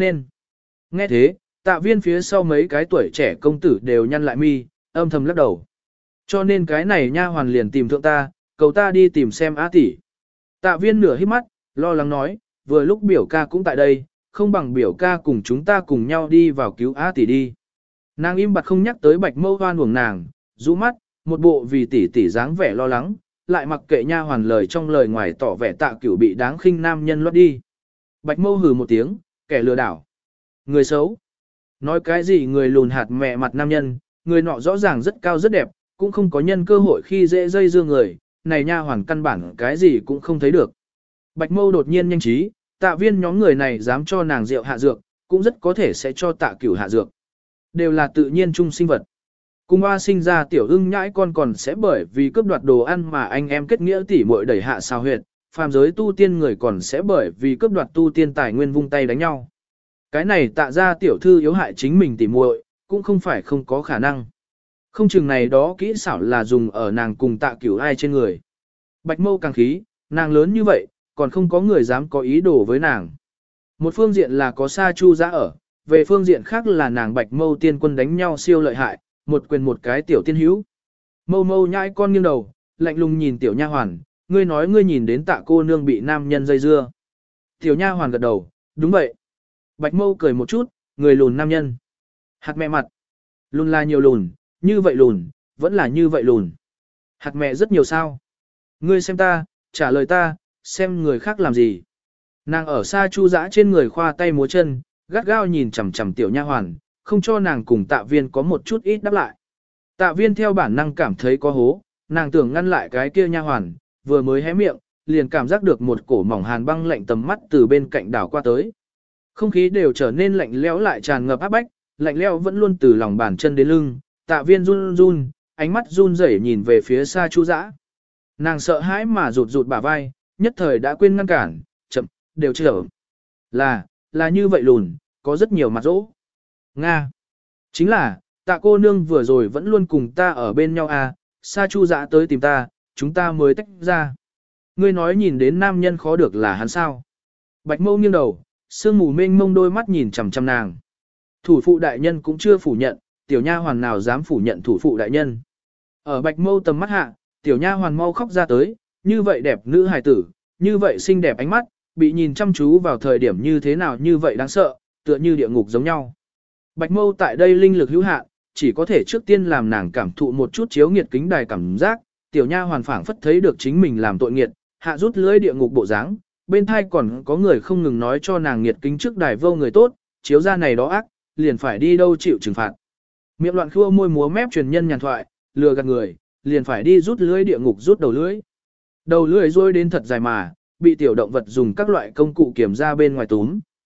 Nghe thế, Tạ Viên phía sau mấy cái tuổi trẻ công tử đều nhăn lại mi, âm thầm lắc đầu. Cho nên cái này nha hoàn liền tìm thượng ta, cầu ta đi tìm xem á tỷ. Tạ Viên nửa hít mắt, lo lắng nói, vừa lúc biểu ca cũng tại đây, không bằng biểu ca cùng chúng ta cùng nhau đi vào cứu á tỷ đi. Nàng im bặt không nhắc tới Bạch Mâu hoan uổng nàng, rũ mắt, một bộ vì tỷ tỷ dáng vẻ lo lắng, lại mặc kệ nha hoàn lời trong lời ngoài tỏ vẻ Tạ Cửu bị đáng khinh nam nhân lót đi. Bạch Mâu hừ một tiếng, kẻ lừa đảo. Người xấu. Nói cái gì người lùn hạt mẹ mặt nam nhân, người nọ rõ ràng rất cao rất đẹp, cũng không có nhân cơ hội khi dễ dây dưa người, này nha hoàn căn bản cái gì cũng không thấy được. Bạch Mâu đột nhiên nhanh trí, Tạ Viên nhóm người này dám cho nàng rượu hạ dược, cũng rất có thể sẽ cho Tạ Cửu hạ dược. Đều là tự nhiên chung sinh vật. Cùng hoa sinh ra tiểu ưng nhãi con còn sẽ bởi vì cướp đoạt đồ ăn mà anh em kết nghĩa tỉ muội đẩy hạ sao huyệt, phàm giới tu tiên người còn sẽ bởi vì cướp đoạt tu tiên tài nguyên vung tay đánh nhau. Cái này Tạ ra tiểu thư yếu hại chính mình tỉ muội, cũng không phải không có khả năng. Không chừng này đó kỹ xảo là dùng ở nàng cùng Tạ Cửu ai trên người. Bạch Mâu càng khí, nàng lớn như vậy, còn không có người dám có ý đồ với nàng. Một phương diện là có Sa Chu Dã ở, về phương diện khác là nàng Bạch Mâu tiên quân đánh nhau siêu lợi hại, một quyền một cái tiểu tiên hữu. Mâu Mâu nhãi con nghiêng đầu, lạnh lùng nhìn tiểu nha hoàn, ngươi nói ngươi nhìn đến Tạ cô nương bị nam nhân dây dưa. Tiểu nha hoàn gật đầu, đúng vậy. Bạch Mâu cười một chút, người lùn nam nhân. Hạt mẹ mặt. Lùn là nhiều lùn, như vậy lùn, vẫn là như vậy lùn. Hạt mẹ rất nhiều sao. Ngươi xem ta, trả lời ta, xem người khác làm gì. Nàng ở Sa Chu Dã trên người khoa tay múa chân, gắt gao nhìn chằm chằm tiểu nha hoàn, không cho nàng cùng Tạ Viên có một chút ít đáp lại. Tạ Viên theo bản năng cảm thấy có hố, nàng tưởng ngăn lại cái kia nha hoàn, vừa mới hé miệng, liền cảm giác được một cổ mỏng hàn băng lạnh tầm mắt từ bên cạnh đảo qua tới. Không khí đều trở nên lạnh lẽo lại tràn ngập áp bách, lạnh lẽo vẫn luôn từ lòng bàn chân đến lưng, Tạ Viên run run, ánh mắt run rẩy nhìn về phía xa Chu Dã. Nàng sợ hãi mà rụt rụt bả vai, nhất thời đã quên ngăn cản, chậm, đều trở. Là như vậy lùn, có rất nhiều mặt dỗ. Nga. Chính là, Tạ cô nương vừa rồi vẫn luôn cùng ta ở bên nhau à, Sa Chu Dã tới tìm ta, chúng ta mới tách ra. Ngươi nói nhìn đến nam nhân khó được là hắn sao? Bạch Mâu nghiêng đầu, sương mù mênh mông đôi mắt nhìn chằm chằm nàng. Thủ phụ đại nhân cũng chưa phủ nhận, tiểu nha hoàn nào dám phủ nhận thủ phụ đại nhân. Ở Bạch Mâu tầm mắt hạ, tiểu nha hoàn mau khóc ra tới, như vậy đẹp nữ hài tử, như vậy xinh đẹp ánh mắt, bị nhìn chăm chú vào thời điểm như thế nào như vậy đáng sợ, tựa như địa ngục giống nhau. Bạch Mâu tại đây linh lực hữu hạn, chỉ có thể trước tiên làm nàng cảm thụ một chút chiếu nghiệt kính đài cảm giác, tiểu nha hoàn phảng phất thấy được chính mình làm tội nghiệt, hạ rút lưỡi địa ngục bộ dáng, bên thai còn có người không ngừng nói cho nàng nghiệt kính trước đài vô người tốt, chiếu ra này đó ác, liền phải đi đâu chịu trừng phạt. Miệng loạn khua môi múa mép truyền nhân nhàn thoại, lừa gạt người, liền phải đi rút lưỡi địa ngục rút đầu lưỡi. Đầu lưỡi rôi đến thật dài mà, bị tiểu động vật dùng các loại công cụ kiểm ra bên ngoài túm.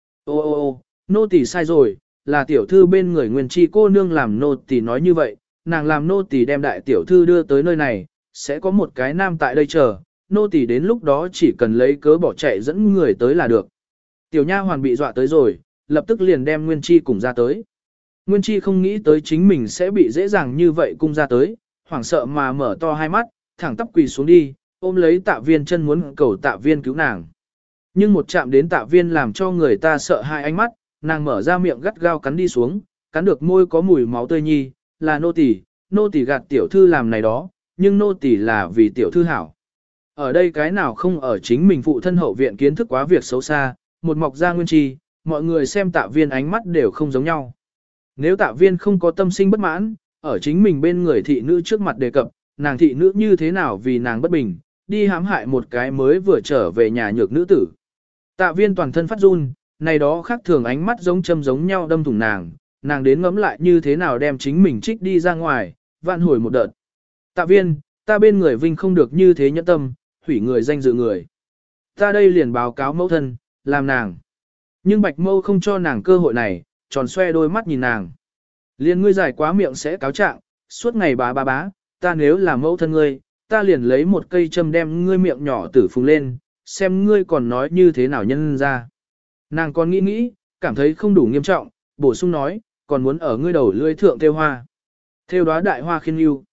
Ô, nô tỳ sai rồi, là tiểu thư bên người Nguyên Chi cô nương làm nô tỳ nói như vậy, nàng làm nô tỳ đem đại tiểu thư đưa tới nơi này, sẽ có một cái nam tại đây chờ, nô tỳ đến lúc đó chỉ cần lấy cớ bỏ chạy dẫn người tới là được. Tiểu nha hoàn bị dọa tới rồi, lập tức liền đem Nguyên Chi cùng ra tới. Nguyên Chi không nghĩ tới chính mình sẽ bị dễ dàng như vậy cung ra tới, hoảng sợ mà mở to hai mắt, thẳng tắp quỳ xuống đi, ôm lấy Tạ Viên chân muốn cầu Tạ Viên cứu nàng. Nhưng một chạm đến Tạ Viên làm cho người ta sợ hai ánh mắt, nàng mở ra miệng gắt gao cắn đi xuống, cắn được môi có mùi máu tươi nhi, là nô tỳ gạt tiểu thư làm này đó, nhưng nô tỳ là vì tiểu thư hảo. Ở đây cái nào không ở chính mình phụ thân hậu viện kiến thức quá việc xấu xa, một mọc ra Nguyên Chi, mọi người xem Tạ Viên ánh mắt đều không giống nhau. Nếu Tạ Viên không có tâm sinh bất mãn, ở chính mình bên người thị nữ trước mặt đề cập, nàng thị nữ như thế nào vì nàng bất bình, đi hãm hại một cái mới vừa trở về nhà nhược nữ tử. Tạ Viên toàn thân phát run, này đó khác thường ánh mắt giống châm giống nhau đâm thủng nàng đến ngẫm lại như thế nào đem chính mình trích đi ra ngoài, vạn hồi một đợt. Tạ Viên, ta bên người vinh không được như thế nhẫn tâm, hủy người danh dự người. Ta đây liền báo cáo mẫu thân, làm nàng. Nhưng Bạch Mâu không cho nàng cơ hội này, tròn xoe đôi mắt nhìn nàng. Liền ngươi giải quá miệng sẽ cáo trạng, suốt ngày bá, ta nếu là mẫu thân ngươi, ta liền lấy một cây châm đem ngươi miệng nhỏ tử phùng lên, xem ngươi còn nói như thế nào nhân ra. Nàng còn nghĩ, cảm thấy không đủ nghiêm trọng, bổ sung nói, còn muốn ở ngươi đầu lưỡi thượng thêu hoa. Thêu đóa đại hoa khiên yêu.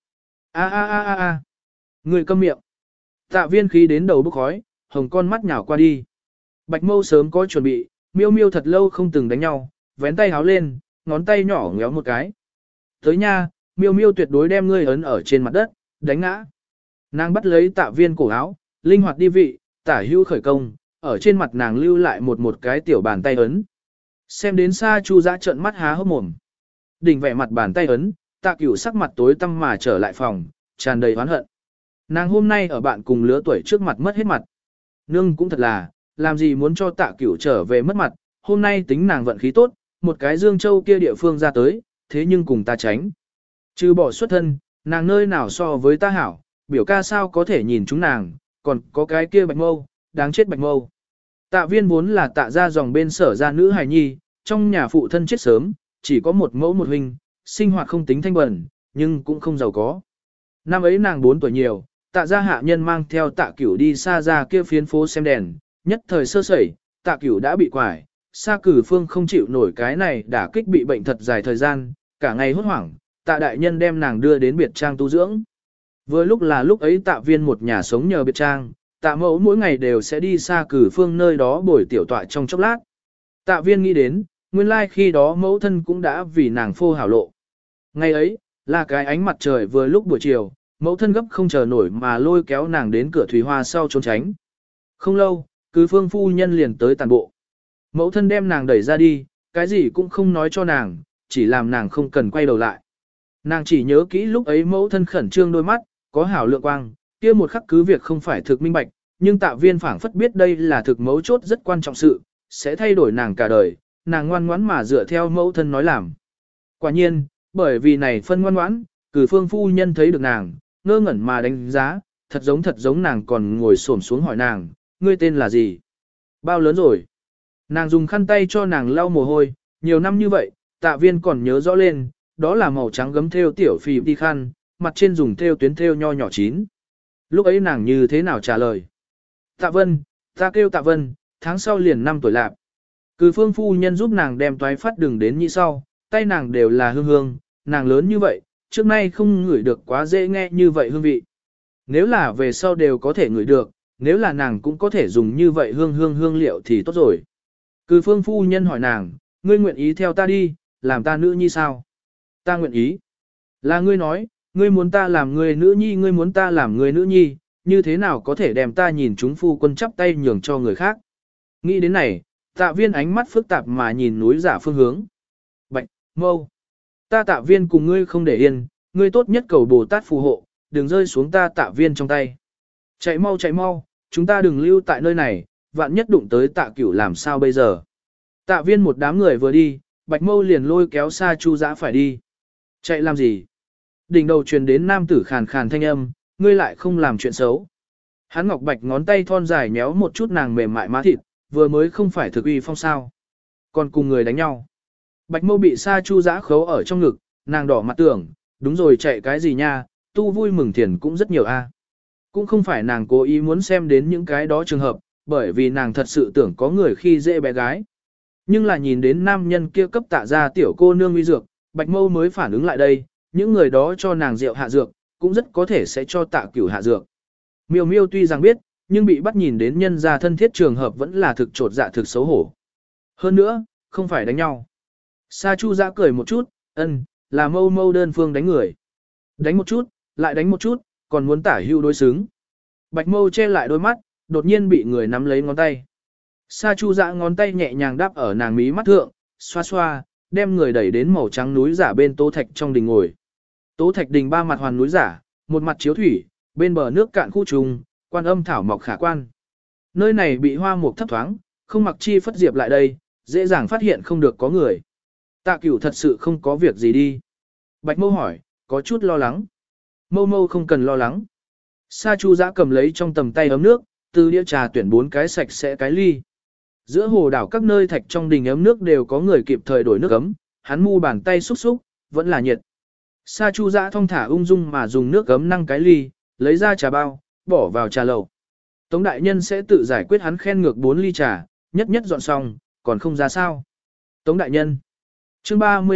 A. Ngươi câm miệng. Tạ Viên khí đến đầu bốc khói, hồng con mắt nhào qua đi. Bạch Mâu sớm có chuẩn bị, miêu thật lâu không từng đánh nhau, vén tay háo lên, ngón tay nhỏ ngéo một cái. Tới nha, miêu tuyệt đối đem ngươi ấn ở trên mặt đất, đánh ngã. Nàng bắt lấy Tạ Viên cổ áo, linh hoạt đi vị, tả hữu khởi công, ở trên mặt nàng lưu lại một cái tiểu bàn tay ấn. Xem đến xa Chu Dã trợn mắt há hốc mồm. Đỉnh vẻ mặt bàn tay ấn, Tạ Cửu sắc mặt tối tăm mà trở lại phòng, tràn đầy oán hận. Nàng hôm nay ở bạn cùng lứa tuổi trước mặt mất hết mặt. Nương cũng thật là, làm gì muốn cho Tạ Cửu trở về mất mặt, hôm nay tính nàng vận khí tốt, một cái Dương Châu kia địa phương ra tới, thế nhưng cùng ta tránh. Trừ bỏ xuất thân, nàng nơi nào so với ta hảo, biểu ca sao có thể nhìn chúng nàng, còn có cái kia Bạch Mâu, đáng chết Bạch Mâu. Tạ Viên vốn là Tạ gia dòng bên Sở gia nữ hài nhi, trong nhà phụ thân chết sớm, chỉ có một mẫu một huynh, sinh hoạt không tính thanh bẩn, nhưng cũng không giàu có. Năm ấy nàng 4 tuổi nhiều, Tạ gia hạ nhân mang theo Tạ Cửu đi xa ra kia phiến phố xem đèn, nhất thời sơ sẩy, Tạ Cửu đã bị quải, Sa Cử Phương không chịu nổi cái này đã kích bị bệnh thật dài thời gian, cả ngày hốt hoảng, Tạ đại nhân đem nàng đưa đến biệt trang tu dưỡng. Vừa lúc là lúc ấy Tạ Viên một nhà sống nhờ biệt trang, Tạ mẫu mỗi ngày đều sẽ đi Sa Cử Phương nơi đó bồi tiểu tọa trong chốc lát. Tạ Viên nghĩ đến, nguyên lai khi đó mẫu thân cũng đã vì nàng phô hảo lộ. Ngày ấy, là cái ánh mặt trời vừa lúc buổi chiều, mẫu thân gấp không chờ nổi mà lôi kéo nàng đến cửa thủy hoa sau trốn tránh. Không lâu, Cử Phương phu nhân liền tới tàn bộ. Mẫu thân đem nàng đẩy ra đi, cái gì cũng không nói cho nàng, chỉ làm nàng không cần quay đầu lại. Nàng chỉ nhớ kỹ lúc ấy mẫu thân khẩn trương đôi mắt, có hảo lượng quang, kia một khắc cứ việc không phải thực minh bạch, nhưng Tạ Viên phảng phất biết đây là thực mấu chốt rất quan trọng sự, sẽ thay đổi nàng cả đời, nàng ngoan ngoãn mà dựa theo mẫu thân nói làm. Quả nhiên, bởi vì này phân ngoan ngoãn, Cử Phương phu nhân thấy được nàng, ngơ ngẩn mà đánh giá, thật giống nàng còn ngồi xổm xuống hỏi nàng, ngươi tên là gì? Bao lớn rồi? Nàng dùng khăn tay cho nàng lau mồ hôi, nhiều năm như vậy, Tạ Viên còn nhớ rõ lên, đó là màu trắng gấm thêu tiểu phì đi khăn, mặt trên dùng thêu tuyến thêu nho nhỏ chín. Lúc ấy nàng như thế nào trả lời? Tạ Vân, ta kêu Tạ Vân, tháng sau liền 5 tuổi lạp. Cừ phương phu nhân giúp nàng đem toái phát đường đến như sau, tay nàng đều là hương hương, nàng lớn như vậy, trước nay không ngửi được quá dễ nghe như vậy hương vị. Nếu là về sau đều có thể ngửi được, nếu là nàng cũng có thể dùng như vậy hương liệu thì tốt rồi. Cừ phương phu nhân hỏi nàng, ngươi nguyện ý theo ta đi, làm ta nữ nhi sao? Ta nguyện ý. Là ngươi nói, ngươi muốn ta làm người nữ nhi, ngươi muốn ta làm người nữ nhi, như thế nào có thể đem ta nhìn chúng phu quân chắp tay nhường cho người khác? Nghĩ đến này, Tạ Viên ánh mắt phức tạp mà nhìn núi giả phương hướng. Bạch, Mâu, ta Tạ Viên cùng ngươi không để yên, ngươi tốt nhất cầu Bồ Tát phù hộ, đừng rơi xuống ta Tạ Viên trong tay. Chạy mau, chúng ta đừng lưu tại nơi này, vạn nhất đụng tới Tạ Cửu làm sao bây giờ. Tạ Viên một đám người vừa đi, Bạch Mâu liền lôi kéo Sa Chu Dã phải đi. Chạy làm gì? Đỉnh đầu truyền đến nam tử khàn khàn thanh âm, ngươi lại không làm chuyện xấu. Hắn ngọc bạch ngón tay thon dài méo một chút nàng mềm mại má thịt, vừa mới không phải thực uy phong sao. Còn cùng người đánh nhau. Bạch Mâu bị Sa Chu Dã khấu ở trong ngực, nàng đỏ mặt tưởng, đúng rồi chạy cái gì nha, tu vui mừng tiền cũng rất nhiều a. Cũng không phải nàng cố ý muốn xem đến những cái đó trường hợp, bởi vì nàng thật sự tưởng có người khi dễ bé gái. Nhưng là nhìn đến nam nhân kia cấp Tạ ra tiểu cô nương uy dược, Bạch Mâu mới phản ứng lại đây, những người đó cho nàng rượu hạ dược, cũng rất có thể sẽ cho Tạ Cửu hạ dược. Miêu Miêu tuy rằng biết, nhưng bị bắt nhìn đến nhân gia thân thiết trường hợp vẫn là thực trột dạ thực xấu hổ. Hơn nữa, không phải đánh nhau. Sa Chu Dã cười một chút, là Mâu đơn phương đánh người. Đánh một chút, lại đánh một chút, còn muốn tả hưu đối xứng. Bạch Mâu che lại đôi mắt, đột nhiên bị người nắm lấy ngón tay. Sa Chu Dã ngón tay nhẹ nhàng đáp ở nàng mí mắt thượng, xoa xoa, đem người đẩy đến màu trắng núi giả bên Tố Thạch trong đình ngồi. Tố Thạch đình ba mặt hoàn núi giả, một mặt chiếu thủy, bên bờ nước cạn khu trùng, quan âm thảo mọc khả quan. Nơi này bị hoa mục thấp thoáng, không mặc chi phất diệp lại đây, dễ dàng phát hiện không được có người. Tạ Cửu thật sự không có việc gì đi. Bạch Mâu hỏi, có chút lo lắng. Mâu không cần lo lắng. Sa Chu Dã cầm lấy trong tầm tay ấm nước, từ đĩa trà tuyển 4 cái sạch sẽ cái ly. Giữa hồ đảo các nơi thạch trong đình ấm nước đều có người kịp thời đổi nước ấm, hắn mu bàn tay xúc xúc, vẫn là nhiệt. Sa Chu Dã thong thả ung dung mà dùng nước ấm năng cái ly, lấy ra trà bao, bỏ vào trà lẩu. Tống đại nhân sẽ tự giải quyết, hắn khen ngược 4 ly trà, nhất dọn xong, còn không ra sao. Tống đại nhân. Chương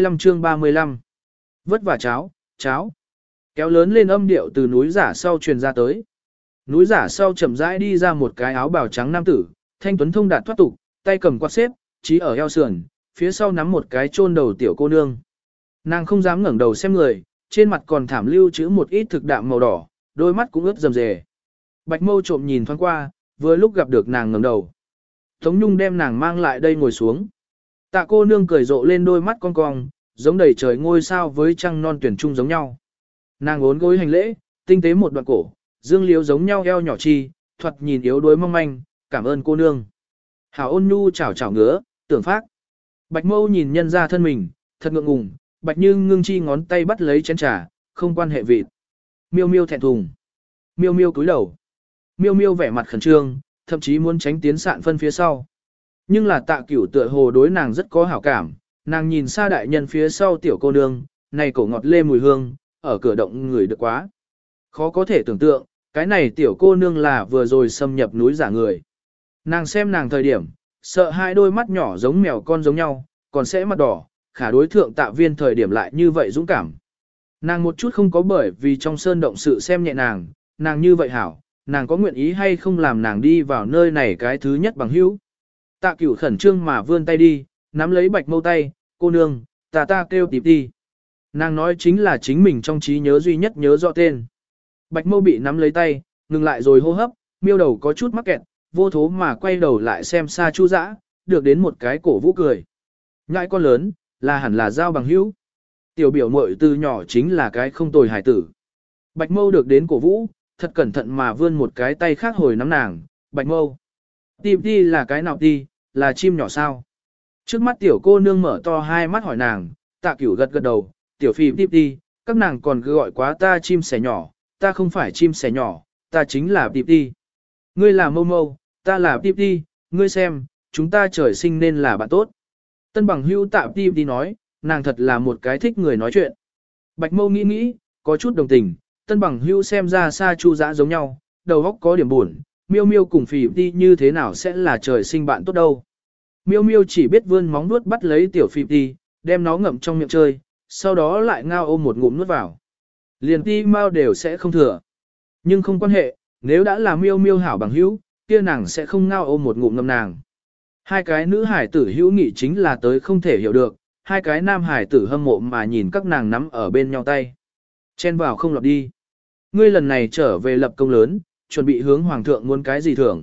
35. Vất vả cháo. Kéo lớn lên âm điệu từ núi giả sau truyền ra tới. Núi giả sau chậm rãi đi ra một cái áo bào trắng nam tử, thanh tuấn thông đạt thoát tục, tay cầm quạt xếp, trí ở eo sườn, phía sau nắm một cái chôn đầu tiểu cô nương. Nàng không dám ngẩng đầu xem người, trên mặt còn thảm lưu chữ một ít thực đạm màu đỏ, đôi mắt cũng ướt rầm rề. Bạch Mâu trộm nhìn thoáng qua, vừa lúc gặp được nàng ngẩng đầu. Tống Nhung đem nàng mang lại đây ngồi xuống. Tạ cô nương cười rộ lên đôi mắt cong cong, giống đầy trời ngôi sao với trăng non tuyển trung giống nhau. Nàng ốn gối hành lễ, tinh tế một đoạn cổ, dương liếu giống nhau eo nhỏ chi, thoạt nhìn yếu đuối mong manh, cảm ơn cô nương. Hảo ôn nhu chảo ngứa, tưởng phác. Bạch Mâu nhìn nhân ra thân mình, thật ngượng ngùng, Bạch Như ngưng chi ngón tay bắt lấy chén trà, không quan hệ vịt. Miêu thẹn thùng. Miêu cúi đầu. Miêu vẻ mặt khẩn trương, thậm chí muốn tránh tiến sạn phân phía sau. Nhưng là Tạ Cửu tựa hồ đối nàng rất có hảo cảm, nàng nhìn xa đại nhân phía sau tiểu cô nương, này cổ ngọt lê mùi hương, ở cửa động người được quá. Khó có thể tưởng tượng, cái này tiểu cô nương là vừa rồi xâm nhập núi giả người. Nàng xem nàng thời điểm, sợ hai đôi mắt nhỏ giống mèo con giống nhau, còn sẽ mặt đỏ, khả đối thượng Tạ Viên thời điểm lại như vậy dũng cảm. Nàng một chút không có bởi vì trong sơn động sự xem nhẹ nàng như vậy hảo, nàng có nguyện ý hay không làm nàng đi vào nơi này cái thứ nhất bằng hữu. Tạ Cửu khẩn trương mà vươn tay đi, nắm lấy Bạch Mâu tay, cô nương, ta kêu Tịp đi. Nàng nói chính là chính mình trong trí nhớ duy nhất nhớ rõ tên. Bạch Mâu bị nắm lấy tay, ngừng lại rồi hô hấp, miêu đầu có chút mắc kẹt, vô thố mà quay đầu lại xem Sa Chu Dã, được đến một cái cổ vũ cười. Nhãi con lớn, là hẳn là giao bằng hữu. Tiểu biểu muội từ nhỏ chính là cái không tồi hải tử. Bạch Mâu được đến cổ vũ, thật cẩn thận mà vươn một cái tay khác hồi nắm nàng, Bạch Mâu. Tịp đi là cái nào đi, là chim nhỏ sao? Trước mắt tiểu cô nương mở to hai mắt hỏi nàng, Tạ Cửu gật đầu, tiểu phi tịp đi, các nàng còn cứ gọi quá ta chim sẻ nhỏ, ta không phải chim sẻ nhỏ, ta chính là Tịp Ti. Ngươi là Mâu Mâu, ta là Tịp Ti, ngươi xem, chúng ta trời sinh nên là bạn tốt. Tân bằng hữu Tạ Tịp Ti nói, nàng thật là một cái thích người nói chuyện. Bạch Mâu nghĩ nghĩ, có chút đồng tình, tân bằng hữu xem ra Sa Chu Dã giống nhau, đầu óc có điểm buồn, Miêu Miêu cùng Phỉ Ti như thế nào sẽ là trời sinh bạn tốt đâu. Miêu Miêu chỉ biết vươn móng nuốt bắt lấy tiểu Phỉ Ti, đem nó ngậm trong miệng chơi, sau đó lại ngao ôm một ngụm nuốt vào. Liền Ti Mao đều sẽ không thừa. Nhưng không quan hệ, nếu đã là Miêu Miêu hảo bằng hữu, kia nàng sẽ không ngao ôm một ngụm ngậm nàng. Hai cái nữ hải tử hữu nghị chính là tới không thể hiểu được, hai cái nam hải tử hâm mộ mà nhìn các nàng nắm ở bên nhau tay. Chen vào không lọt đi. Ngươi lần này trở về lập công lớn, chuẩn bị hướng hoàng thượng muốn cái gì thưởng.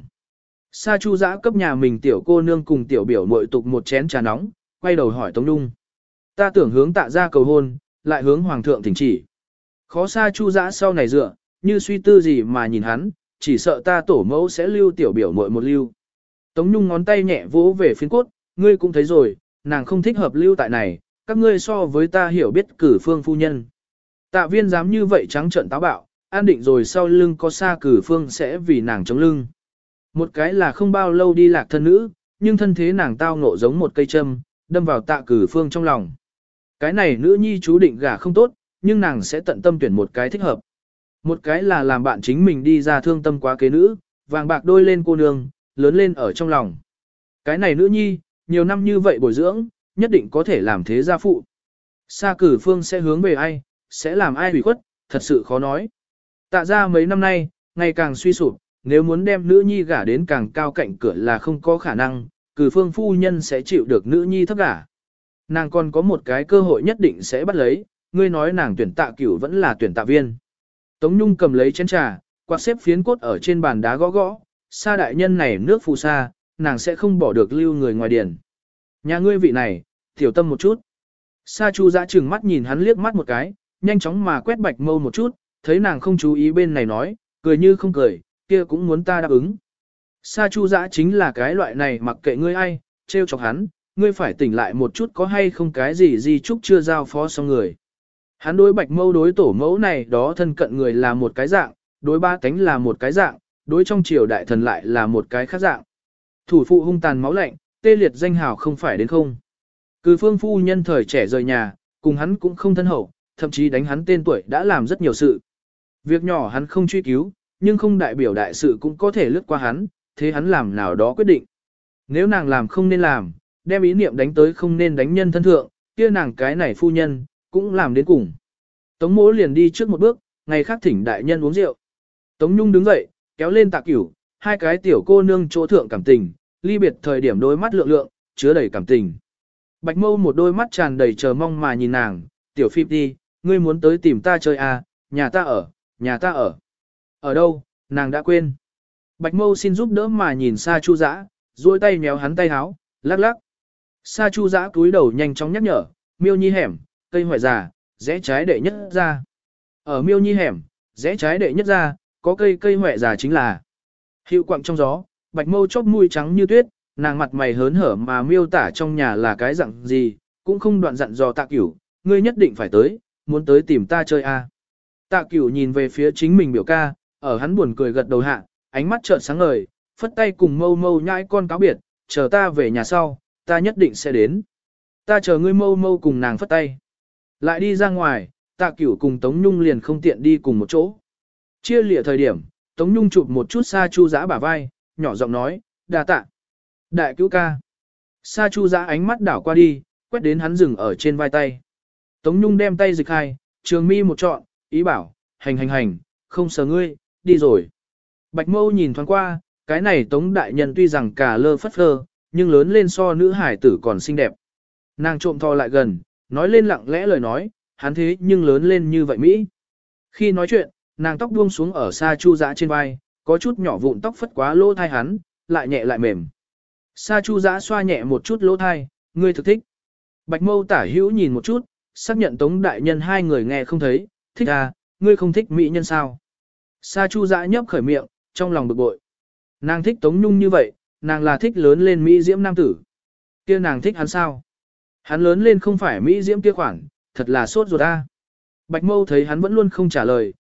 Sa Chu Dã cấp nhà mình tiểu cô nương cùng tiểu biểu muội tục một chén trà nóng, quay đầu hỏi Tống Nhung. Ta tưởng hướng Tạ gia cầu hôn, lại hướng hoàng thượng thỉnh chỉ. Khó Sa Chu Dã sau này dựa, như suy tư gì mà nhìn hắn, chỉ sợ ta tổ mẫu sẽ lưu tiểu biểu muội một lưu. Tống Nhung ngón tay nhẹ vỗ về phiến cốt, ngươi cũng thấy rồi, nàng không thích hợp lưu tại này, các ngươi so với ta hiểu biết cử phương phu nhân. Tạ Viên dám như vậy trắng trợn táo bạo, an định rồi sau lưng có Sa cử phương sẽ vì nàng chống lưng. Một cái là không bao lâu đi lạc thân nữ, nhưng thân thế nàng tao ngộ giống một cây châm, đâm vào Tạ cử phương trong lòng. Cái này nữ nhi chú định gả không tốt, nhưng nàng sẽ tận tâm tuyển một cái thích hợp. Một cái là làm bạn chính mình đi ra thương tâm quá kế nữ, vàng bạc đôi lên cô nương, lớn lên ở trong lòng. Cái này nữ nhi, nhiều năm như vậy bồi dưỡng, nhất định có thể làm thế gia phụ. Sa cử phương sẽ hướng về ai, sẽ làm ai hủy khuất, thật sự khó nói. Tạ ra mấy năm nay, ngày càng suy sụp, nếu muốn đem nữ nhi gả đến càng cao cạnh cửa là không có khả năng, cử phương phu nhân sẽ chịu được nữ nhi thấp gả. Nàng còn có một cái cơ hội nhất định sẽ bắt lấy, ngươi nói nàng tuyển Tạ Cửu vẫn là tuyển Tạ Viên. Tống Nhung cầm lấy chén trà, quạt xếp phiến cốt ở trên bàn đá gõ gõ, Sa đại nhân này nước phù sa, nàng sẽ không bỏ được lưu người ngoài điển. Nhà ngươi vị này, tiểu tâm một chút. Sa Chu Dã trừng mắt nhìn hắn liếc mắt một cái, nhanh chóng mà quét Bạch Mâu một chút, thấy nàng không chú ý bên này nói, cười như không cười, kia cũng muốn ta đáp ứng. Sa Chu Dã chính là cái loại này mặc kệ ngươi ai, trêu chọc hắn, ngươi phải tỉnh lại một chút có hay không cái gì di chúc chưa giao phó xong người. Hắn đối Bạch Mâu đối tổ mẫu này đó thân cận người là một cái dạng, đối ba cánh là một cái dạng, đối trong triều đại thần lại là một cái khác dạng. Thủ phụ hung tàn máu lạnh, tê liệt danh hào không phải đến không. Cử phương phu nhân thời trẻ rời nhà, cùng hắn cũng không thân hậu, thậm chí đánh hắn tên tuổi đã làm rất nhiều sự. Việc nhỏ hắn không truy cứu, nhưng không đại biểu đại sự cũng có thể lướt qua hắn, thế hắn làm nào đó quyết định. Nếu nàng làm không nên làm, đem ý niệm đánh tới không nên đánh nhân thân thượng, kia nàng cái này phu nhân, cũng làm đến cùng. Tống Mỗ liền đi trước một bước, ngày khác thỉnh đại nhân uống rượu. Tống Nhung đứng dậy, kéo lên Tạ Cửu, hai cái tiểu cô nương chỗ thượng cảm tình, ly biệt thời điểm đôi mắt lượng lượng, chứa đầy cảm tình. Bạch Mâu một đôi mắt tràn đầy chờ mong mà nhìn nàng, tiểu Phi đi, ngươi muốn tới tìm ta chơi à, nhà ta ở, nhà ta ở. Ở đâu, nàng đã quên. Bạch Mâu xin giúp đỡ mà nhìn Sa Chu Dã, duỗi tay méo hắn tay háo, lắc lắc. Sa Chu Dã cúi đầu nhanh chóng nhắc nhở, Miêu Nhi hẻm, cây hoại già, rẽ trái đệ nhất ra. Ở Miêu Nhi hẻm, rẽ trái đệ nhất ra, có cây hoại già chính là. Hiệu quặng trong gió, Bạch Mâu chóp mũi trắng như tuyết, nàng mặt mày hớn hở mà miêu tả trong nhà là cái dạng gì, cũng không đoạn dặn dò Tạ Cửu, ngươi nhất định phải tới, muốn tới tìm ta chơi à. Tạ Cửu nhìn về phía chính mình biểu ca, ở hắn buồn cười gật đầu hạ, ánh mắt trợn sáng ngời, phất tay cùng Mâu Mâu nhãi con cáo biệt, chờ ta về nhà sau, ta nhất định sẽ đến. Ta chờ ngươi Mâu Mâu cùng nàng phất tay. Lại đi ra ngoài, Tạ Cửu cùng Tống Nhung liền không tiện đi cùng một chỗ. Chia lịa thời điểm, Tống Nhung chụp một chút Sa Chu Dã bả vai, nhỏ giọng nói, đa tạ. Đại cứu ca. Sa Chu Dã ánh mắt đảo qua đi, quét đến hắn dừng ở trên vai tay. Tống Nhung đem tay dịch hai, trường mi một trọn, ý bảo, hành, không sờ ngươi, đi rồi. Bạch Mâu nhìn thoáng qua, cái này Tống đại nhân tuy rằng cả lơ phất phơ, nhưng lớn lên so nữ hải tử còn xinh đẹp. Nàng trộm thò lại gần, nói lên lặng lẽ lời nói, hắn thế nhưng lớn lên như vậy Mỹ. Khi nói chuyện, nàng tóc buông xuống ở Sa Chu Dã trên vai, có chút nhỏ vụn tóc phất quá lỗ thai hắn, lại nhẹ lại mềm. Sa Chu Dã xoa nhẹ một chút lỗ thai, ngươi thực thích. Bạch Mâu tả hữu nhìn một chút, xác nhận Tống đại nhân hai người nghe không thấy, thích à, ngươi không thích mỹ nhân sao. Sa Chu Dã nhấp khởi miệng, trong lòng bực bội. Nàng thích Tống Nhung như vậy, nàng là thích lớn lên mỹ diễm nam tử. Kia nàng thích hắn sao? Hắn lớn lên không phải mỹ diễm kia khoản, thật là sốt ruột a. Bạch Mâu thấy hắn vẫn luôn không trả lời,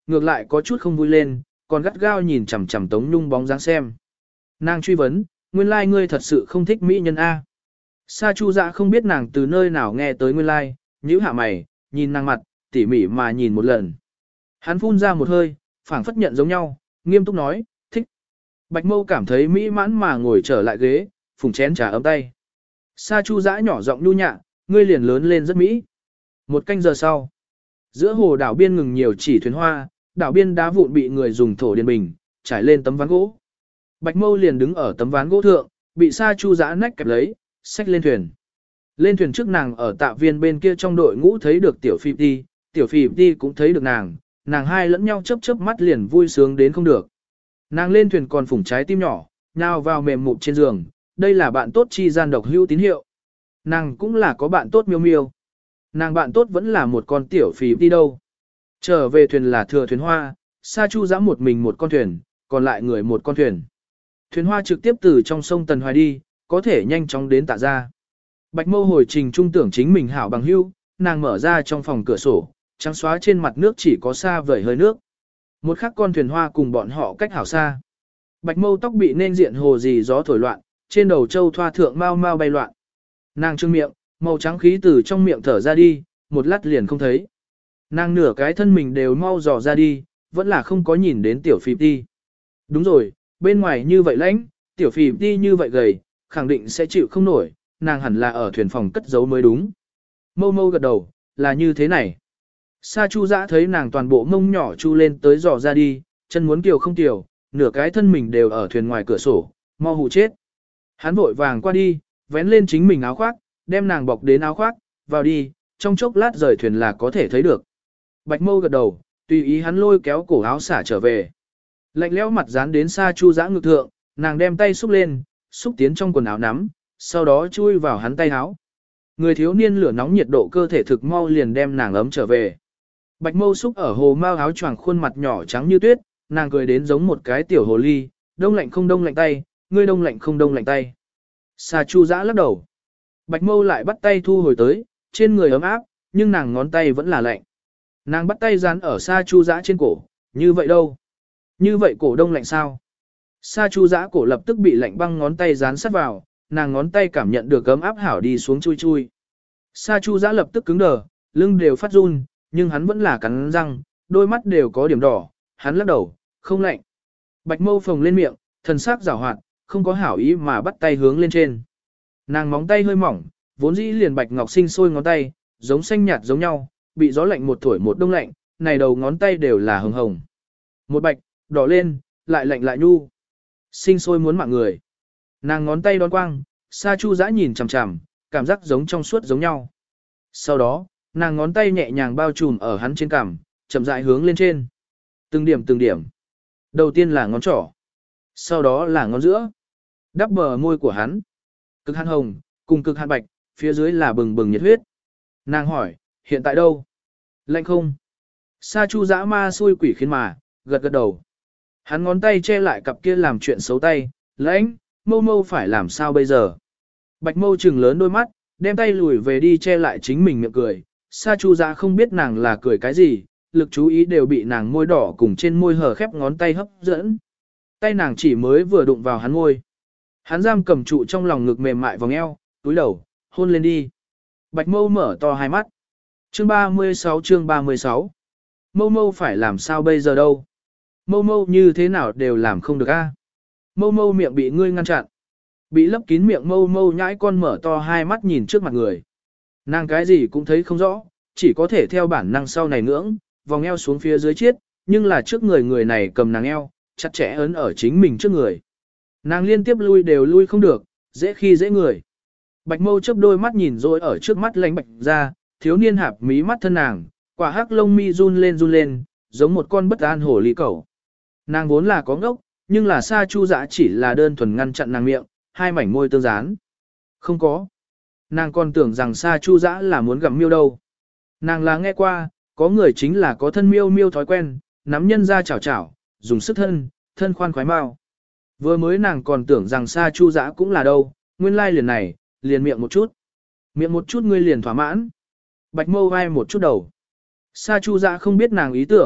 ngược lại có chút không vui lên, còn gắt gao nhìn chằm chằm Tống Nhung bóng dáng xem. Nàng truy vấn, nguyên lai ngươi thật sự không thích mỹ nhân A. Sa Chu Dạ không biết nàng từ nơi nào nghe tới nguyên lai, nhíu hạ mày, nhìn nàng mặt, tỉ mỉ mà nhìn một lần. Hắn phun ra một hơi, phảng phất nhận giống nhau, nghiêm túc nói, thích. Bạch Mâu cảm thấy mỹ mãn mà ngồi trở lại ghế, phùng chén trà ấm tay. Sa Chu Dã nhỏ giọng nhu nhạ, ngươi liền lớn lên rất mỹ. Một canh giờ sau, giữa hồ đảo biên ngừng nhiều chỉ thuyền hoa, đảo biên đá vụn bị người dùng thổ điền bình, trải lên tấm ván gỗ. Bạch Mâu liền đứng ở tấm ván gỗ thượng, bị Sa Chu Dã nách kẹp lấy, xách lên thuyền. Lên thuyền trước nàng ở tạ viên bên kia trong đội ngũ thấy được tiểu Phỉ Ti cũng thấy được nàng hai lẫn nhau chớp chớp mắt liền vui sướng đến không được. Nàng lên thuyền còn phủng trái tim nhỏ, nhào vào mềm mụp trên giường, đây là bạn tốt chi gian độc hữu tín hiệu. Nàng cũng là có bạn tốt miêu miêu. Nàng bạn tốt vẫn là một con tiểu Phỉ Ti đâu. Trở về thuyền là thừa thuyền hoa, Sa Chu Dã một mình một con thuyền, còn lại người một con thuyền. Thuyền hoa trực tiếp từ trong sông Tần Hoài đi, có thể nhanh chóng đến Tạ Gia. Bạch Mâu hồi trình trung tưởng chính mình hảo bằng hữu, nàng mở ra trong phòng cửa sổ, trắng xóa trên mặt nước chỉ có xa vời hơi nước. Một khắc con thuyền hoa cùng bọn họ cách hảo xa. Bạch Mâu tóc bị nên diện hồ dì gió thổi loạn, trên đầu châu thoa thượng mau mau bay loạn. Nàng trương miệng, màu trắng khí từ trong miệng thở ra đi, một lát liền không thấy. Nàng nửa cái thân mình đều mau dò ra đi, vẫn là không có nhìn đến tiểu Phỉ Ti. Đúng rồi, bên ngoài như vậy lãnh, tiểu Phỉ Ti như vậy gầy, khẳng định sẽ chịu không nổi, nàng hẳn là ở thuyền phòng cất giấu mới đúng. Mâu Mâu gật đầu, là như thế này. Sa Chu Dã thấy nàng toàn bộ mông nhỏ chu lên tới dò ra đi, chân muốn kiều không kiều, nửa cái thân mình đều ở thuyền ngoài cửa sổ, mau hù chết. Hắn vội vàng qua đi, vén lên chính mình áo khoác, đem nàng bọc đến áo khoác, vào đi, trong chốc lát rời thuyền là có thể thấy được. Bạch Mâu gật đầu, tùy ý hắn lôi kéo cổ áo xả trở về. Lạnh lẽo mặt dán đến Sa Chu Dã ngực thượng, nàng đem tay xúc lên, xúc tiến trong quần áo nắm, sau đó chui vào hắn tay áo. Người thiếu niên lửa nóng nhiệt độ cơ thể thực mau liền đem nàng ấm trở về. Bạch Mâu xúc ở hồ mao áo choàng khuôn mặt nhỏ trắng như tuyết, nàng cười đến giống một cái tiểu hồ ly, đông lạnh không đông lạnh tay, ngươi đông lạnh không đông lạnh tay. Sa Chu Dã lắc đầu. Bạch Mâu lại bắt tay thu hồi tới, trên người ấm áp, nhưng nàng ngón tay vẫn là lạnh. Nàng bắt tay dán ở Sa Chu Dã trên cổ, như vậy đâu? Như vậy cổ đông lạnh sao? Sa Chu Dã cổ lập tức bị lạnh băng ngón tay dán sát vào, nàng ngón tay cảm nhận được ấm áp hảo đi xuống chui chui. Sa Chu Dã lập tức cứng đờ, lưng đều phát run, nhưng hắn vẫn là cắn răng, đôi mắt đều có điểm đỏ, hắn lắc đầu, không lạnh. Bạch Mâu phồng lên miệng, thần sắc giảo hoạt, không có hảo ý mà bắt tay hướng lên trên. Nàng móng tay hơi mỏng, vốn dĩ liền bạch ngọc sinh sôi ngón tay, giống xanh nhạt giống nhau, bị gió lạnh một thổi một đông lạnh, này đầu ngón tay đều là hồng hồng. Một bạch, đỏ lên, lại lạnh lại nhu. Sinh sôi muốn mạng người. Nàng ngón tay đón quang, Sa Chu Dã nhìn chằm chằm, cảm giác giống trong suốt giống nhau. Sau đó, nàng ngón tay nhẹ nhàng bao trùm ở hắn trên cằm, chậm rãi hướng lên trên. Từng điểm từng điểm. Đầu tiên là ngón trỏ, sau đó là ngón giữa. Đắp bờ môi của hắn. Cực hạn hồng, cùng cực hạn bạch, phía dưới là bừng bừng nhiệt huyết. Nàng hỏi, hiện tại đâu? Lạnh không? Sa Chu Dã ma xui quỷ khiến mà, gật gật đầu. Hắn ngón tay che lại cặp kia làm chuyện xấu tay, lãnh, Mâu Mâu phải làm sao bây giờ? Bạch Mâu trừng lớn đôi mắt, đem tay lùi về đi che lại chính mình miệng cười. Sa Chu Dã không biết nàng là cười cái gì, lực chú ý đều bị nàng môi đỏ cùng trên môi hở khép ngón tay hấp dẫn. Tay nàng chỉ mới vừa đụng vào hắn môi. Hắn giam cầm trụ trong lòng ngực mềm mại vòng eo, túi đầu, hôn lên đi. Bạch Mâu mở to hai mắt. Chương 36. Mâu Mâu phải làm sao bây giờ đâu? Mâu Mâu như thế nào đều làm không được a. Mâu Mâu miệng bị ngươi ngăn chặn. Bị lấp kín miệng Mâu Mâu nhãi con mở to hai mắt nhìn trước mặt người. Nàng cái gì cũng thấy không rõ, chỉ có thể theo bản năng sau này ngưỡng, vòng eo xuống phía dưới chiết, nhưng là trước người này cầm nàng eo, chặt chẽ ấn ở chính mình trước người. Nàng liên tiếp lui đều lui không được, dễ khi dễ người. Bạch Mâu chớp đôi mắt nhìn rồi ở trước mắt lánh bạch ra, thiếu niên hạp mí mắt thân nàng, quả hắc lông mi run lên, giống một con bất an hổ ly cẩu. Nàng vốn là có ngốc, nhưng là Sa Chu Dã chỉ là đơn thuần ngăn chặn nàng miệng, hai mảnh môi tương dán. Không có. Nàng còn tưởng rằng Sa Chu Dã là muốn gặm miêu đâu. Nàng là nghe qua, có người chính là có thân miêu thói quen, nắm nhân ra chảo, dùng sức thân khoan khoái mau. Vừa mới nàng còn tưởng rằng Sa Chu Dã cũng là đâu, nguyên lai liền này, liền miệng một chút. Miệng một chút ngươi liền thỏa mãn. Bạch Mâu vai một chút đầu. Sa Chu Dã không biết nàng ý tưởng,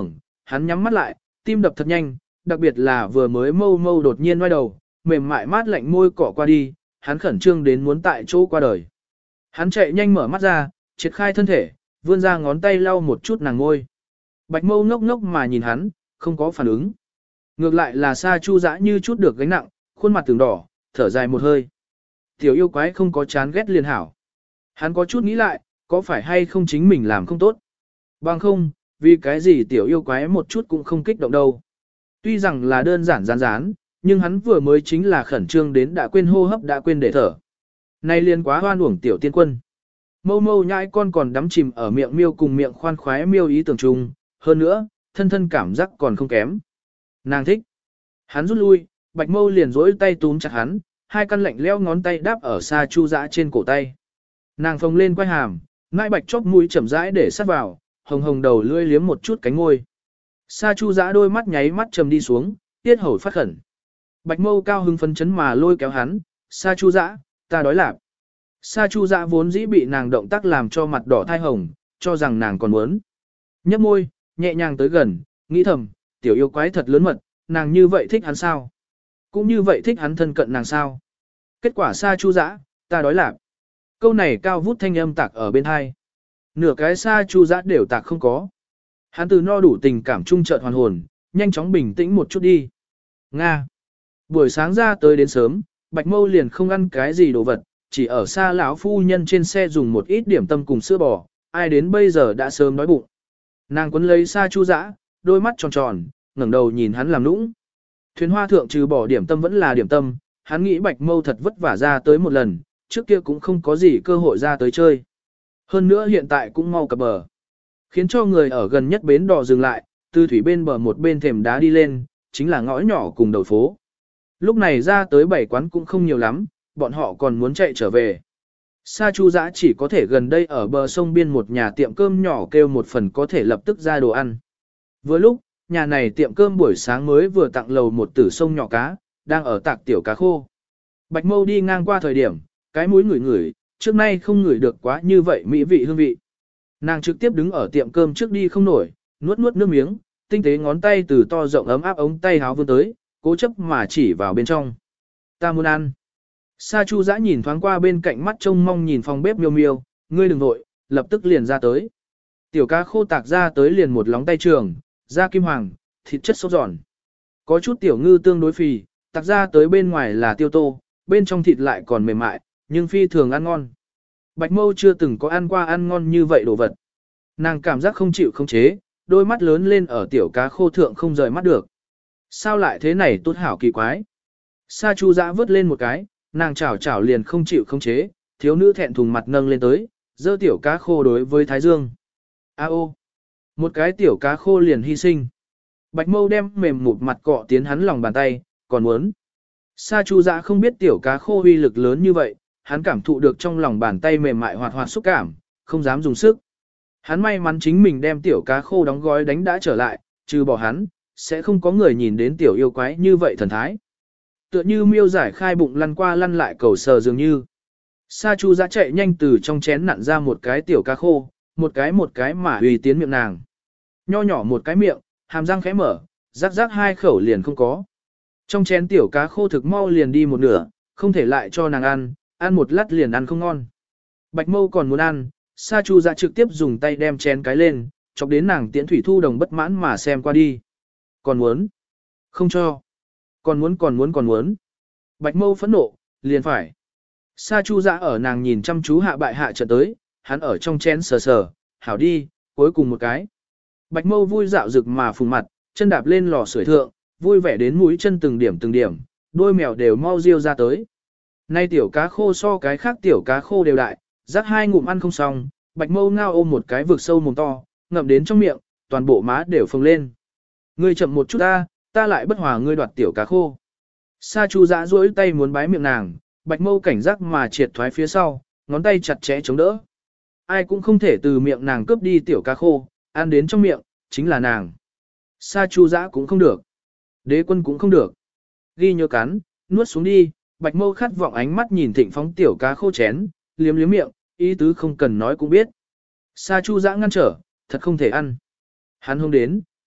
hắn nhắm mắt lại, tim đập thật nhanh, đặc biệt là vừa mới mâu mâu đột nhiên ngoái đầu, mềm mại mát lạnh môi cọ qua đi, hắn khẩn trương đến muốn tại chỗ qua đời. Hắn chạy nhanh mở mắt ra, triệt khai thân thể, vươn ra ngón tay lau một chút nàng ngôi. Bạch mâu ngốc ngốc mà nhìn hắn, không có phản ứng. Ngược lại là Sa Chu Dã như chút được gánh nặng, khuôn mặt từng đỏ, thở dài một hơi. Tiểu yêu quái không có chán ghét liền hảo. Hắn có chút nghĩ lại, có phải hay không chính mình làm không tốt. Bằng không, vì cái gì tiểu yêu quái một chút cũng không kích động đâu. Tuy rằng là đơn giản rán rán, nhưng hắn vừa mới chính là khẩn trương đến đã quên hô hấp đã quên để thở. Nay liền quá hoan uổng tiểu tiên quân. Mâu mâu nhãi con còn đắm chìm ở miệng miêu cùng miệng khoan khoái miêu ý tưởng chung, hơn nữa, thân thân cảm giác còn không kém. Nàng thích. Hắn rút lui, bạch mâu liền rỗi tay túm chặt hắn, hai căn lạnh leo ngón tay đáp ở Sa Chu Dã trên cổ tay. Nàng phồng lên quay hàm, ngai bạch chóp mũi chậm rãi để sát vào, hồng hồng đầu lưỡi liếm một chút cánh môi. Sa Chu Dã đôi mắt nháy mắt trầm đi xuống, tiết hầu phát khẩn. Bạch mâu cao hưng phấn chấn mà lôi kéo hắn, Sa Chu Dã, ta đói lạp. Sa Chu Dã vốn dĩ bị nàng động tác làm cho mặt đỏ thai hồng, cho rằng nàng còn muốn. Nhấp môi, nhẹ nhàng tới gần, nghĩ thầm, tiểu yêu quái thật lớn mật, nàng như vậy thích hắn sao? Cũng như vậy thích hắn thân cận nàng sao? Kết quả Sa Chu Dã, ta đói lạp. Câu này cao vút thanh âm tạc ở bên hai. Nửa cái Sa Chu Dã đều tạc không có. Hắn từ no đủ tình cảm trung chợt hoàn hồn, nhanh chóng bình tĩnh một chút đi. Nga. Buổi sáng ra tới đến sớm, Bạch Mâu liền không ăn cái gì đồ vật, chỉ ở xa lão phu nhân trên xe dùng một ít điểm tâm cùng sữa bò, ai đến bây giờ đã sớm đói bụng. Nàng quấn lấy Sa Chu Dã, đôi mắt tròn tròn, ngẩng đầu nhìn hắn làm nũng. Thuyền hoa thượng trừ bỏ điểm tâm vẫn là điểm tâm, hắn nghĩ Bạch Mâu thật vất vả ra tới một lần, trước kia cũng không có gì cơ hội ra tới chơi. Hơn nữa hiện tại cũng mau cập bờ. Khiến cho người ở gần nhất bến đò dừng lại, từ thủy bên bờ một bên thềm đá đi lên, chính là ngõ nhỏ cùng đầu phố. Lúc này ra tới 7 quán cũng không nhiều lắm, bọn họ còn muốn chạy trở về. Sa Chu Dã chỉ có thể gần đây ở bờ sông biên một nhà tiệm cơm nhỏ kêu một phần có thể lập tức ra đồ ăn. Vừa lúc, nhà này tiệm cơm buổi sáng mới vừa tặng lầu một tử sông nhỏ cá, đang ở tạc tiểu cá khô. Bạch Mâu đi ngang qua thời điểm, cái mũi ngửi ngửi, trước nay không ngửi được quá như vậy mỹ vị hương vị. Nàng trực tiếp đứng ở tiệm cơm trước đi không nổi, nuốt nuốt nước miếng, tinh tế ngón tay từ to rộng ấm áp ống tay háo vươn tới, cố chấp mà chỉ vào bên trong. Ta muốn ăn. Sa Chu Dã nhìn thoáng qua bên cạnh mắt trông mong nhìn phòng bếp miêu miêu, ngươi đừng nội, lập tức liền ra tới. Tiểu cá khô tạc ra tới liền một lóng tay trường, da kim hoàng, thịt chất sốt giòn. Có chút tiểu ngư tương đối phì, tạc ra tới bên ngoài là tiêu tô, bên trong thịt lại còn mềm mại, nhưng phi thường ăn ngon. Bạch Mâu chưa từng có ăn qua ăn ngon như vậy đồ vật. Nàng cảm giác không chịu không chế, đôi mắt lớn lên ở tiểu cá khô thượng không rời mắt được. Sao lại thế này tốt hảo kỳ quái. Sa Chu Dã vớt lên một cái, nàng chảo chảo liền không chịu không chế, thiếu nữ thẹn thùng mặt nâng lên tới, giơ tiểu cá khô đối với Thái Dương. A ô, một cái tiểu cá khô liền hy sinh. Bạch Mâu đem mềm một mặt cọ tiến hắn lòng bàn tay, còn muốn. Sa Chu Dã không biết tiểu cá khô uy lực lớn như vậy, hắn cảm thụ được trong lòng bàn tay mềm mại hoạt hoạt xúc cảm, không dám dùng sức. Hắn may mắn chính mình đem tiểu cá khô đóng gói đánh đã trở lại, trừ bỏ hắn, sẽ không có người nhìn đến tiểu yêu quái như vậy thần thái. Tựa như miêu giải khai bụng lăn qua lăn lại cầu sờ dường như. Sa Chu Dã chạy nhanh từ trong chén nặn ra một cái tiểu cá khô, một cái mà uy tiến miệng nàng. Nho nhỏ một cái miệng, hàm răng khẽ mở, rắc rắc hai khẩu liền không có. Trong chén tiểu cá khô thực mau liền đi một nửa, không thể lại cho nàng ăn một lát liền ăn không ngon. Bạch Mâu còn muốn ăn, Sa Chu Dã trực tiếp dùng tay đem chén cái lên, chọc đến nàng Tiễn Thủy Thu Đồng bất mãn mà xem qua đi. Còn muốn? Không cho. Còn muốn. Bạch Mâu phẫn nộ, liền phải. Sa Chu Dã ở nàng nhìn chăm chú hạ bại hạ trận tới, hắn ở trong chén sờ sờ, hảo đi, cuối cùng một cái. Bạch Mâu vui dạo rực mà phùng mặt, chân đạp lên lò sưởi thượng, vui vẻ đến mũi chân từng điểm, đôi mèo đều mau riêu ra tới. Nay tiểu cá khô so cái khác tiểu cá khô đều đại, rắc hai ngụm ăn không xong, Bạch Mâu ngao ôm một cái vực sâu mồm to, ngậm đến trong miệng, toàn bộ má đều phồng lên. Ngươi chậm một chút ta lại bất hòa ngươi đoạt tiểu cá khô. Sa Chu Dã duỗi tay muốn bái miệng nàng, Bạch Mâu cảnh giác mà triệt thoái phía sau, ngón tay chặt chẽ chống đỡ. Ai cũng không thể từ miệng nàng cướp đi tiểu cá khô, ăn đến trong miệng, chính là nàng. Sa Chu Dã cũng không được. Đế Quân cũng không được. Ghi nhớ cắn, nuốt xuống đi, Bạch Mâu khát vọng ánh mắt nhìn thịnh phóng tiểu cá khô chén, liếm liếm miệng, ý tứ không cần nói cũng biết. Sa Chu Dã ngăn trở, thật không thể ăn. Hắn hông đến,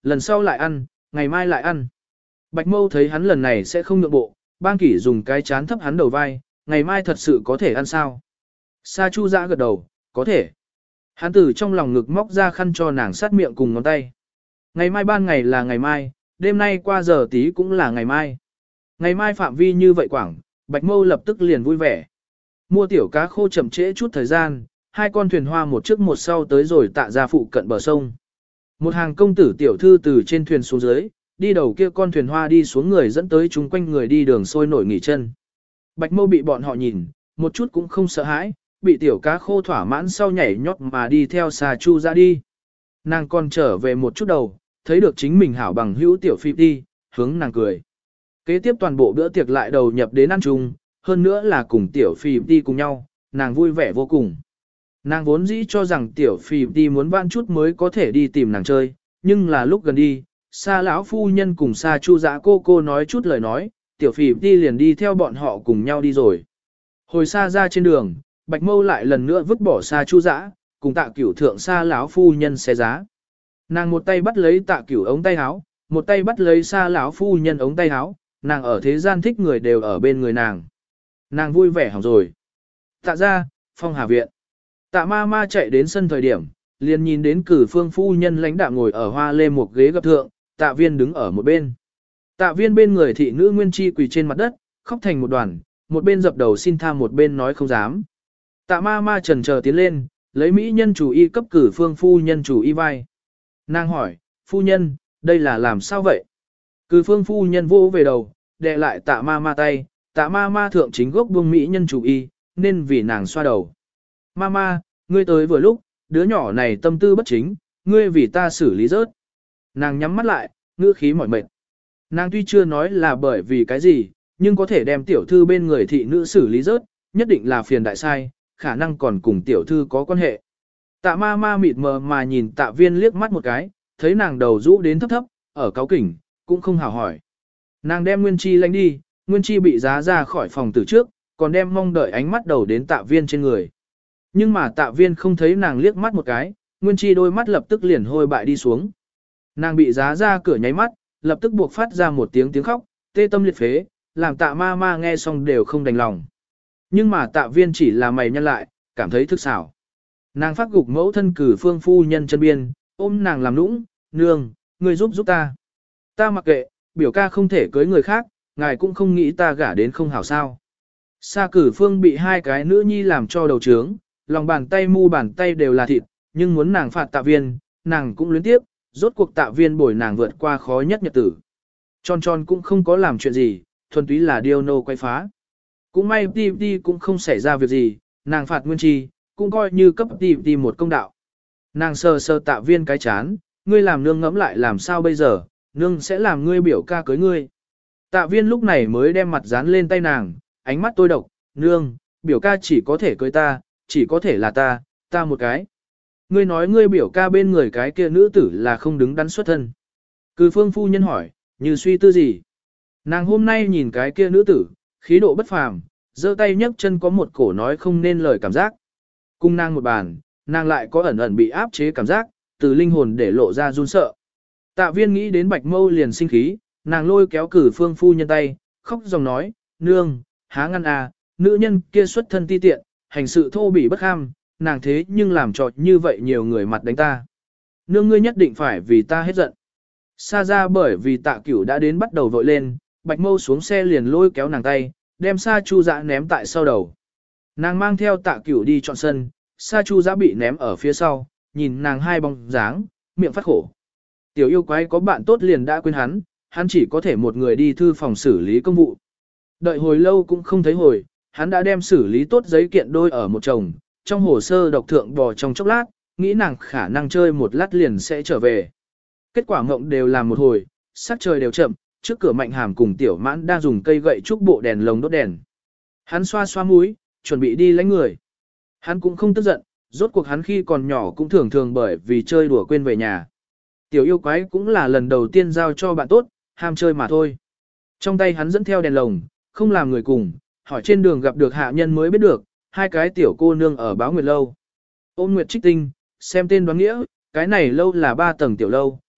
lần sau lại ăn, ngày mai lại ăn. Bạch Mâu thấy hắn lần này sẽ không nhượng bộ, Bang Kỷ dùng cái chán thấp hắn đầu vai, ngày mai thật sự có thể ăn sao? Sa Chu Dã gật đầu, có thể. Hắn từ trong lòng ngực móc ra khăn cho nàng sát miệng cùng ngón tay. Ngày mai ban ngày là ngày mai, đêm nay qua giờ tí cũng là ngày mai. Ngày mai phạm vi như vậy quảng, Bạch Mâu lập tức liền vui vẻ. Mua tiểu cá khô chậm trễ chút thời gian, hai con thuyền hoa một trước một sau tới rồi tạ ra phụ cận bờ sông. Một hàng công tử tiểu thư từ trên thuyền xuống dưới, đi đầu kia con thuyền hoa đi xuống người dẫn tới chúng quanh người đi đường sôi nổi nghỉ chân. Bạch Mâu bị bọn họ nhìn, một chút cũng không sợ hãi, bị tiểu cá khô thỏa mãn sau nhảy nhót mà đi theo Sa Chu Dã đi. Nàng còn trở về một chút đầu, thấy được chính mình hảo bằng hữu tiểu phi đi, hướng nàng cười. Kế tiếp toàn bộ bữa tiệc lại đầu nhập đến ăn chung, hơn nữa là cùng tiểu phi đi cùng nhau, nàng vui vẻ vô cùng. Nàng vốn dĩ cho rằng tiểu phi đi muốn vãn chút mới có thể đi tìm nàng chơi, nhưng là lúc gần đi, Sa lão phu nhân cùng Sa Chu Dã cô nói chút lời nói, tiểu phi đi liền đi theo bọn họ cùng nhau đi rồi. Hồi xa ra trên đường, Bạch Mâu lại lần nữa vứt bỏ Sa Chu Dã, cùng Tạ Cửu thượng Sa lão phu nhân xé giá. Nàng một tay bắt lấy Tạ Cửu ống tay áo, một tay bắt lấy Sa lão phu nhân ống tay áo, nàng ở thế gian thích người đều ở bên người nàng. Nàng vui vẻ hỏng rồi. Tạ ra, Phong Hà viện. Tạ ma ma chạy đến sân thời điểm, liền nhìn đến Cử Phương phu nhân lãnh đạm ngồi ở hoa lê một ghế gặp thượng, Tạ Viên đứng ở một bên. Tạ Viên bên người thị nữ Nguyên Chi quỳ trên mặt đất, khóc thành một đoàn, một bên dập đầu xin tha một bên nói không dám. Tạ ma ma chần chờ tiến lên, lấy mỹ nhân chủ y cấp Cử Phương phu nhân chủ y vai. Nàng hỏi, phu nhân, đây là làm sao vậy? Cử Phương phu nhân vô về đầu, đè lại Tạ ma ma tay, Tạ ma ma thượng chính gốc buông mỹ nhân chủ y, nên vì nàng xoa đầu. Ma ma, ngươi tới vừa lúc, đứa nhỏ này tâm tư bất chính, ngươi vì ta xử lý rớt. Nàng nhắm mắt lại, ngữ khí mỏi mệt. Nàng tuy chưa nói là bởi vì cái gì, nhưng có thể đem tiểu thư bên người thị nữ xử lý rớt, nhất định là phiền đại sai, khả năng còn cùng tiểu thư có quan hệ. Tạ ma ma mịt mờ mà nhìn Tạ Viên liếc mắt một cái, thấy nàng đầu rũ đến thấp thấp, ở cáu kỉnh, cũng không hào hỏi. Nàng đem Nguyên Chi lánh đi, Nguyên Chi bị giá ra khỏi phòng từ trước, còn đem mong đợi ánh mắt đầu đến Tạ Viên trên người. Nhưng mà Tạ Viên không thấy nàng liếc mắt một cái, Nguyên Chi đôi mắt lập tức liền hôi bại đi xuống. Nàng bị giá ra cửa nháy mắt, lập tức buộc phát ra một tiếng khóc, tê tâm liệt phế, làm Tạ ma ma nghe xong đều không đành lòng. Nhưng mà Tạ Viên chỉ là mày nhăn lại, cảm thấy thức xảo. Nàng phát gục mẫu thân Cử Phương phu nhân chân biên, ôm nàng làm nũng, nương, ngươi giúp ta. Ta mặc kệ, biểu ca không thể cưới người khác, ngài cũng không nghĩ ta gả đến không hảo sao. Sa Cử Phương bị hai cái nữ nhi làm cho đầu trướng, lòng bàn tay mu bàn tay đều là thịt, nhưng muốn nàng phạt Tạ Viên, nàng cũng luyến tiếp, rốt cuộc Tạ Viên bồi nàng vượt qua khó nhất nhật tử. Tròn tròn cũng không có làm chuyện gì, thuần túy là điêu nô quay phá. Cũng may Ti cũng không xảy ra việc gì, nàng phạt Nguyên Chi, cũng coi như cấp Ti một công đạo. Nàng sờ Tạ Viên cái chán, ngươi làm nương ngẫm lại làm sao bây giờ, nương sẽ làm ngươi biểu ca cưới ngươi. Tạ Viên lúc này mới đem mặt dán lên tay nàng, ánh mắt tôi độc, nương, biểu ca chỉ có thể cưới ta, chỉ có thể là ta một cái. Ngươi nói ngươi biểu ca bên người cái kia nữ tử là không đứng đắn xuất thân. Cử Phương phu nhân hỏi, như suy tư gì? Nàng hôm nay nhìn cái kia nữ tử, khí độ bất phàm, giơ tay nhấc chân có một cổ nói không nên lời cảm giác. Cung nàng một bàn, nàng lại có ẩn ẩn bị áp chế cảm giác, từ linh hồn để lộ ra run sợ. Tạ Viên nghĩ đến Bạch Mâu liền sinh khí, nàng lôi kéo Cử Phương phu nhân tay, khóc dòng nói, nương, há ngăn à, nữ nhân kia xuất thân ti tiện, hành sự thô bỉ bất kham, nàng thế nhưng làm trò như vậy nhiều người mặt đánh ta. Nương ngươi nhất định phải vì ta hết giận. Xa ra bởi vì Tạ Cửu đã đến bắt đầu vội lên, Bạch Mâu xuống xe liền lôi kéo nàng tay, đem Sa Chu Dã ném tại sau đầu. Nàng mang theo Tạ Cửu đi chọn sân, Sa Chu Dã bị ném ở phía sau, nhìn nàng hai bóng dáng, miệng phát khổ. Tiểu yêu quái có bạn tốt liền đã quên hắn chỉ có thể một người đi thư phòng xử lý công vụ. Đợi hồi lâu cũng không thấy hồi, hắn đã đem xử lý tốt giấy kiện đôi ở một chồng, trong hồ sơ độc thượng bò trong chốc lát, nghĩ nàng khả năng chơi một lát liền sẽ trở về. Kết quả mộng đều làm một hồi, sắc trời đều chậm, trước cửa Mạnh Hàm cùng Tiểu Mãn đang dùng cây gậy trúc bộ đèn lồng đốt đèn. Hắn xoa xoa mũi, chuẩn bị đi lấy người. Hắn cũng không tức giận, rốt cuộc hắn khi còn nhỏ cũng thường thường bởi vì chơi đùa quên về nhà. Tiểu yêu quái cũng là lần đầu tiên giao cho bạn tốt, ham chơi mà thôi. Trong tay hắn dẫn theo đèn lồng, không làm người cùng, hỏi trên đường gặp được hạ nhân mới biết được, hai cái tiểu cô nương ở Báo Nguyệt lâu. Ôn Nguyệt Trích Tinh, xem tên đoán nghĩa, cái này lâu là 3 tầng tiểu lâu,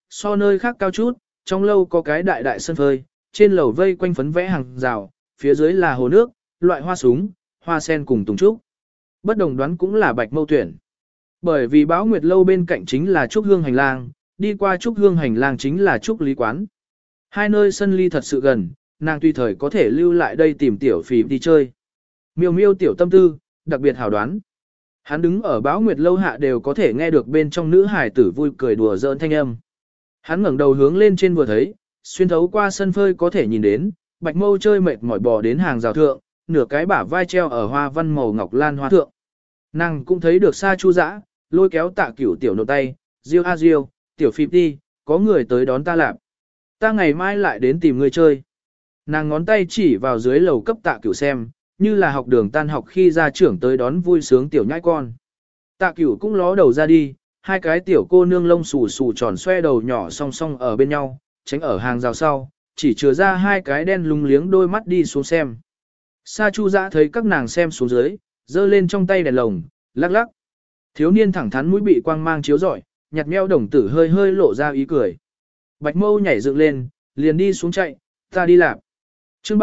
so nơi khác cao chút, trong lâu có cái đại đại sân phơi, trên lầu vây quanh phấn vẽ hàng rào, phía dưới là hồ nước, loại hoa súng, hoa sen cùng tùng trúc. Bất đồng đoán cũng là Bạch Mâu tuyển. Bởi vì Báo Nguyệt lâu bên cạnh chính là Trúc Hương hành lang, đi qua Trúc Hương hành lang chính là Trúc Lý quán. Hai nơi sân ly thật sự gần, nàng tùy thời có thể lưu lại đây tìm tiểu phì đi chơi. Miêu miêu tiểu tâm tư, đặc biệt hảo đoán. Hắn đứng ở Báo Nguyệt lâu hạ đều có thể nghe được bên trong nữ hải tử vui cười đùa giỡn thanh âm. Hắn ngẩng đầu hướng lên trên vừa thấy, xuyên thấu qua sân phơi có thể nhìn đến, Bạch Mâu chơi mệt mỏi bò đến hàng rào thượng, nửa cái bả vai treo ở hoa văn màu ngọc lan hoa thượng. Nàng cũng thấy được Sa Chu Dã, lôi kéo Tạ Cửu tiểu nộp tay, "Diêu a Diêu, tiểu phim đi, có người tới đón ta lạp. Ta ngày mai lại đến tìm người chơi." Nàng ngón tay chỉ vào dưới lầu cấp Tạ Cửu xem, như là học đường tan học khi gia trưởng tới đón vui sướng tiểu nhãi con. Tạ Cửu cũng ló đầu ra đi, hai cái tiểu cô nương lông xù xù tròn xoe đầu nhỏ song song ở bên nhau, tránh ở hàng rào sau, chỉ chừa ra hai cái đen lúng liếng đôi mắt đi xuống xem. Sa Chu Dã thấy các nàng xem xuống dưới, giơ lên trong tay đèn lồng, lắc lắc. Thiếu niên thẳng thắn mũi bị quang mang chiếu rọi, nhặt meo đồng tử hơi hơi lộ ra ý cười. Bạch Mâu nhảy dựng lên, liền đi xuống chạy, "Ta đi làm." Chương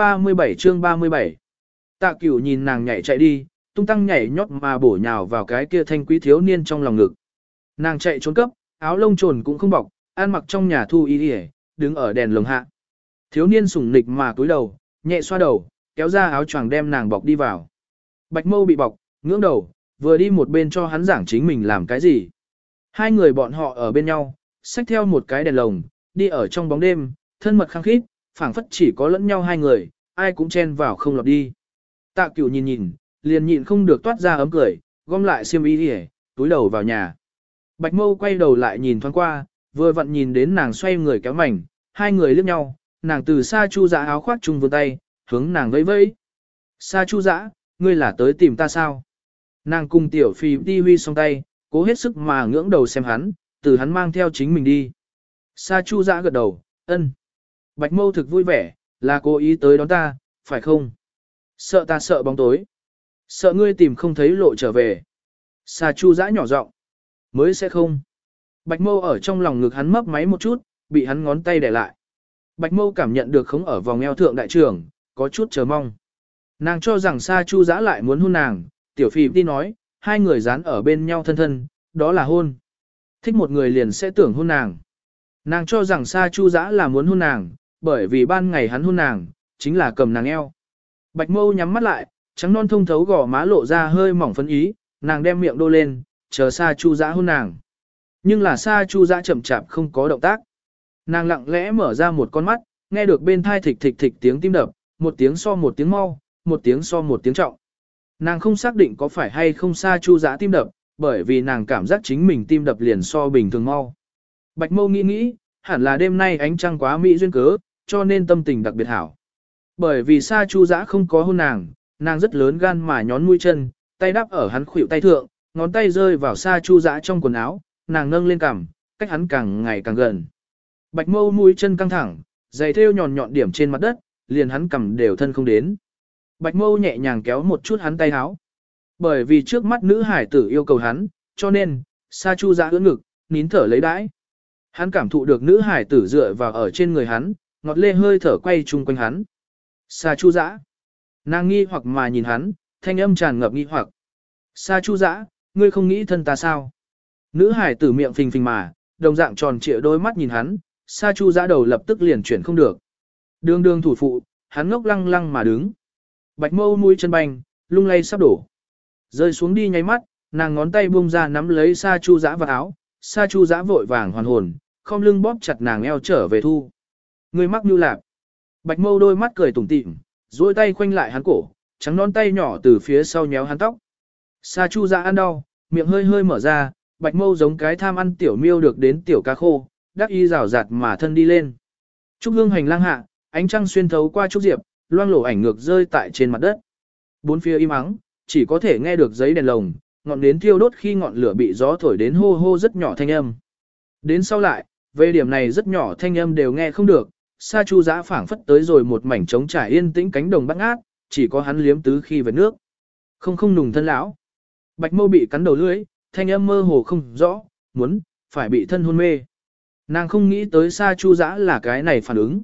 37. Tạ Cửu nhìn nàng nhảy chạy đi, tung tăng nhảy nhót mà bổ nhào vào cái kia thanh quý thiếu niên trong lòng ngực. Nàng chạy trốn cấp, áo lông trồn cũng không bọc, ăn mặc trong nhà thu y đi, đứng ở đèn lồng hạ. Thiếu niên sủng nịch mà cúi đầu, nhẹ xoa đầu, kéo ra áo choàng đem nàng bọc đi vào. Bạch Mâu bị bọc, ngưỡng đầu, vừa đi một bên cho hắn giảng chính mình làm cái gì. Hai người bọn họ ở bên nhau, xách theo một cái đèn lồng, đi ở trong bóng đêm, thân mật khăng khít, phảng phất chỉ có lẫn nhau hai người, ai cũng chen vào không lọt đi. Tạ Cửu nhìn, liền nhịn không được toát ra ấm cười, gom lại xiêm y đi, túi đầu vào nhà. Bạch Mâu quay đầu lại nhìn thoáng qua, vừa vặn nhìn đến nàng xoay người kéo mảnh, hai người liếc nhau, nàng từ Sa Chu Dã áo khoác chung vươn tay, hướng nàng vẫy vẫy. "Sa Chu Dã, ngươi là tới tìm ta sao?" Nàng cùng tiểu phi đi huy xong tay, cố hết sức mà ngưỡng đầu xem hắn, từ hắn mang theo chính mình đi. Sa Chu Dã gật đầu, "Ân." Bạch Mâu thực vui vẻ, "Là cố ý tới đón ta, phải không? Sợ ta sợ bóng tối. Sợ ngươi tìm không thấy lộ trở về." Sa Chu Dã nhỏ giọng, "Mới sẽ không." Bạch Mâu ở trong lòng ngực hắn mấp máy một chút, bị hắn ngón tay đè lại. Bạch Mâu cảm nhận được khống ở vòng eo thượng đại trưởng, có chút chờ mong. Nàng cho rằng Sa Chu Dã lại muốn hôn nàng, tiểu phì đi nói, hai người dán ở bên nhau thân thân, đó là hôn. Thích một người liền sẽ tưởng hôn nàng. Nàng cho rằng Sa Chu Dã là muốn hôn nàng, bởi vì ban ngày hắn hôn nàng, chính là cầm nàng eo. Bạch Mâu nhắm mắt lại, trắng non thông thấu gò má lộ ra hơi mỏng phấn ý, nàng đem miệng đô lên, chờ Sa Chu Dã hôn nàng. Nhưng là Sa Chu Dã chậm chạp không có động tác. Nàng lặng lẽ mở ra một con mắt, nghe được bên thai thịch thịch thịch tiếng tim đập, một tiếng so một tiếng mau, một tiếng so một tiếng trọng. Nàng không xác định có phải hay không Sa Chu Dã tim đập, bởi vì nàng cảm giác chính mình tim đập liền so bình thường mau. Bạch Mâu nghĩ, hẳn là đêm nay ánh trăng quá mỹ duyên cớ, cho nên tâm tình đặc biệt hảo. Bởi vì Sa Chu Dã không có hôn nàng, nàng rất lớn gan mà nhón mũi chân, tay đắp ở hắn khuỷu tay thượng, ngón tay rơi vào Sa Chu Dã trong quần áo, nàng nâng lên cằm, cách hắn càng ngày càng gần. Bạch Mâu mũi chân căng thẳng, giày thêu nhọn nhọn điểm trên mặt đất, liền hắn cằm đều thân không đến. Bạch Mâu nhẹ nhàng kéo một chút hắn tay áo. Bởi vì trước mắt nữ hải tử yêu cầu hắn, cho nên, Sa Chu Dã ưỡn ngực, nín thở lấy đãi. Hắn cảm thụ được nữ hải tử dựa vào ở trên người hắn, ngọt lê hơi thở quay chung quanh hắn. Sa Chu Dã. Nàng nghi hoặc mà nhìn hắn, thanh âm tràn ngập nghi hoặc. "Sa Chu Dã, ngươi không nghĩ thân ta sao?" Nữ hải tử miệng phình phình mà, đồng dạng tròn trịa đôi mắt nhìn hắn, Sa Chu Dã đầu lập tức liền chuyển không được. Đường đường thủ phụ, hắn ngốc lăng lăng mà đứng. Bạch Mâu mũi chân banh, lung lay sắp đổ. Rơi xuống đi nháy mắt, nàng ngón tay buông ra nắm lấy Sa Chu Dã vào áo, Sa Chu Dã vội vàng hoàn hồn, không lưng bóp chặt nàng eo trở về thu. "Ngươi mắc mưu lạp." Bạch Mâu đôi mắt cười tủm tỉm, duỗi tay khoanh lại hắn cổ, trắng non tay nhỏ từ phía sau nhéo hắn tóc. Sa Chu Dã ăn đau, miệng hơi hơi mở ra, Bạch Mâu giống cái tham ăn tiểu miêu được đến tiểu cá khô, đắc y rào rạt mà thân đi lên. Trúc Hương hành lang hạ, ánh trăng xuyên thấu qua trúc diệp, loang lổ ảnh ngược rơi tại trên mặt đất. Bốn phía im ắng, chỉ có thể nghe được giấy đèn lồng, ngọn nến thiêu đốt khi ngọn lửa bị gió thổi đến hô hô rất nhỏ thanh âm. Đến sau lại, về điểm này rất nhỏ thanh âm đều nghe không được, Sa Chu Dã phảng phất tới rồi một mảnh trống trải yên tĩnh cánh đồng bát ngát, chỉ có hắn liếm tứ khi về nước. Không nùng thân lão. Bạch Mâu bị cắn đầu lưỡi, thanh âm mơ hồ không rõ, muốn phải bị thân hôn mê. Nàng không nghĩ tới Sa Chu Dã là cái này phản ứng,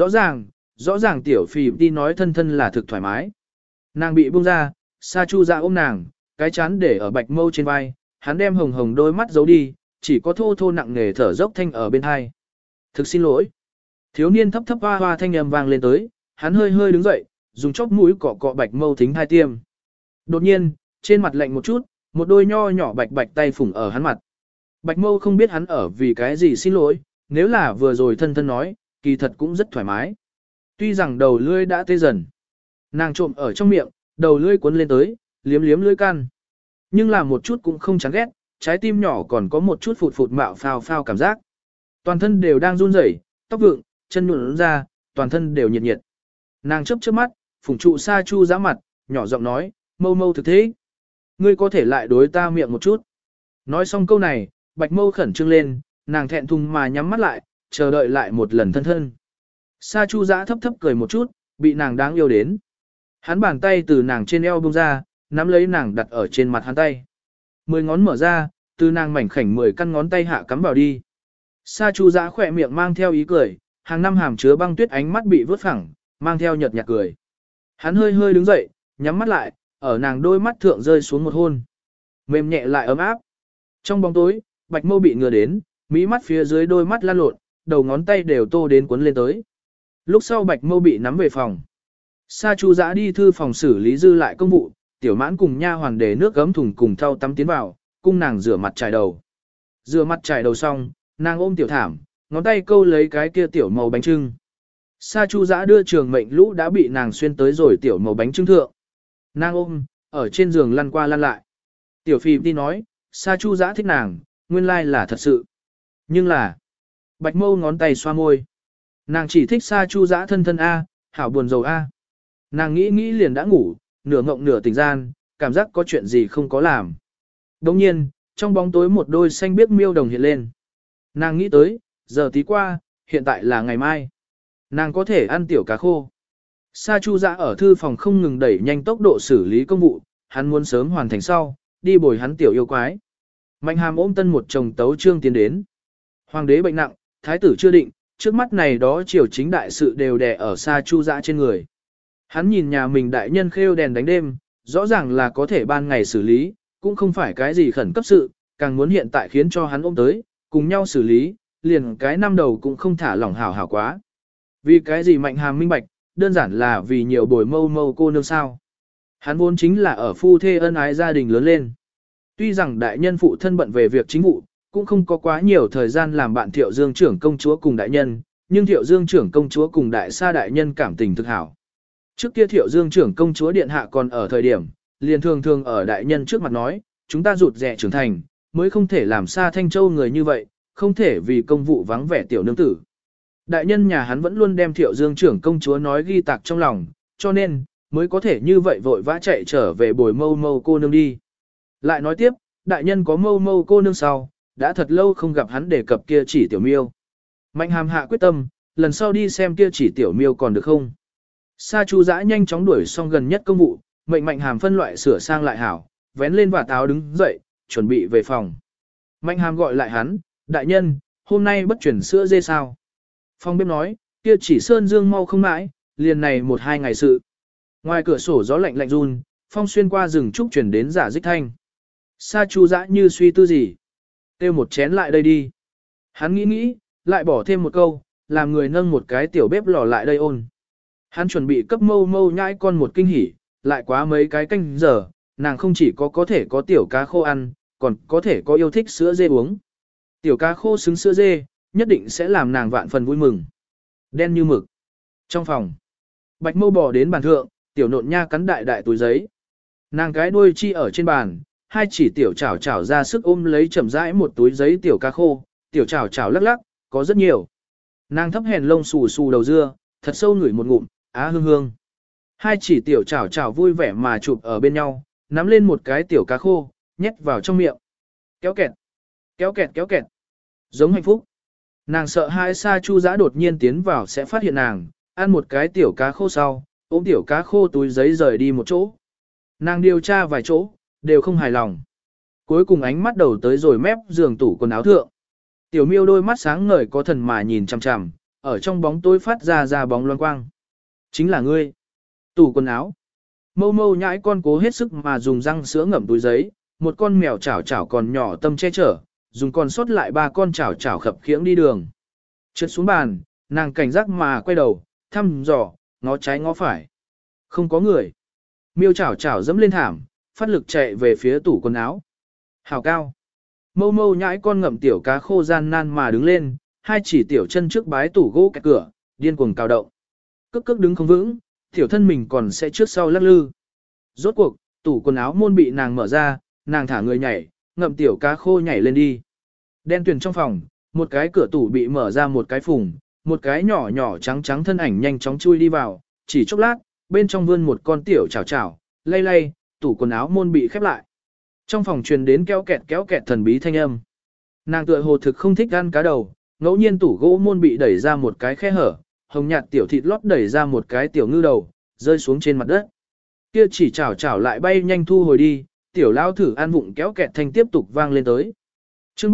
rõ ràng tiểu phì đi nói thân thân là thực thoải mái. Nàng bị buông ra, Sa Chu Dã ôm nàng, cái chán để ở bạch mâu trên vai, hắn đem hồng hồng đôi mắt giấu đi, chỉ có thô thô nặng nề thở dốc thanh ở bên hai. Thực xin lỗi. Thiếu niên thấp thấp hoa hoa thanh âm vang lên tới, hắn hơi hơi đứng dậy, dùng chóp mũi cọ cọ bạch mâu thính hai tiêm. Đột nhiên, trên mặt lạnh một chút, một đôi nho nhỏ bạch bạch tay phủng ở hắn mặt. Bạch mâu không biết hắn ở vì cái gì xin lỗi, nếu là vừa rồi thân thân nói, kỳ thật cũng rất thoải mái. Tuy rằng đầu lưỡi đã tê dần, nàng trộm ở trong miệng, đầu lưỡi cuốn lên tới, liếm liếm lưỡi can. Nhưng là một chút cũng không chán ghét, trái tim nhỏ còn có một chút phụt phụt mạo phao phao cảm giác. Toàn thân đều đang run rẩy, tóc vượng, chân nhuộn ra, toàn thân đều nhiệt nhiệt. Nàng chớp chớp mắt, phủng trụ Sa Chu Dã mặt, nhỏ giọng nói, mâu mâu thực thế. Ngươi có thể lại đối ta miệng một chút. Nói xong câu này, bạch mâu khẩn trương lên, nàng thẹn thùng mà nhắm mắt lại, chờ đợi lại một lần thân thân. Sa Chu Dã thấp thấp cười một chút, bị nàng đáng yêu đến. Hắn bàn tay từ nàng trên eo buông ra, nắm lấy nàng đặt ở trên mặt hắn tay. 10 ngón mở ra, từ nàng mảnh khảnh 10 căn ngón tay hạ cắm vào đi. Sa Chu Dã khỏe miệng mang theo ý cười, hàng năm hàm chứa băng tuyết ánh mắt bị vớt phẳng, mang theo nhợt nhạt cười. Hắn hơi hơi đứng dậy, nhắm mắt lại, ở nàng đôi mắt thượng rơi xuống một hôn. Mềm nhẹ lại ấm áp. Trong bóng tối, bạch mâu bị ngừa đến, mí mắt phía dưới đôi mắt lan lộn, đầu ngón tay đều tô đến cuốn lên tới. Lúc sau bạch mâu bị nắm về phòng. Sa Chu Dã đi thư phòng xử lý dư lại công vụ, tiểu mãn cùng nha hoàn để nước gấm thùng cùng thau tắm tiến vào, cung nàng rửa mặt trải đầu. Rửa mặt trải đầu xong, nàng ôm tiểu thảm, ngón tay câu lấy cái kia tiểu màu bánh trưng. Sa Chu Dã đưa trường mệnh lũ đã bị nàng xuyên tới rồi tiểu màu bánh trưng thượng. Nàng ôm, ở trên giường lăn qua lăn lại. Tiểu Phi đi nói, Sa Chu Dã thích nàng, nguyên lai là thật sự. Nhưng là, bạch mâu ngón tay xoa môi. Nàng chỉ thích Sa Chu Dã thân thân A, hảo buồn rầu A. Nàng nghĩ liền đã ngủ, nửa ngộng nửa tỉnh gian, cảm giác có chuyện gì không có làm. Đồng nhiên, trong bóng tối một đôi xanh biếc miêu đồng hiện lên. Nàng nghĩ tới, giờ tí qua, hiện tại là ngày mai. Nàng có thể ăn tiểu cá khô. Sa Chu Dã ở thư phòng không ngừng đẩy nhanh tốc độ xử lý công vụ, hắn muốn sớm hoàn thành sau, đi bồi hắn tiểu yêu quái. Mạnh Hàm ôm tân một chồng tấu chương tiến đến. Hoàng đế bệnh nặng, thái tử chưa định, trước mắt này đó triều chính đại sự đều đè ở Sa Chu Dã trên người. Hắn nhìn nhà mình đại nhân khêu đèn đánh đêm, rõ ràng là có thể ban ngày xử lý, cũng không phải cái gì khẩn cấp sự, càng muốn hiện tại khiến cho hắn ôm tới, cùng nhau xử lý, liền cái năm đầu cũng không thả lỏng hảo hảo quá. Vì cái gì Mạnh Hàm minh bạch, đơn giản là vì nhiều bồi mâu mâu cô nương sao. Hắn vốn chính là ở phu thê ân ái gia đình lớn lên. Tuy rằng đại nhân phụ thân bận về việc chính vụ, cũng không có quá nhiều thời gian làm bạn Thiệu Dương trưởng công chúa cùng đại nhân, nhưng Thiệu Dương trưởng công chúa cùng đại sa đại nhân cảm tình thực hảo. Trước kia Thiệu Dương trưởng công chúa điện hạ còn ở thời điểm, liền thường thường ở đại nhân trước mặt nói, chúng ta rụt rẻ trưởng thành, mới không thể làm Sa Thanh Châu người như vậy, không thể vì công vụ vắng vẻ tiểu nương tử. Đại nhân nhà hắn vẫn luôn đem Thiệu Dương trưởng công chúa nói ghi tạc trong lòng, cho nên, mới có thể như vậy vội vã chạy trở về bồi mâu mâu cô nương đi. Lại nói tiếp, đại nhân có mâu mâu cô nương sau, đã thật lâu không gặp hắn đề cập kia chỉ tiểu miêu. Mạnh Hàm hạ quyết tâm, lần sau đi xem kia chỉ tiểu miêu còn được không. Sa Chu Dã nhanh chóng đuổi xong gần nhất công vụ, mệnh Mạnh Hàm phân loại sửa sang lại hảo, vén lên và táo đứng dậy, chuẩn bị về phòng. Mạnh Hàm gọi lại hắn, đại nhân, hôm nay bất chuyển sữa dê sao. Phong bếp nói, kia chỉ sơn dương mau không mãi, liền này 1-2 ngày sự. Ngoài cửa sổ gió lạnh lạnh run, phong xuyên qua rừng trúc chuyển đến giả dích thanh. Sa Chu Dã như suy tư gì. Kêu một chén lại đây đi. Hắn nghĩ, lại bỏ thêm một câu, làm người nâng một cái tiểu bếp lò lại đây ôn. Hắn chuẩn bị cấp mâu mâu nhãi con một kinh hỉ, lại quá mấy cái canh giờ, nàng không chỉ có thể có tiểu cá khô ăn, còn có thể có yêu thích sữa dê uống. Tiểu cá khô xứng sữa dê, nhất định sẽ làm nàng vạn phần vui mừng. Đen như mực. Trong phòng, Bạch Mâu bò đến bàn thượng, tiểu nộn nha cắn đại đại túi giấy. Nàng cái đuôi chi ở trên bàn, hai chỉ tiểu chảo chảo ra sức ôm lấy chậm rãi một túi giấy tiểu cá khô, tiểu chảo chảo lắc lắc, có rất nhiều. Nàng thấp hèn lông xù xù đầu dưa, thật sâu ngửi một ngụm, á hương hương. Hai chỉ tiểu chảo chảo vui vẻ mà chụp ở bên nhau, nắm lên một cái tiểu cá khô, nhét vào trong miệng. Kéo kẹt, kéo kẹt kéo kẹt. Giống hạnh phúc. Nàng sợ hai Sa Chu Dã đột nhiên tiến vào sẽ phát hiện nàng, ăn một cái tiểu cá khô sau, ôm tiểu cá khô túi giấy rời đi một chỗ. Nàng điều tra vài chỗ, đều không hài lòng. Cuối cùng ánh mắt đầu tới rồi mép giường tủ quần áo thượng. Tiểu miêu đôi mắt sáng ngời có thần mà nhìn chằm chằm, ở trong bóng tối phát ra bóng loang quang. Chính là ngươi. Tủ quần áo. Mâu mâu nhãi con cố hết sức mà dùng răng sữa ngậm túi giấy, một con mèo chảo chảo còn nhỏ tâm che chở, dùng còn sót lại 3 con chảo chảo khập khiễng đi đường. Trượt xuống bàn, nàng cảnh giác mà quay đầu, thăm dò, ngó trái ngó phải. Không có người. Miêu chảo chảo dẫm lên thảm, phát lực chạy về phía tủ quần áo. Hào cao. Mâu mâu nhãi con ngậm tiểu cá khô gian nan mà đứng lên, hai chỉ tiểu chân trước bái tủ gỗ kẹt cửa, điên cuồng cào động. Cước cước đứng không vững, tiểu thân mình còn sẽ trước sau lắc lư. Rốt cuộc, tủ quần áo môn bị nàng mở ra, nàng thả người nhảy, ngậm tiểu cá khô nhảy lên đi. Đen tuyền trong phòng, một cái cửa tủ bị mở ra một cái phùng, một cái nhỏ nhỏ trắng trắng thân ảnh nhanh chóng chui đi vào, chỉ chốc lát, bên trong vươn một con tiểu chảo chảo, lay lay, tủ quần áo môn bị khép lại. Trong phòng truyền đến kéo kẹt thần bí thanh âm. Nàng tựa hồ thực không thích ăn cá đầu, ngẫu nhiên tủ gỗ môn bị đẩy ra một cái khe hở, hồng nhạt tiểu thịt lót đẩy ra một cái tiểu ngư đầu, rơi xuống trên mặt đất. Kia chỉ chảo chảo lại bay nhanh thu hồi đi, tiểu lao thử ăn vụng kéo kẹt thanh tiếp tục vang lên tới. Chương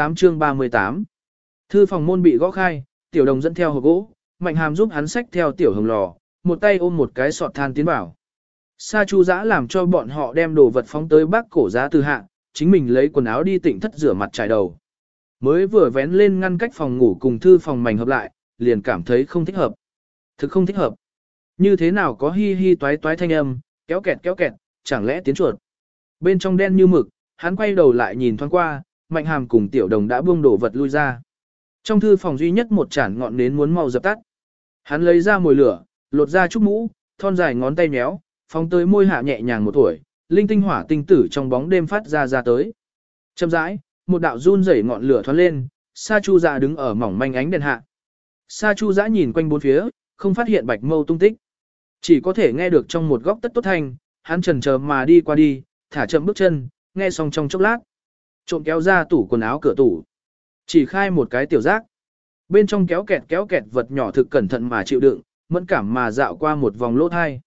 38 Thư phòng môn bị gõ khai, tiểu đồng dẫn theo hộp gỗ, Mạnh Hàm giúp hắn xách theo tiểu hồng lò, một tay ôm một cái sọt than tiến vào. Sa Chu Dã làm cho bọn họ đem đồ vật phóng tới bắc cổ giá từ hạ, chính mình lấy quần áo đi tịnh thất rửa mặt trải đầu. Mới vừa vén lên ngăn cách phòng ngủ cùng thư phòng mảnh hợp lại, liền cảm thấy không thích hợp. Thực không thích hợp. Như thế nào có hi hi toái toái thanh âm, kéo kẹt, chẳng lẽ tiến chuột. Bên trong đen như mực, hắn quay đầu lại nhìn thoáng qua, Mạnh Hàm cùng tiểu đồng đã buông đồ vật lui ra. Trong thư phòng duy nhất một chản ngọn nến muốn mau dập tắt. Hắn lấy ra mồi lửa, lột ra chút mũ, thon dài ngón tay méo, phóng tới môi hạ nhẹ nhàng một tuổi, linh tinh hỏa tinh tử trong bóng đêm phát ra tới. Chậm rãi, một đạo run rẩy ngọn lửa thoáng lên, Sa Chu Dã đứng ở mỏng manh ánh đèn hạ. Sa Chu Dã nhìn quanh bốn phía, không phát hiện Bạch Mâu tung tích. Chỉ có thể nghe được trong một góc tất tốt thanh, hắn chần chờ mà đi qua đi, thả chậm bước chân, nghe xong trong chốc lát. Trộm kéo ra tủ quần áo cửa tủ. Chỉ khai một cái tiểu giác. Bên trong kéo kẹt vật nhỏ thực cẩn thận mà chịu đựng, mẫn cảm mà dạo qua một vòng lỗ thai.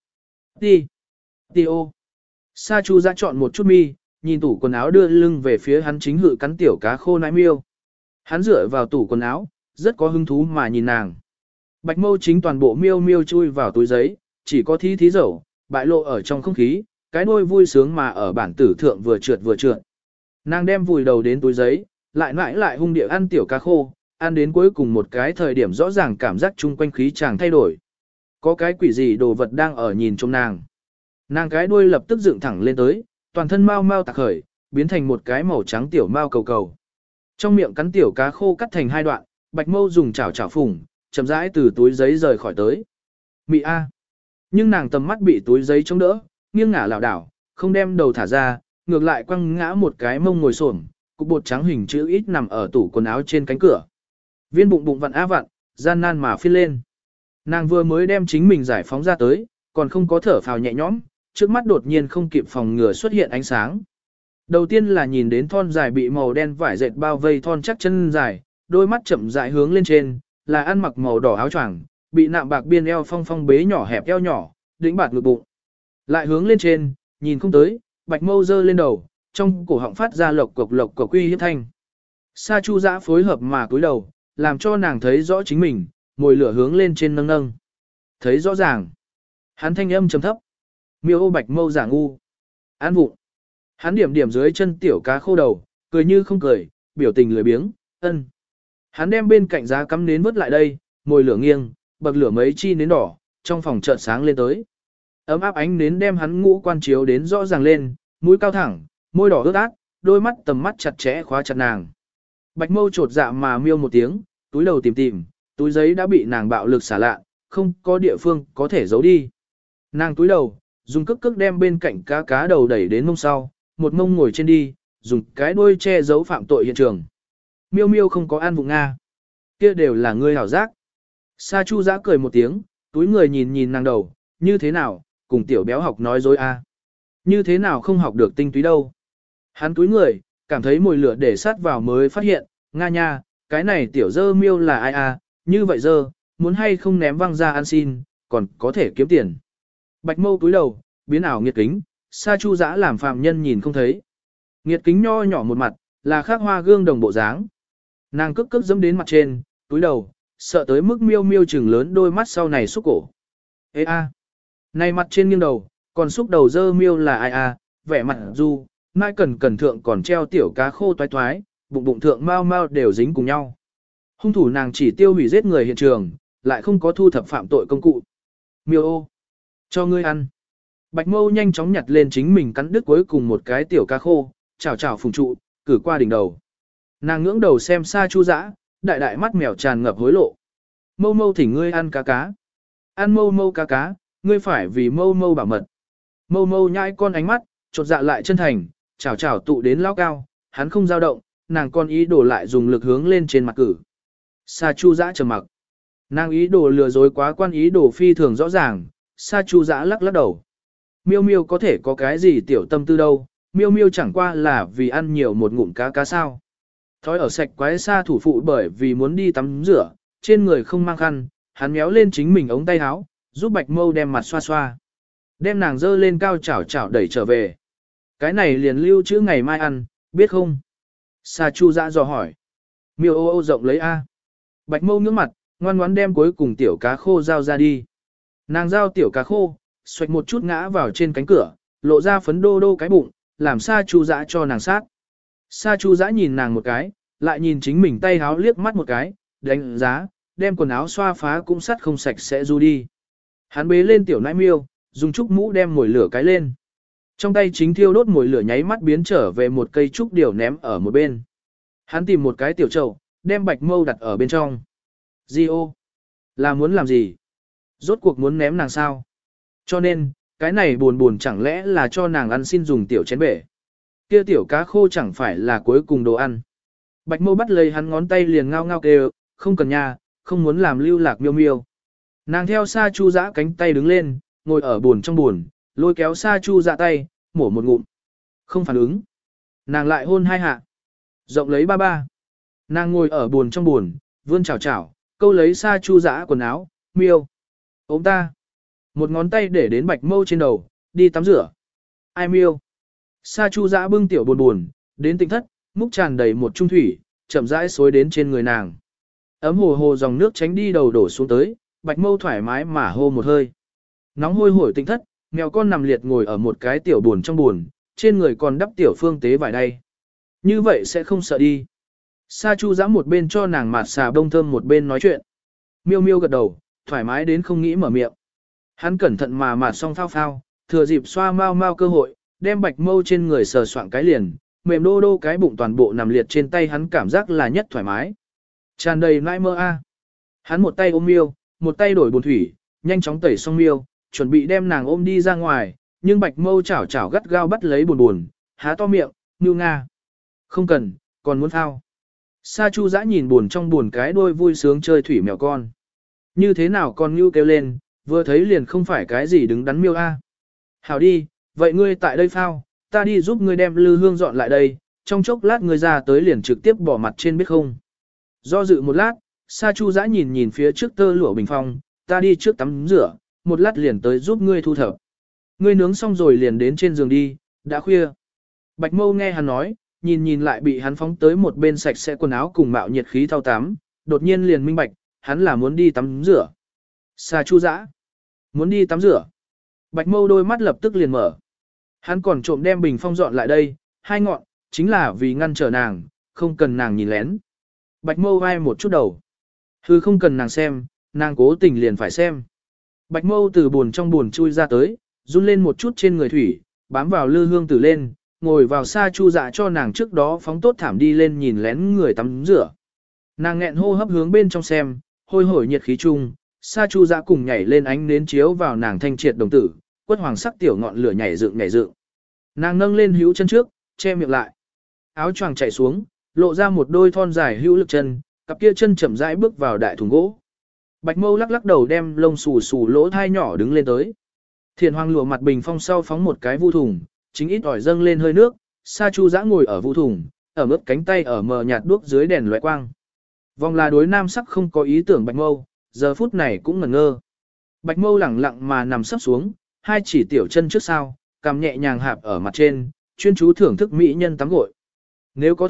Đi ô. Sa Chu Dã chọn một chút mi, nhìn tủ quần áo đưa lưng về phía hắn chính hự cắn tiểu cá khô nãi miêu. Hắn dựa vào tủ quần áo, rất có hứng thú mà nhìn nàng. Bạch Mâu chính toàn bộ miêu miêu chui vào túi giấy, chỉ có thí dẩu, bại lộ ở trong không khí, cái đuôi vui sướng mà ở bản tử thượng vừa trượt. Nàng đem vùi đầu đến túi giấy, lại hung địa ăn tiểu cá khô, ăn đến cuối cùng một cái thời điểm rõ ràng cảm giác chung quanh khí chàng thay đổi. Có cái quỷ gì đồ vật đang ở nhìn trong nàng. Nàng cái đuôi lập tức dựng thẳng lên tới, toàn thân mau mau tạc khởi, biến thành một cái màu trắng tiểu mau cầu. Trong miệng cắn tiểu cá khô cắt thành hai đoạn, Bạch Mâu dùng chảo phủng, chậm rãi từ túi giấy rời khỏi tới. Mị A. Nhưng nàng tầm mắt bị túi giấy chống đỡ, nghiêng ngả lảo đảo, không đem đầu thả ra, ngược lại quăng ngã một cái mông ngồi xổm, cục bột trắng hình chữ ít nằm ở tủ quần áo trên cánh cửa. Viên bụng vặn á vặn, gian nan mà phiên lên. Nàng vừa mới đem chính mình giải phóng ra tới, còn không có thở phào nhẹ nhõm, trước mắt đột nhiên không kịp phòng ngừa xuất hiện ánh sáng. Đầu tiên là nhìn đến thon dài bị màu đen vải dệt bao vây thon chắc chân dài, đôi mắt chậm rãi hướng lên trên, là ăn mặc màu đỏ áo choàng, bị nạm bạc biên eo phong bế nhỏ hẹp eo nhỏ, đĩnh bạt ngực bụng. Lại hướng lên trên, nhìn không tới, Bạch Mâu giơ lên đầu, trong cổ họng phát ra lộc cộc uy hiếp thanh. Sa Chu Dã phối hợp mà cúi đầu, làm cho nàng thấy rõ chính mình, mồi lửa hướng lên trên nâng. Thấy rõ ràng. Hắn thanh âm trầm thấp. Miêu ô Bạch Mâu giả ngu. An vụng. Hắn điểm dưới chân tiểu cá khô đầu, cười như không cười, biểu tình lười biếng, ân. Hắn đem bên cạnh giá cắm nến vớt lại đây, mồi lửa nghiêng, bậc lửa mấy chi nến đỏ, trong phòng chợt sáng lên tới. Ấm áp ánh nến đem hắn ngũ quan chiếu đến rõ ràng lên, mũi cao thẳng, môi đỏ ướt át, đôi mắt tầm mắt chặt chẽ khóa chặt nàng. Bạch Mâu trột dạ mà miêu một tiếng, túi đầu tìm, túi giấy đã bị nàng bạo lực xả lạ, không có địa phương có thể giấu đi. Nàng túi đầu, dùng cước đem bên cạnh cá đầu đẩy đến mông sau, một mông ngồi trên đi, dùng cái đuôi che giấu phạm tội hiện trường. Miêu không có ăn vụng Nga. Kia đều là ngươi hảo giác. Sa Chu Dã cười một tiếng, túi người nhìn nàng đầu, như thế nào, cùng tiểu béo học nói dối a? Như thế nào không học được tinh túy đâu. Hắn túi người, cảm thấy mùi lửa để sát vào mới phát hiện, Nga nha, cái này tiểu dơ miêu là ai a? Như vậy dơ, muốn hay không ném văng ra ăn xin, còn có thể kiếm tiền. Bạch Mâu túi đầu, biến ảo nghiệt kính, Sa Chu Dã làm phàm nhân nhìn không thấy. Nghiệt kính nho nhỏ một mặt, là khắc hoa gương đồng bộ dáng. Nàng cước cước dẫm đến mặt trên, túi đầu, sợ tới mức miêu miêu chừng lớn đôi mắt sau này xúc cổ. Ê a, này mặt trên nghiêng đầu, còn xúc đầu dơ miêu là ai a, vẻ mặt du, mai cẩn thượng còn treo tiểu cá khô toái toái, bụng bụng thượng mau mau đều dính cùng nhau. Hung thủ nàng chỉ tiêu hủy giết người hiện trường, lại không có thu thập phạm tội công cụ. Miêu ô, cho ngươi ăn. Bạch Mâu nhanh chóng nhặt lên chính mình cắn đứt cuối cùng một cái tiểu cá khô, chảo chảo phùng trụ, cử qua đỉnh đầu. Nàng ngưỡng đầu xem Sa Chu Dã, đại đại mắt mèo tràn ngập hối lộ. Mâu Mâu thỉnh ngươi ăn cá cá. Ăn Mâu Mâu cá cá, ngươi phải vì Mâu Mâu bảo mật. Mâu Mâu nhai con ánh mắt, chột dạ lại chân thành, chảo chảo tụ đến lao cao, hắn không dao động, nàng con ý đồ lại dùng lực hướng lên trên mặt cử. Sa Chu Dã trầm mặc. Nàng ý đồ lừa dối quá quan ý đồ phi thường rõ ràng, Sa Chu Dã lắc lắc đầu. Miêu miêu có thể có cái gì tiểu tâm tư đâu, miêu miêu chẳng qua là vì ăn nhiều một ngụm cá cá sao. Thói ở sạch quái Sa thủ phụ bởi vì muốn đi tắm rửa, trên người không mang khăn, hắn méo lên chính mình ống tay áo, giúp Bạch Mâu đem mặt xoa xoa. Đem nàng dơ lên cao chảo chảo đẩy trở về. Cái này liền lưu trữ ngày mai ăn, biết không? Sa Chu Dã dò hỏi. Miêu ô ô rộng lấy A. Bạch Mâu ngước mặt, ngoan ngoãn đem cuối cùng tiểu cá khô giao ra đi. Nàng giao tiểu cá khô, xoạch một chút ngã vào trên cánh cửa, lộ ra phấn đô đô cái bụng, làm Sa Chu Dã cho nàng sát. Sa Chu Dã nhìn nàng một cái, lại nhìn chính mình tay áo liếc mắt một cái, đánh giá, đem quần áo xoa phá cũng sắt không sạch sẽ du đi. Hắn bế lên tiểu nãi miêu, dùng trúc mũ đem mồi lửa cái lên. Trong tay chính thiêu đốt mồi lửa nháy mắt biến trở về một cây trúc điều ném ở một bên. Hắn tìm một cái tiểu chậu, đem Bạch Mâu đặt ở bên trong. Di ô, là muốn làm gì? Rốt cuộc muốn ném nàng sao? Cho nên, cái này buồn chẳng lẽ là cho nàng ăn xin dùng tiểu chén bể. Kia tiểu cá khô chẳng phải là cuối cùng đồ ăn. Bạch Mâu bắt lấy hắn ngón tay liền ngao ngao kêu, không cần nha, không muốn làm lưu lạc miêu miêu. Nàng theo Sa Chu Dã cánh tay đứng lên, ngồi ở buồn trong buồn, lôi kéo Sa Chu Dã tay, mổ một ngụm. Không phản ứng. Nàng lại hôn hai hạ. Rộng lấy ba ba. Nàng ngồi ở buồn trong buồn, vươn chảo chảo, câu lấy Sa Chu Dã quần áo, miêu. Ôm ta. Một ngón tay để đến Bạch Mâu trên đầu, đi tắm rửa. Ai miêu. Sa Chu Dã bưng tiểu buồn buồn, đến Tĩnh thất, múc tràn đầy một chung thủy, chậm rãi xối đến trên người nàng. Ấm hồ hồ dòng nước tránh đi đầu đổ xuống tới, Bạch Mâu thoải mái mà hô một hơi. Nóng hôi hổi Tĩnh thất, mèo con nằm liệt ngồi ở một cái tiểu buồn trong buồn, trên người còn đắp tiểu phương tế vải đay. Như vậy sẽ không sợ đi. Sa Chu Dã một bên cho nàng mạt xà bông thơm một bên nói chuyện. Miêu miêu gật đầu, thoải mái đến không nghĩ mở miệng. Hắn cẩn thận mà mạt xong phao phao, thừa dịp xoa mau mau cơ hội, đem Bạch Mâu trên người sờ soạng cái liền, mềm đô đô cái bụng toàn bộ nằm liệt trên tay hắn cảm giác là nhất thoải mái. Tràn đầy nãi mơ a. Hắn một tay ôm miêu, một tay đổi bồn thủy, nhanh chóng tẩy xong miêu, chuẩn bị đem nàng ôm đi ra ngoài, nhưng Bạch Mâu chảo chảo gắt gao bắt lấy buồn, há to miệng, ngưu nga. Không cần, còn muốn phao. Sa Chu Dã nhìn buồn trong buồn cái đôi vui sướng chơi thủy mèo con. Như thế nào con ngưu kêu lên, vừa thấy liền không phải cái gì đứng đắn miêu a. Hảo đi, vậy ngươi tại đây phao, ta đi giúp ngươi đem lư hương dọn lại đây, trong chốc lát ngươi ra tới liền trực tiếp bỏ mặt trên biết không. Do dự một lát, Sa Chu Dã nhìn nhìn phía trước tơ lụa bình phong, ta đi trước tắm rửa, một lát liền tới giúp ngươi thu thập. Ngươi nướng xong rồi liền đến trên giường đi, đã khuya. Bạch Mâu nghe hắn nói, nhìn nhìn lại bị hắn phóng tới một bên sạch sẽ quần áo cùng mạo nhiệt khí thao tắm, đột nhiên liền minh bạch, hắn là muốn đi tắm rửa. Sa Chu Dã muốn đi tắm rửa. Bạch Mâu đôi mắt lập tức liền mở. Hắn còn trộm đem bình phong dọn lại đây, hai ngọn, chính là vì ngăn trở nàng, không cần nàng nhìn lén. Bạch Mâu vai một chút đầu. Hư không cần nàng xem, nàng cố tình liền phải xem. Bạch Mâu từ buồn trong buồn chui ra tới, run lên một chút trên người thủy, bám vào lư hương tử lên, ngồi vào Sa Chu Dã cho nàng trước đó phóng tốt thảm đi lên nhìn lén người tắm rửa. Nàng nghẹn hô hấp hướng bên trong xem, hôi hổi nhiệt khí chung, Sa Chu Dã cùng nhảy lên ánh nến chiếu vào nàng thanh triệt đồng tử, quất hoàng sắc tiểu ngọn lửa nhảy dựng nhảy dựng. Nàng nâng lên hữu chân trước, che miệng lại. Áo choàng chảy xuống, lộ ra một đôi thon dài hữu lực chân, cặp kia chân chậm rãi bước vào đại thùng gỗ. Bạch Mâu lắc lắc đầu đem lông xù xù lỗ thai nhỏ đứng lên tới. Thiền Hoàng lụa mặt bình phong sau phóng một cái vu thùng, chính ít ỏi dâng lên hơi nước, Sa Chu Dã ngồi ở vu thùng, ở ướt cánh tay ở mờ nhạt đuốc dưới đèn lóe quang. Vòng là đối nam sắc không có ý tưởng Bạch Mâu, giờ phút này cũng ngẩn ngơ. Bạch Mâu lẳng lặng mà nằm sấp xuống, hai chỉ tiểu chân trước sau, cằm nhẹ nhàng hạp ở mặt trên, chuyên chú thưởng thức mỹ nhân tắm gội. Nếu có thể,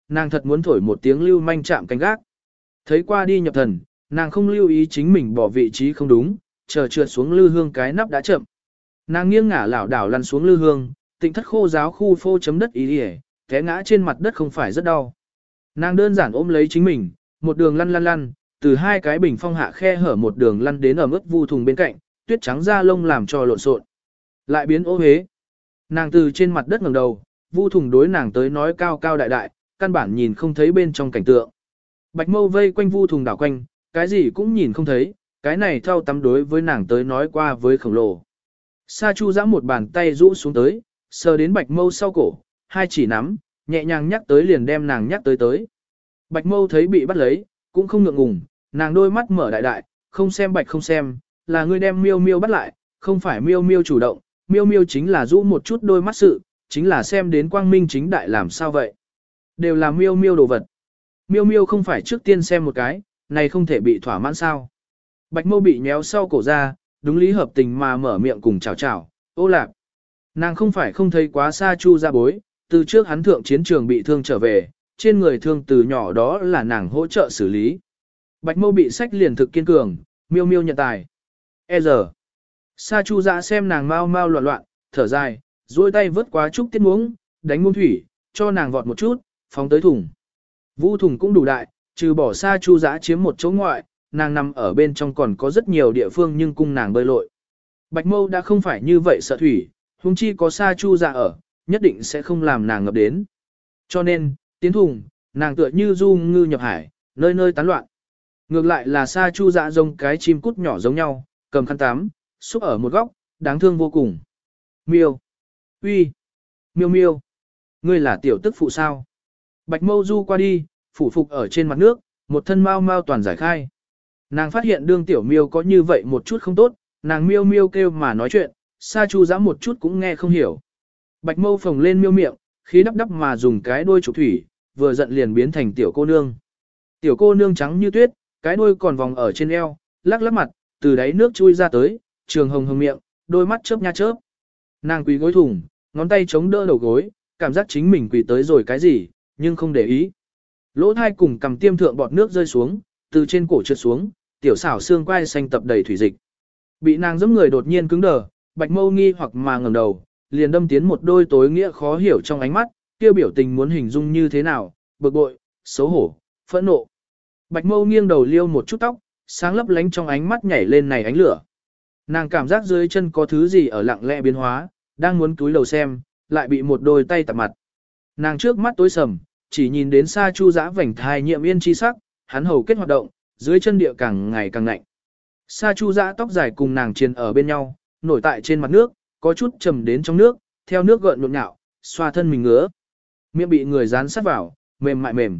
nàng thật muốn thổi một tiếng lưu manh chạm canh gác. Thấy qua đi nhập thần, nàng không lưu ý chính mình bỏ vị trí không đúng, chờ trượt xuống lư hương cái nắp đã chậm. Nàng nghiêng ngả lảo đảo lăn xuống lư hương, Tịnh thất khô giáo khu phô chấm đất ý đi, té ngã trên mặt đất không phải rất đau. Nàng đơn giản ôm lấy chính mình, một đường lăn lăn lăn, từ hai cái bình phong hạ khe hở một đường lăn đến ở mức vu thùng bên cạnh, tuyết trắng da lông làm cho lộn xộn. Lại biến ô hế. Nàng từ trên mặt đất ngẩng đầu, vu thùng đối nàng tới nói cao cao đại đại, căn bản nhìn không thấy bên trong cảnh tượng. Bạch mâu vây quanh vu thùng đảo quanh, cái gì cũng nhìn không thấy, cái này thao tắm đối với nàng tới nói qua với khổng lồ. Sa Chu giã một bàn tay rũ xuống tới, sờ đến bạch mâu sau cổ, hai chỉ nắm, nhẹ nhàng nhắc tới liền đem nàng nhắc tới tới. Bạch mâu thấy bị bắt lấy, cũng không ngượng ngùng, nàng đôi mắt mở đại đại, không xem bạch không xem, là ngươi đem miêu miêu bắt lại, không phải miêu miêu chủ động, miêu miêu chính là rũ một chút đôi mắt sự, chính là xem đến quang minh chính đại làm sao vậy. Đều là miêu miêu đồ vật. Miêu miêu không phải trước tiên xem một cái, này không thể bị thỏa mãn sao. Bạch mâu bị nhéo sau cổ ra, đúng lý hợp tình mà mở miệng cùng chào chào, ô lạc. Nàng không phải không thấy quá Sa Chu ra bối, từ trước hắn thượng chiến trường bị thương trở về, trên người thương từ nhỏ đó là nàng hỗ trợ xử lý. Bạch mâu bị sách liền thực kiên cường, miêu miêu nhận tài. Giờ. Sa Chu dạ xem nàng mau mau loạn loạn, thở dài, duỗi tay vớt quá chút tiết muỗng, đánh muỗng thủy, cho nàng vọt một chút, phóng tới thùng. Vũ thùng cũng đủ đại, trừ bỏ Sa Chu dạ chiếm một chỗ ngoại, nàng nằm ở bên trong còn có rất nhiều địa phương nhưng cung nàng bơi lội. Bạch mâu đã không phải như vậy sợ thủy, huống chi có Sa Chu dạ ở, nhất định sẽ không làm nàng ngập đến. Cho nên, tiến thùng, nàng tựa như du ngư nhập hải, nơi nơi tán loạn. Ngược lại là Sa Chu dạ giống cái chim cút nhỏ giống nhau, cầm khăn tắm, xúc ở một góc, đáng thương vô cùng. Miêu, uy, miêu miêu, ngươi là tiểu tức phụ sao? Bạch mâu du qua đi, phủ phục ở trên mặt nước, một thân mau mau toàn giải khai. Nàng phát hiện đương tiểu miêu có như vậy một chút không tốt, nàng miêu miêu kêu mà nói chuyện, Sa Chu dã một chút cũng nghe không hiểu. Bạch mâu phồng lên miêu miệng, khí đắp đắp mà dùng cái đuôi trục thủy, vừa giận liền biến thành tiểu cô nương. Tiểu cô nương trắng như tuyết, cái đuôi còn vòng ở trên eo, lắc lắc mặt, từ đáy nước chui ra tới, trường hồng hồng miệng, đôi mắt chớp nha chớp. Nàng quỳ gối thùng, ngón tay chống đỡ đầu gối, cảm giác chính mình quỳ tới rồi cái gì, nhưng không để ý. Lỗ thai cùng cầm tiêm thượng bọt nước rơi xuống, từ trên cổ trượt xuống, tiểu xảo xương quai xanh tập đầy thủy dịch. Bị nàng giẫm người đột nhiên cứng đờ, Bạch mâu nghi hoặc mà ngẩng đầu, liền đâm tiến một đôi tối nghĩa khó hiểu trong ánh mắt, kia biểu tình muốn hình dung như thế nào, bực bội, xấu hổ, phẫn nộ. Bạch mâu nghiêng đầu liêu một chút tóc, sáng lấp lánh trong ánh mắt nhảy lên này ánh lửa. Nàng cảm giác dưới chân có thứ gì ở lặng lẽ biến hóa, đang muốn cúi đầu xem, lại bị một đôi tay tập mặt. Nàng trước mắt tối sầm, chỉ nhìn đến Sa Chu dã vành thai nhiệm yên chi sắc, hắn hầu kết hoạt động, dưới chân địa càng ngày càng lạnh. Sa Chu dã tóc dài cùng nàng triền ở bên nhau, nổi tại trên mặt nước, có chút trầm đến trong nước, theo nước gợn nhộn nhạo, xoa thân mình ngứa. Miệng bị người dán sát vào, mềm mại mềm.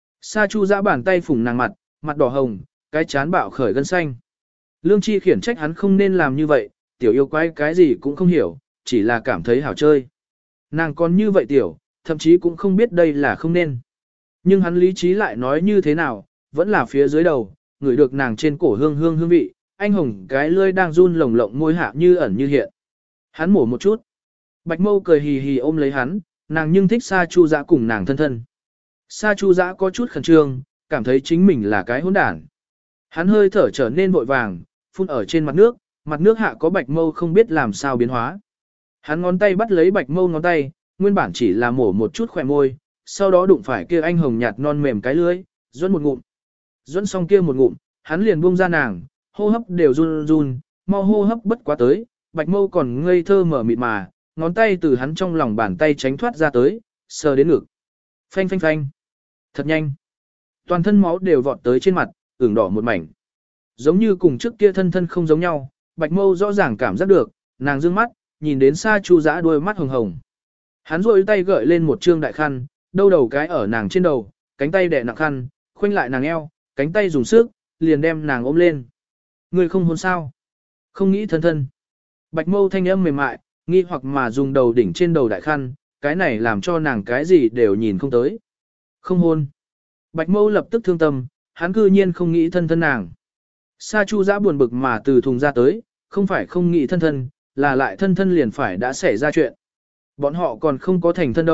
Sa Chu dã bàn tay phủng nàng mặt, mặt đỏ hồng, cái chán bạo khởi gân xanh. Lương Chi khiển trách hắn không nên làm như vậy, tiểu yêu quái cái gì cũng không hiểu, chỉ là cảm thấy hảo chơi. Nàng còn như vậy tiểu, thậm chí cũng không biết đây là không nên. Nhưng hắn lý trí lại nói như thế nào, vẫn là phía dưới đầu, ngửi được nàng trên cổ hương hương vị, anh hồng cái lưỡi đang run lồng lộng môi hạ như ẩn như hiện. Hắn mổ một chút. Bạch mâu cười hì hì ôm lấy hắn, nàng nhưng thích Sa Chu dã cùng nàng thân thân. Sa Chu dã có chút khẩn trương, cảm thấy chính mình là cái hỗn đản. Hắn hơi thở trở nên vội vàng, phun ở trên mặt nước hạ có bạch mâu không biết làm sao biến hóa. Hắn ngón tay bắt lấy bạch mâu ngón tay, nguyên bản chỉ là mổ một chút khỏe môi, sau đó đụng phải kia anh hồng nhạt non mềm cái lưỡi, dẫn một ngụm. Dẫn xong kia một ngụm, hắn liền buông ra nàng, hô hấp đều run run, mau hô hấp bất quá tới, bạch mâu còn ngây thơ mở mịt mà, ngón tay từ hắn trong lòng bàn tay tránh thoát ra tới, sờ đến ngực. Phanh phanh phanh. Thật nhanh. Toàn thân máu đều vọt tới trên mặt, ửng đỏ một mảnh. Giống như cùng trước kia thân thân không giống nhau, bạch mâu rõ ràng cảm giác được, nàng dương mắt, nhìn đến Sa Chu dã đôi mắt hồng hồng. Hắn rôi tay gợi lên một trương đại khăn, đâu đầu cái ở nàng trên đầu, cánh tay đè nặng khăn, khoanh lại nàng eo, cánh tay dùng sức, liền đem nàng ôm lên. Người không hôn sao? Không nghĩ thân thân. Bạch mâu thanh âm mềm mại, nghi hoặc mà dùng đầu đỉnh trên đầu đại khăn, cái này làm cho nàng cái gì đều nhìn không tới. Không hôn. Bạch mâu lập tức thương tâm, hắn cư nhiên không nghĩ thân thân nàng. Sa Chu dã buồn bực mà từ thùng ra tới, không phải không nghĩ thân thân, là lại thân thân liền phải đã xảy ra chuyện. Bọn họ còn không có thành thân đâu,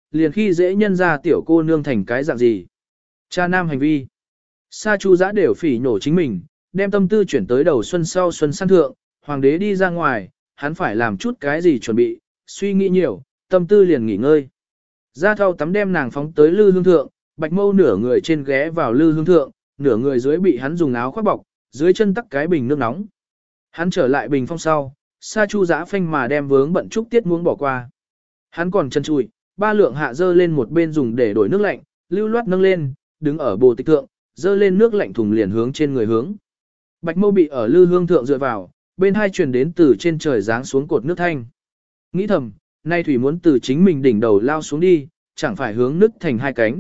liền khi dễ nhân ra tiểu cô nương thành cái dạng gì. Cha nam hành vi. Sa Chu Giã đều phỉ nhổ chính mình, đem tâm tư chuyển tới đầu xuân sau xuân săn thượng, hoàng đế đi ra ngoài, hắn phải làm chút cái gì chuẩn bị, suy nghĩ nhiều, tâm tư liền nghỉ ngơi. Ra thau tắm đem nàng phóng tới lư hương thượng, Bạch Mâu nửa người trên ghé vào lư hương thượng, nửa người dưới bị hắn dùng áo khoác bọc, dưới chân tắc cái bình nước nóng. Hắn trở lại bình phong sau, Sa Chu Giã phanh mà đem vướng bận trúc tiết muỗng bỏ qua. Hắn còn chân chùi, ba lượng hạ dơ lên một bên dùng để đổi nước lạnh, lưu loát nâng lên, đứng ở bồ tịch thượng, dơ lên nước lạnh thùng liền hướng trên người hướng. Bạch Mâu bị ở lư hương thượng dựa vào, bên hai truyền đến từ trên trời giáng xuống cột nước thanh. Nghĩ thầm, nay thủy muốn từ chính mình đỉnh đầu lao xuống đi, chẳng phải hướng nứt thành hai cánh.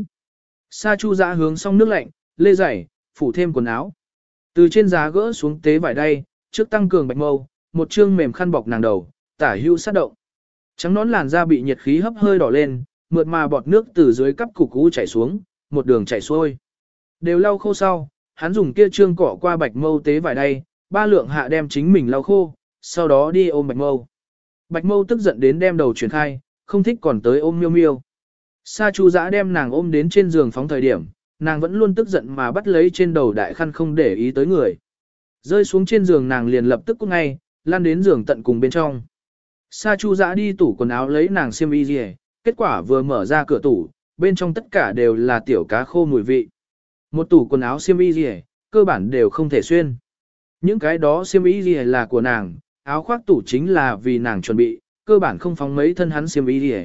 Sa Chu Giã hướng xong nước lạnh, lê giày, phủ thêm quần áo. Từ trên giá gỡ xuống tế vải đay, trước tăng cường Bạch Mâu, một chương mềm khăn bọc nàng đầu, tả hưu sát động. Trắng nón làn da bị nhiệt khí hấp hơi đỏ lên, mượt mà bọt nước từ dưới cắp cục cũ chảy xuống, một đường chảy xuôi. Đều lau khô sau, hắn dùng kia trương cọ qua Bạch Mâu tế vải đay, ba lượng hạ đem chính mình lau khô, sau đó đi ôm Bạch Mâu. Bạch Mâu tức giận đến đem đầu chuyển khai, không thích còn tới ôm miêu miêu. Sa Chu Giã đem nàng ôm đến trên giường phóng thời điểm, nàng vẫn luôn tức giận mà bắt lấy trên đầu đại khăn không để ý tới người. Rơi xuống trên giường nàng liền lập tức cút ngay, lan đến giường tận cùng bên trong. Sa Chu Giã đi tủ quần áo lấy nàng xiêm y gì, kết quả vừa mở ra cửa tủ, bên trong tất cả đều là tiểu cá khô mùi vị. Một tủ quần áo xiêm y gì, cơ bản đều không thể xuyên. Những cái đó xiêm y gì là của nàng, áo khoác tủ chính là vì nàng chuẩn bị, cơ bản không phóng mấy thân hắn xiêm y gì.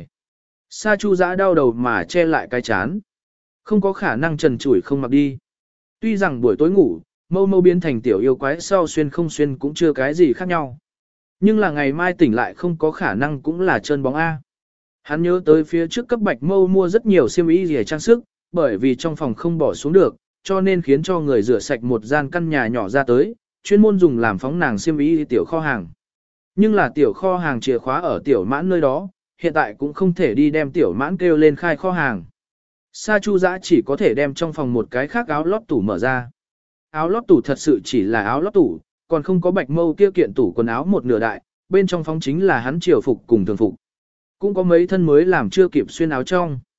Sa Chu Giã đau đầu mà che lại cái chán. Không có khả năng trần trụi không mặc đi. Tuy rằng buổi tối ngủ, Mâu Mâu biến thành tiểu yêu quái sau xuyên không xuyên cũng chưa cái gì khác nhau. Nhưng là ngày mai tỉnh lại không có khả năng cũng là trơn bóng A. Hắn nhớ tới phía trước cấp Bạch Mâu mua rất nhiều xiêm y gì trang sức, bởi vì trong phòng không bỏ xuống được, cho nên khiến cho người rửa sạch một gian căn nhà nhỏ ra tới, chuyên môn dùng làm phóng nàng xiêm y tiểu kho hàng. Nhưng là tiểu kho hàng chìa khóa ở tiểu mãn nơi đó, hiện tại cũng không thể đi đem tiểu mãn kêu lên khai kho hàng. Sa Chu Giã chỉ có thể đem trong phòng một cái khác áo lót tủ mở ra. Áo lót tủ thật sự chỉ là áo lót tủ, còn không có Bạch Mâu kia kiện tủ quần áo một nửa đại, bên trong phóng chính là hắn triều phục cùng thường phục. Cũng có mấy thân mới làm chưa kịp xuyên áo trong.